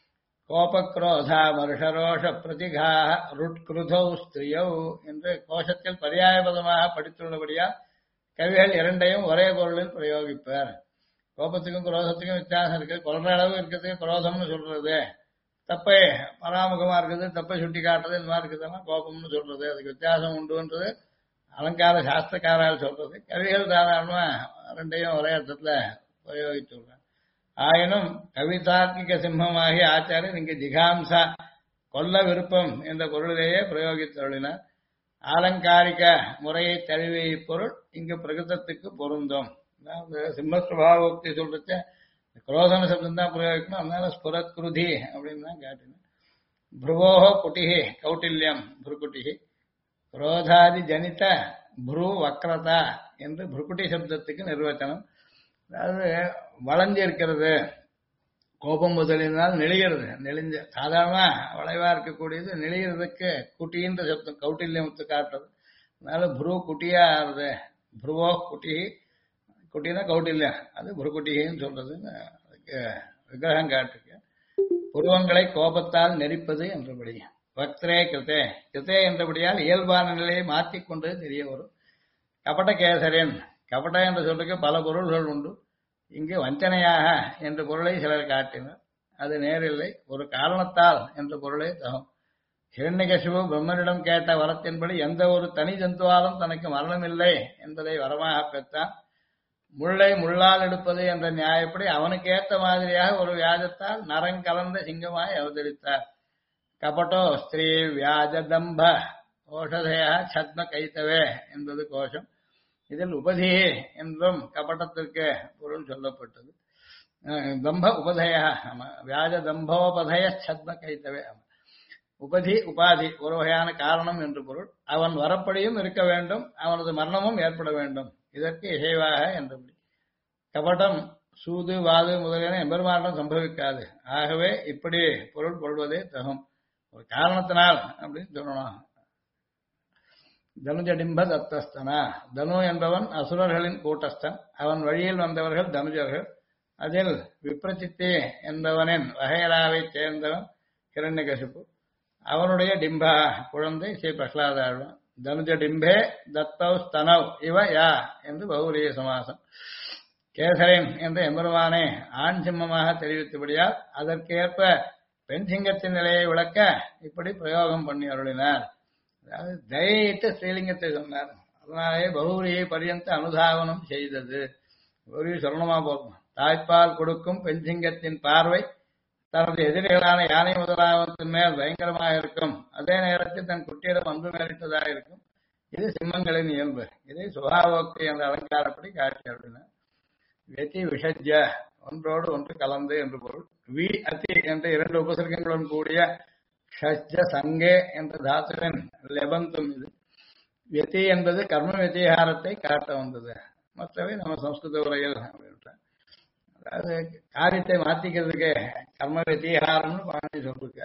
Speaker 1: கோபக்ரோதா மருஷரோஷ பிரதிகாக ருட்கிருதௌ ஸ்திரியௌ என்று கோஷத்தில் பரியாயபதமாக படித்துள்ளபடியால் கவிகள் இரண்டையும் ஒரே பொருளில் பிரயோகிப்பர். கோபத்துக்கும் குரோதத்துக்கும் வித்தியாசம் இருக்கு. கொல்ற அளவு இருக்கிறதுக்கு குரோதம்னு சொல்றது, தப்பை பராமுகமா இருக்குது, தப்பை சுட்டி காட்டுறது, இந்த மாதிரி இருக்குதுன்னா கோபம்னு சொல்றது. அதுக்கு வித்தியாசம் உண்டுன்றது அலங்கார சாஸ்திரக்காரால் சொல்றது. கவிகள் தாராளமா ரெண்டையும் ஒரே அர்த்தத்துல பிரயோகித்துள்ளார். ஆயினும் கவிதாத்மிக சிம்மமாகிய ஆச்சாரியர் இங்கு ஜிகாம்சா கொல்ல விருப்பம் என்ற பொருளிலேயே பிரயோகித்துள்ளினார். ஆலங்காரிக முறையை தழுவிய இப்பொருள் இங்கு பிரகிருதத்துக்கு பொருந்தும். சிம்மஸ்வபாவோக்தி சொல்றச்ச குரோதன சப்தம் தான் பிரயோகிக்கணும். அதனால ஸ்புரத்குருதி அப்படின்னு தான் காட்டினேன். புருவோஹோ குட்டிகி கௌட்டில்யம் புருக்குட்டிகி குரோதாதி ஜனித புரு வக்ரதா என்று புருக்குட்டி சப்தத்துக்கு நிர்வச்சனம். அதாவது வளைஞ்சு இருக்கிறது, கோபம் முதலினால் நெளிகிறது. நெளிஞ்ச சாதாரணமா வளைவா இருக்கக்கூடியது நெளிகிறதுக்கு குட்டின்ற சப்தம் கௌட்டில்யத்தை காட்டுறது. அதனால புரு குட்டியா ஆறுது. புருவோ குட்டி, குட்டினா கௌட்டில்யம், அது புருக்குட்டின்னு சொல்றது. அதுக்கு விக்கிரகம் காட்டுக்கு புருவங்களை கோபத்தால் நெரிப்பது என்றபடி. வக்திரே கிருத்தே, கிருத்தே என்றபடியால் இயல்பான நிலையை மாற்றிக்கொண்டு தெரிய வரும். கபட கேசரின், கபட என்று சொல்றதுக்கு பல பொருள்கள் உண்டு. இங்கு வஞ்சனையாக என்ற பொருளை சிலர் காட்டினர். அது நேரில்லை, ஒரு காரணத்தால் என்ற பொருளை தகும். ஹிரண்யகசிபு பிரம்மனிடம் கேட்ட வரத்தின்படி எந்த ஒரு தனி ஜந்துவாலும் தனக்கு மரணம் இல்லை என்பதை வரமாக பெற்றான். முள்ளை முள்ளால் எடுப்பது என்ற நியாயப்படி அவனுக்கு ஏற்ற மாதிரியாக ஒரு வியாஜத்தால் நரங்கலந்த சிங்கமாய் அவதரித்தார். கபட்டோ ஸ்திரீ வியாஜதம்ப ஓஷதய சத்ம கைத்தவே என்பது கோஷம். இதில் உபதி என்றும் கபட்டத்திற்கு பொருள் சொல்லப்பட்டது. தம்ப உபதய, வியாஜ தம்போபதய சத்ம கைத்தவே. உபதி உபாதி ஒரு வகையான காரணம் என்று பொருள். அவன் வரப்படியும் இருக்க வேண்டும், அவனது மரணமும் ஏற்பட வேண்டும், இதற்கு இசைவாக என்றபடி. கபடம் சூது வாது முதலியன எம்பெருமானிடம் சம்பவிக்காது. ஆகவே இப்படி பொருள் கொள்வதே தகும். ஒரு காரணத்தினால் அப்படின்னு சொல்லணும். தனுஜடிம்ப தத்தஸ்தனா, தனு என்பவன் அசுரர்களின் கூட்டஸ்தன். அவன் வழியில் வந்தவர்கள் தனுஜர்கள். அதில் விப்ரசித்தி என்பவனின் வகையராவைச் சேர்ந்தவன் ஹிரண்யகசிபு. அவனுடைய டிம்பா குழந்தை ஸ்ரீ பிரகலாதாழ்வான். தனுஜ டிம்பே தத்தௌ ஸ்தனவ் இவ யா என்று பௌரிய சமாசம். கேசரின் என்ற எம்பெருமானை ஆண் சிம்மமாக தெரிவித்தபடியால் அதற்கேற்ப பெண் சிங்கத்தின் நிலையை விளக்க இப்படி பிரயோகம் பண்ணி அருளினார். அதாவது தயிட்டு ஸ்ரீலிங்கத்தை சொன்னார். அதனாலே பௌரியை பரியந்த அனுதாபனம் செய்தது. பௌரி சொல்லணுமா போகும். தாய்ப்பால் கொடுக்கும் பெண் சிங்கத்தின் பார்வை தனது எதிரிகளான யானை முதலாவத்தின் மேல் பயங்கரமாக இருக்கும். அதே நேரத்தில் தன் குட்டியிடம் அன்பு மேலிட்டதாக இருக்கும். இது சிம்மங்களின் இயல்பு. இதை சுபாவோக்தி என்ற அலங்காரப்படி காட்டி அருளினார். வெதி விஷஜ ஒன்றோடு ஒன்று கலந்து என்று பொருள். வி அதி என்ற இரண்டு உபசர்க்கங்களுடன் கூடிய ஷஜ்ஜ சங்கே என்ற தாத்துவின் லெபந்தும் இது. வெதி என்பது கர்ம வெத்திகாரத்தை காட்ட வந்தது. மற்றவை நம்ம சம்ஸ்கிருத உரையில் அப்படின்ற, அதாவது காரியத்தை மாற்றிக்கிறதுக்கு கர்ம வெத்திகாரம்னு பாணி சொல்லிருக்க.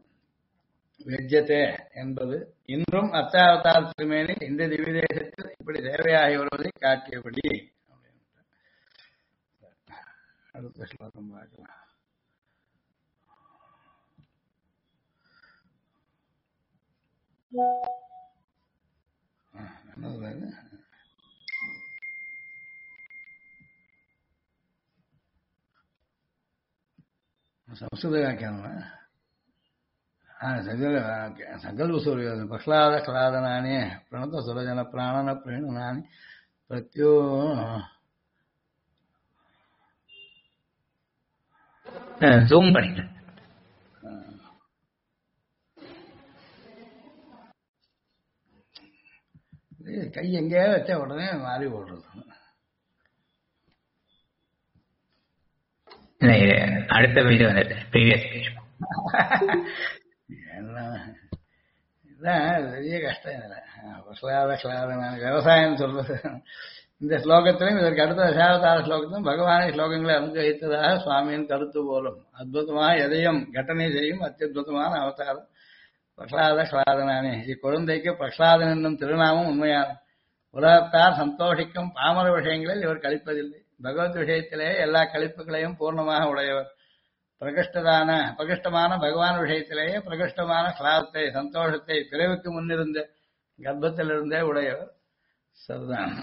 Speaker 1: வெஜ்ஜத்தே என்பது இன்றும் அத்தாவதார திருமேனில் இந்த திவ்ய தேசத்தில் இப்படி தேவையாகி வருவதை காட்டியபடி. அடுத்த ஸ்லோகம் பார்க்கலாம். ಸಂಸ್ಕೃತ ವ್ಯಾಖ್ಯಾನ ಸಂಕಲ್ಪ ಸೂರ್ಯ ಪ್ರಹ್ಲಾದ ಕ್ಲಾದನಾನಿ ಪ್ರಣತ ಸುರಜನ ಪ್ರಾಣನ ಪ್ರೇಣನಾನಿ ಪ್ರತ್ಯೋ
Speaker 2: ஜூம் பண்ணிட்டேன்.
Speaker 1: கை எங்கேயாவது வச்சா உடனே மாறி போடுறது.
Speaker 2: அடுத்த வீடு வந்துட்டு ப்ரீவியஸ் பேஜ்
Speaker 1: இதுதான் பெரிய கஷ்டம். இதில் விவசாயம் சொல்றது இந்த ஸ்லோகத்திலும் இதற்கு அடுத்த தசாவதார ஸ்லோகத்திலும் பகவானை ஸ்லோகங்களை அனுகிரகித்ததாக சுவாமியின் கருத்து போலும். அற்புதமாக எதையும் கட்டணை செய்யும் அத்தியுதமான அவதாரம். பிரகலாத கிளாதனானே இக்குழந்தைக்கு பிரகலாதன் என்னும் திருநாமம் உண்மையான உலகத்தார் சந்தோஷிக்கும் பாமர விஷயங்களில் இவர் கழிப்பதில்லை. பகவத் விஷயத்திலே எல்லா கழிப்புகளையும் பூர்ணமாக உடையவர். பிரகிஷ்டமான பகவான் விஷயத்திலேயே பிரகிஷ்டமான கிளாதத்தை சந்தோஷத்தை பிறவுக்கு முன்னிருந்த கர்ப்பத்திலிருந்தே உடையவர். சரிதான்.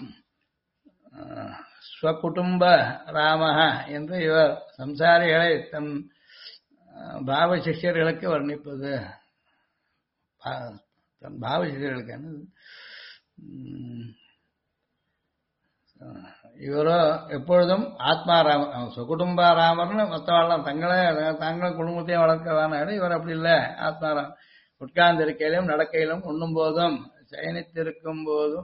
Speaker 1: ஸ்வகுடும்ப ராமஹ என்று இவர் சம்சாரிகளை தன் பாவ சிஷ்யர்களுக்கு வர்ணிப்பது. தன் பாவ சிஷ்யர்களுக்கு இவரோ எப்பொழுதும் ஆத்மாராமர் சுகுடும்ப ராமர்னு மற்றவாழ்லாம் தாங்களும் குடும்பத்தையும் வளர்க்கவான இவர் அப்படி இல்லை. ஆத்மாராம் உட்கார்ந்து இருக்கையிலும் நடக்கையிலும் உண்ணும் போதும் சயனித்திருக்கும் போதும்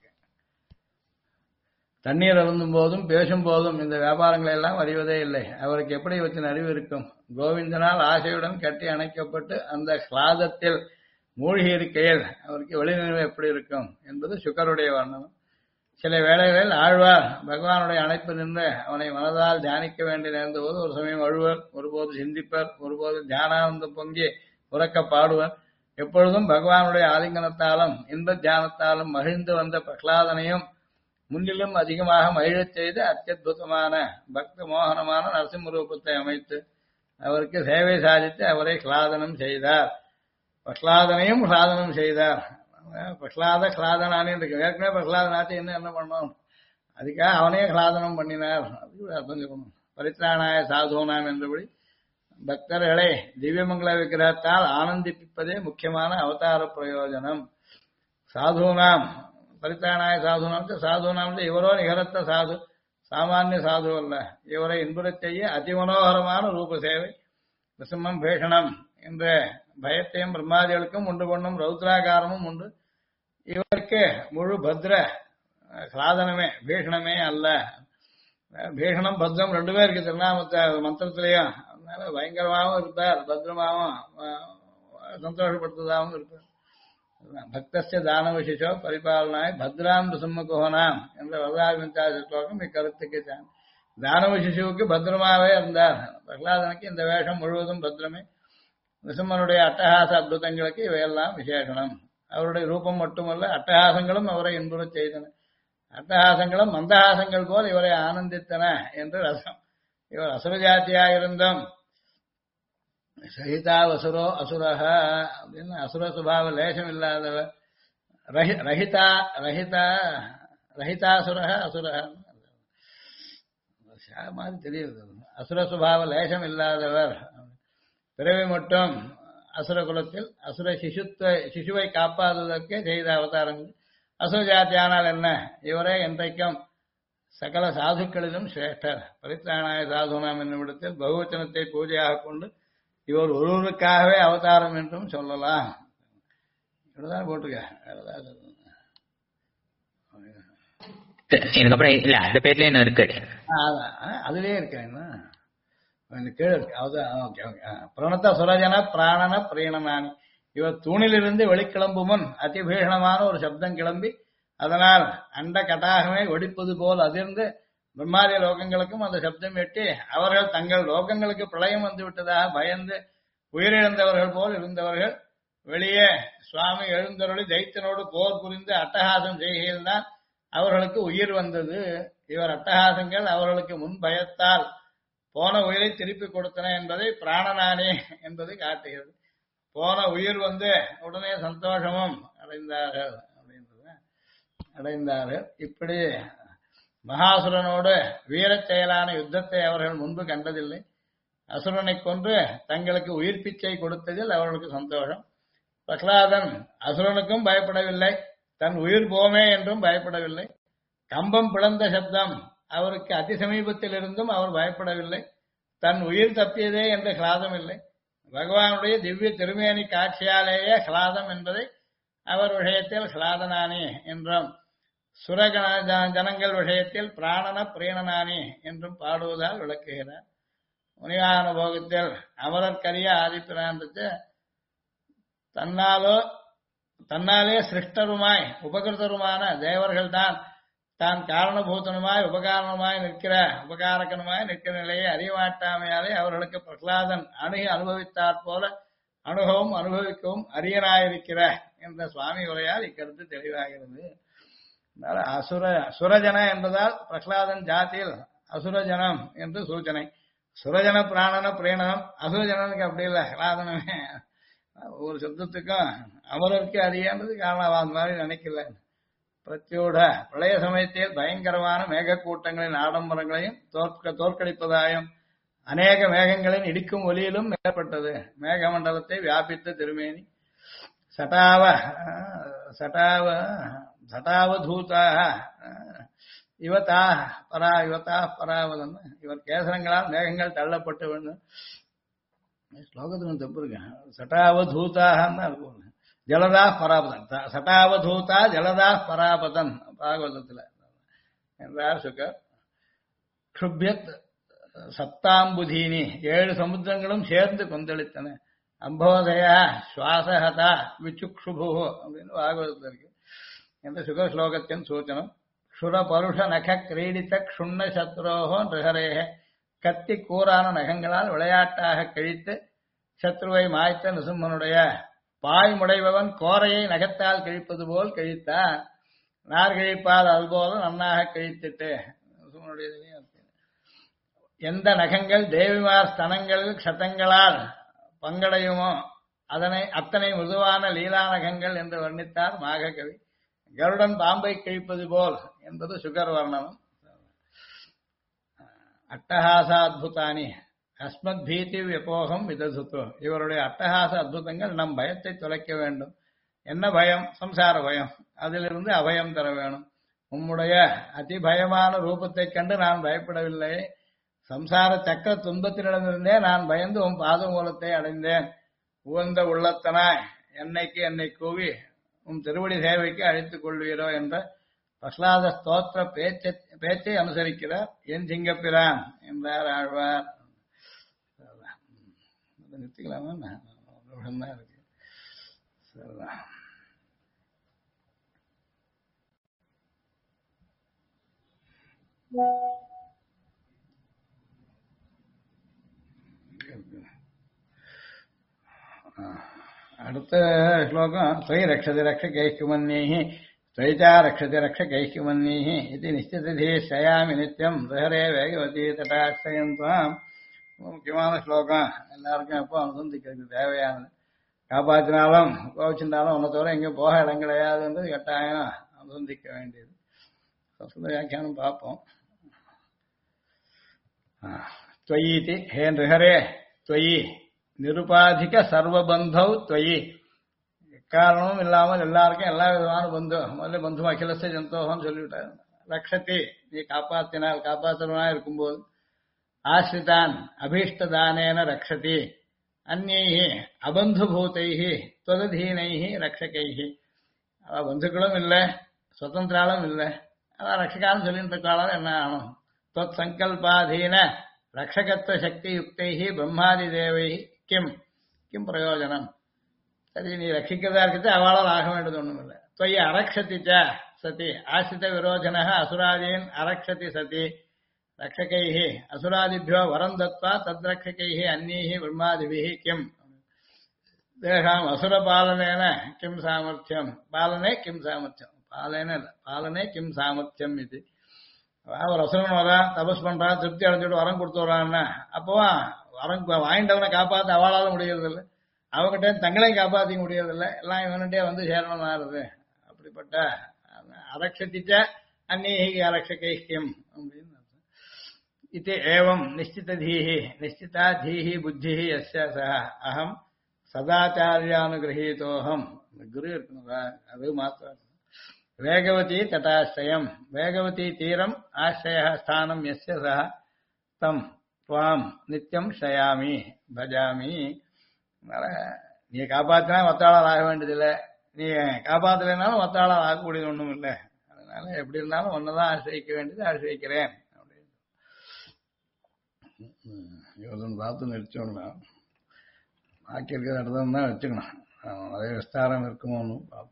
Speaker 1: தண்ணீர் அருந்தும் போதும் பேசும் போதும் இந்த வியாபாரங்களை எல்லாம் அறிவதே இல்லை. அவருக்கு எப்படி இவற்றின் அறிவு இருக்கும்? கோவிந்தனால் ஆசையுடன் கட்டி அணைக்கப்பட்டு அந்த கிளாதத்தில் மூழ்கி இருக்கையில் அவருக்கு வெளிநிலைமை எப்படி இருக்கும் என்பது சுக்கருடைய வர்ணனம். சில வேளைகளில் ஆழ்வார் பகவானுடைய அணைப்பு நின்று அவனை மனதால் தியானிக்க வேண்டி நேர்ந்த போது ஒரு சமயம் அழுவர், ஒருபோது சிந்திப்பர், ஒருபோது தியானானந்தம் பொங்கி உறக்க பாடுவர். எப்பொழுதும் பகவானுடைய ஆலிங்கனத்தாலும் இன்ப தியானத்தாலும் மகிழ்ந்து வந்த பிரகலாதனையும் முன்னிலும் அதிகமாக மகிழச் செய்து அத்தியுதமான பக்த மோகனமான நரசிம்ம ரூபத்தை அமைத்து அவருக்கு சேவை சாதித்து அவரை கிளாதனம் செய்தார். பிரகலாதனையும் கிளாதனம் செய்தார். பிரகலாத கிளாதனானே இருக்கு. ஏற்கனவே பிரகலாதனாச்சு என்ன பண்ணோம், அதுக்காக அவனே கிளாதனம் பண்ணினார். அதுக்கு அர்த்தம் சொல்லணும். பரித்ராணாய சாதுனாம் என்றபடி பக்தர்களை திவ்யமங்கல விக்கிரகத்தால் ஆனந்திப்பிப்பதே முக்கியமான அவதார பிரயோஜனம். சாதுனாம் பரித்ராணாய சாதுனாம் இவரோ நிகரத்த சாது, சாமானிய சாது அல்ல. இவரை இன்புறச் செய்ய அதிமனோகரமான ரூப சேவை விசமம் பேஷணம் என்ற பயத்தையும் பிரம்மாதிகளுக்கும் உண்டு பண்ணும் ரௌத்ராகாரமும் உண்டு. இவருக்கு முழு பத்ர சாதனமே பீஷணமே அல்ல. பீஷணம் பத்ரம் ரெண்டுமே இருக்கு திருநாமத்தை மந்திரத்திலையும். அதனால பயங்கரமாகவும் இருப்பார், பத்ரமாகவும் சந்தோஷப்படுத்துவதாகவும் இருப்பார். பக்தஸ்ய தானவசிஷோ பரிபாலனாய் பத்ராம் சும்மகுஹனாம் என்ற வரதாவிந்தாதி ஸ்லோகம் இக்கருத்துக்கு தானவசிஷுவுக்கு பத்ரமாவே இருந்தார். பிரகலாதனுக்கு இந்த வேஷம் முழுவதும் பத்ரமே. நிருசிம்மனுடைய அட்டகாச அற்புதங்களுக்கு இவையெல்லாம் விசேஷனம். அவருடைய ரூபம் மட்டுமல்ல, அட்டகாசங்களும் அவரை இன்புறச் செய்தன. அட்டகாசங்களும் மந்தஹாசங்கள் போல் இவரை ஆனந்தித்தன என்று ரசம். இவர் அசுரஜாத்தியாயிருந்தும் சகிதாவசுரோ அசுரஹ அப்படின்னு அசுர சுபாவ லேசம் இல்லாதவர். ரஹிதாசுரஹ அசுரஹ மாதிரி தெரியுது. அசுர சுபாவ லேசம் இல்லாதவர். பிறவி மட்டும் அசுர குலத்தில் அசுர சிசுவை காப்பாற்றுவதற்கே செய்த அவதாரங்கள். அசுர ஜாத்தியானால் என்ன? இவரே என்றைக்கும் சகல சாதுக்களிலும் சிரேஷ்டர். பரித்ராணாய சாதுனாம் என்னுமிடத்தில் பகுவச்சனத்தை பூஜையாக கொண்டு இவர் ஒருவருக்காகவே அவதாரம் என்றும் சொல்லலாம். இப்படிதான் போட்டுக்க.
Speaker 2: இதுக்கப்புறம் இல்ல அந்த பேர்ல என்ன இருக்கு?
Speaker 1: அதுலயே இருக்கேன் கீழே இருக்கு. பிரணத்த சுரஜன பிராணன பிரீணனானி. இவர் தூணிலிருந்து வெளிக்கிளம்பு முன் அதிபீஷணமான ஒரு சப்தம் கிளம்பி அதனால் அண்ட கட்டாகமே வெடிப்பது போல் அதிர்ந்து பிரம்மாதிய லோகங்களுக்கும் அந்த சப்தம் எட்டி அவர்கள் தங்கள் லோகங்களுக்கு பிரளயம் வந்து விட்டதாக பயந்து உயிரிழந்தவர்கள் போல் இருந்தவர்கள் வெளியே சுவாமி எழுந்தருளி தைத்தனோடு போர் புரிந்து அட்டகாசம் செய்கையில்தான் அவர்களுக்கு உயிர் வந்தது. இவர் அட்டகாசங்கள் அவர்களுக்கு முன் பயத்தால் போன உயிரை திருப்பி கொடுத்தன என்பதை பிராணனானே என்பது காட்டுகிறது. போன உயிர் வந்து உடனே சந்தோஷமும் அடைந்தார்கள். இப்படி மகாசுரனோடு வீரச் செயலான யுத்தத்தை அவர்கள் முன்பு கண்டதில்லை. அசுரனை கொன்று தங்களுக்கு உயிர் பிச்சை கொடுத்ததில் அவர்களுக்கு சந்தோஷம். பிரகலாதன் அசுரனுக்கும் பயப்படவில்லை, தன் உயிர் போமே என்றும் பயப்படவில்லை. கம்பம் பிளந்த சப்தம் அவருக்கு அதிசமீபத்தில் இருந்தும் அவர் பயப்படவில்லை. தன் உயிர் தப்பியதே என்ற கிளாதம் இல்லை. பகவானுடைய திவ்ய திருமேனி காட்சியாலேயே கிளாதம் என்பதை அவர் விஷயத்தில் கிளாதனானே என்றும் சுரகண ஜனங்கள் விஷயத்தில் பிராணன பிரீணனானே என்றும் பாடுவதால் விளக்குகிறார். முனிவானுபோகத்தில் அமரற்கரிய ஆதிப்பிராந்தத்தை தன்னாலே சிருஷ்டருமாய் உபகிருதருமான தேவர்கள்தான் தான் காரணபூதனுமாய் உபகாரகனுமாய் நிற்கிற நிலையை அறியமாட்டாமையாலே அவர்களுக்கு பிரகலாதன் அணுகி அனுபவித்தாற் போல அனுபவம் அனுபவிக்கவும் அரியனாயிருக்கிற என்ற சுவாமி உரையால் இக்கருத்து தெளிவாகிறது. அதனால சுரஜன என்பதால் பிரகலாதன் ஜாத்தியில் அசுரஜனம் என்று சூச்சனை. சுரஜன பிராணன பிரேணனம், அசுரஜனனுக்கு அப்படி இல்லை. பிரகலாதனமே ஒரு சப்தத்துக்கும் அமரருக்கு அறியன்றது காரணம் அந்த மாதிரி நினைக்கல. பிரத்யோட பிரளய சமயத்தில் பயங்கரமான மேகக்கூட்டங்களின் ஆடம்பரங்களையும் தோற்கடிப்பதாயும் அநேக மேகங்களின் இடிக்கும் ஒலியிலும் ஏற்பட்டது. மேகமண்டலத்தை வியாபித்த திருமேனி சட்டாவதூதாக இவதா பராவதன் இவர் கேசரங்களால் மேகங்கள் தள்ளப்பட்டு வேண்டும். ஸ்லோகத்துக்கு தப்பு இருக்கு. சட்டாவதூதாக இருக்கும். ஜலதா பராபதன், சட்டாவதூதா ஜலதா பராபதன் பாகவதத்தில் என்றார் சுகர். க்ஷுப்யத் சப்தாம்புதீனி 7 சமுத்திரங்களும் சேர்ந்து கொந்தளித்தன. அம்போதயா சுவாசஹதா விச்சுக்ஷுபு அப்படின்னு பாகவதத்தில் இருக்கு. என்ற சுக ஸ்லோகத்தின் சூச்சனம். க்ஷுர பருஷ நக கிரீடித்த க்ஷுண்ண சத்ரோகோ நிருஹரேக கத்தி கூரான நகங்களால் விளையாட்டாக கிழித்து சத்ருவை மாய்த்த நிசும்மனுடைய பாய் முடைபவன் கோரையை நகத்தால் கிழிப்பது போல் கிழித்தான். நார் கிழிப்பால் அதுபோல நன்னாக கிழித்துட்டு எந்த நகங்கள் தேவிமார் ஸ்தனங்களில் க்ஷதங்களால் பங்கடையுமோ அத்தனை மிருதுவான லீலா நகங்கள் என்று வர்ணித்தார் மாககவி. கருடன் பாம்பை கிழிப்பது போல் என்பது சுகர் வர்ணனம். அட்டஹாச அத்புதானி அஸ்மத் பீதி வியபோகம் விதசுத்து. இவருடைய அட்டஹாச அத்புதங்கள் நம் பயத்தை தொலைக்க வேண்டும். என்ன பயம்? சம்சார பயம். அதிலிருந்து அபயம் தர வேணும். உம்முடைய அதிபயமான ரூபத்தைக் கண்டு நான் பயப்படவில்லை. சம்சார சக்கர துன்பத்தினிடமிருந்தே நான் பயந்து உன் பாதமூலத்தை அடைந்தேன். உகந்த உள்ளத்தனாய் என்னை கூவி உன் திருவடி சேவைக்கு அழைத்துக் கொள்வீரோ என்ற பிரகலாத ஸ்தோத்திர பேச்சை அனுசரிக்கிறார் என் சிங்கப்பிரான் என்றார் ஆழ்வார். நிறுத்திக்கலாமா? தான் இருக்கு. சரிதான். அடுத்த ஸ்லோகம் ஸ்வயி ரக்ஷதி ரக்ஷகைக்குமன்யைஹி ஸ்வயிச்சா ரக்ஷதி ரக்ஷகைக்குமன்யைஹி இது நிச்சிததி ஸ்ரயாமி நித்யம் ரஹரே வேகவதி தடாஸ்ரயம் துவாம். முக்கியமான ஸ்லோகம். எல்லாருக்கும் எப்போ அனுசந்திக்கிறது தேவையானது. காப்பாற்றினாலும் கோவிச்சிருந்தாலும் உன்னை தவிர எங்கேயும் போக இடம் கிடையாதுன்றது கட்டாயம் அனுசந்திக்க வேண்டியது. சம்ஸ்கிருத வியாக்கியானம் பார்ப்போம். त्वयीति हे नृहरे त्वयि நிருபாதிக சர்வபந்தௌ त्वयि. காரணமும் இல்லாமல் எல்லாருக்கும் எல்லா விதமான பந்து. முதல்ல பந்து அகிலச ஜந்தோகம் சொல்லிவிட்டார். ரக்ஷதி நீ காப்பாற்றினால் காப்பாற்றவனா இருக்கும்போது. ஆசிரிதான் அபீஷ்டதானேன ரக்ஷதி. அந்நைஹி அபந்துபூதைஹி त्वदधीनैहि ரக்ஷகைஹி. பந்துக்களும் இல்லை, சுதந்திராலும் இல்லை. அதான் ரக்ஷகான்னு சொல்லிட்டு இருக்காலும் என்ன ஆகும்? त्वत् சங்கல்பாதீன ரக்ஷகத்துவ சக்தி யுக்தைஹி பிரம்மாதி தேவை கிம் கிம் பிரயோஜனம். சரி, நீ ரட்சிக்கிறதா இருக்கிறது அவளால் ஆக வேண்டியது ஒன்றும் இல்லை. त्वयि அரக்ஷதி ச சதி ஆசிரித விரோஜன அசுராதீன் அரக்ஷதி சதி ரக்ஷகைஹி அசுராதிபியோ வரம் தத்வா தத்ரக்ஷகைஹி அந்நீஹி பிரம்மாதிபிஹி கிம் தேகாம் அசுர பாலனேன கிம் சாமர்த்தியம். பாலனே கிம் சாமர்த்தியம். பாலனே கிம் சாமர்த்தியம் இது. ஒரு அசுரன் வரான், தபஸ் பண்றான், திருப்தி அடைஞ்சிட்டு வரம் கொடுத்து வரான்னா அப்போ வரம் வாங்கிட்டவனை காப்பாற்ற அவளால முடியறதில்லை, அவங்ககிட்ட தங்களையும் காப்பாற்றிக்க முடியறதில்லை. எல்லாம் இவன்கிட்டே வந்து சேரணும் ஆறுது. அப்படிப்பட்ட அரட்சத்திச்ச அந்நீகி அரட்சகைக்கியம் அப்படின்னு இது ஏவம் நிச்சிததீஹி நிச்சிதா தீஹி புத்திஹி யஸ்ய சஹ அகம் சதாச்சாரியானுகிரகீதோகம். குரு இருக்கணுங்களா? அது மாத்திரம். வேகவதி தட்டாஸ்ரயம் வேகவதி தீரம் ஆசிரய ஸ்தானம் யஸ்ய சஹ தம் துவாம் நித்தியம் ஷயாமி பஜாமி. அதனால நீ காப்பாற்றினா மத்தாளால் ஆக வேண்டியதில்லை, நீ காப்பாற்றலைனாலும் மத்தாளால் ஆகக்கூடியது ஒன்றும் இல்லை. அதனால எப்படி இருந்தாலும் ஒன்னதான் ஆசிரியிக்க வேண்டியது ஆசிரியிக்கிறேன் அப்படின்னு இவன் பார்த்து நிறுத்தணும்னா பாக்கி இருக்கிற இடத்துல தான் வச்சுக்கணும். அதே விஸ்தாரம் இருக்குமோன்னு பார்ப்போம்.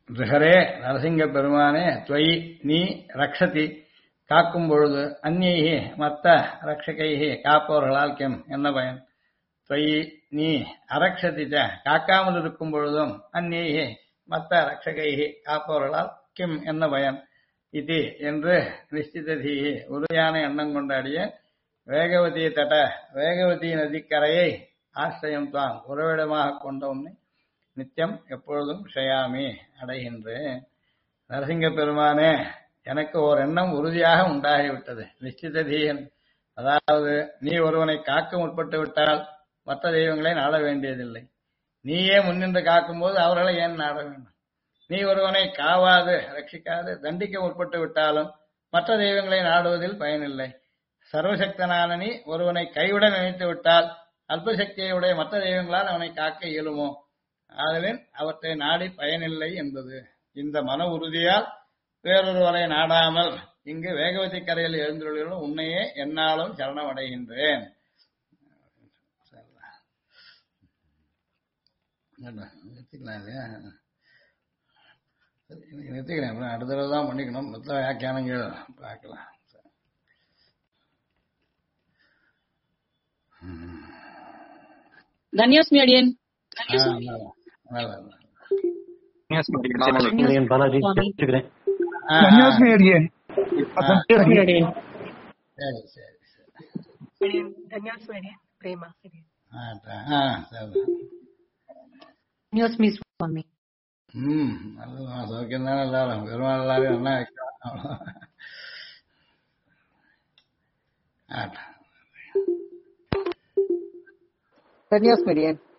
Speaker 1: ரிஹரே நரசிங்க பெருமானே துவயி நீ ரக்ஷதி காக்கும் பொழுது அந்நியை மற்ற ரக்ஷகைஹி காப்பவர்களால் கிம் என்ன பயன்? துவயி நீ அரக்ஷதிச்ச காக்காமல் இருக்கும் பொழுதும் அந்நியை மற்ற ரக்ஷகைஹி காப்பவர்களால் கிம் என்ன பயன்? இது என்று நிச்சிததீஹி உறுதியான எண்ணம் கொண்டாடிய வேகவதி தட வேகவதி நதிக்கரையை ஆசிரியம் தான் உறவிடமாக கொண்ட உன்னை நித்தியம் எப்பொழுதும் ஷயாமி அடைகின்றேன். நரசிங்க பெருமானே எனக்கு ஓர் எண்ணம் உறுதியாக உண்டாகிவிட்டது. நிச்சிததீயன் அதாவது நீ ஒருவனை காக்க முற்பட்டு விட்டால் மற்ற தெய்வங்களை நாட வேண்டியதில்லை. நீயே முன்னின்று காக்கும்போது அவர்களை ஏன் நாட வேண்டும்? நீ ஒருவனை காவாது ரட்சிக்காது தண்டிக்க முற்பட்டு விட்டாலும் மற்ற தெய்வங்களை நாடுவதில் பயனில்லை. சர்வசக்தனான நீ ஒருவனை கைவிட நினைத்து விட்டால் அல்பசக்தியை உடைய மற்ற தெய்வங்களால் அவனை காக்க இயலுமோ? ஆதலின் அவற்றை நாடி பயனில்லை என்பது. இந்த மன உறுதியால் வேறொருவரை நாடாமல் இங்கு வேகவதி கரையில் எழுந்துள்ளும் உன்னையே என்னாலும் சரணம் அடைகின்றேன். நிறுத்திக்கிறேன். அடுத்த தடவை தான் பண்ணிக்கணும். மொத்த வியாக்கியானங்கள் பார்க்கலாம்.
Speaker 3: धन्योस्मि अडियन्
Speaker 4: धन्योस्मि अडियन्
Speaker 5: प्रेमा
Speaker 3: धन्योस्मि स्वामी
Speaker 1: சௌக்கியம் தானே எல்லாரும்? பெருமாள் எல்லாரும் என்ன வைக்கலாம்.
Speaker 5: धन्योस्मि अडियन्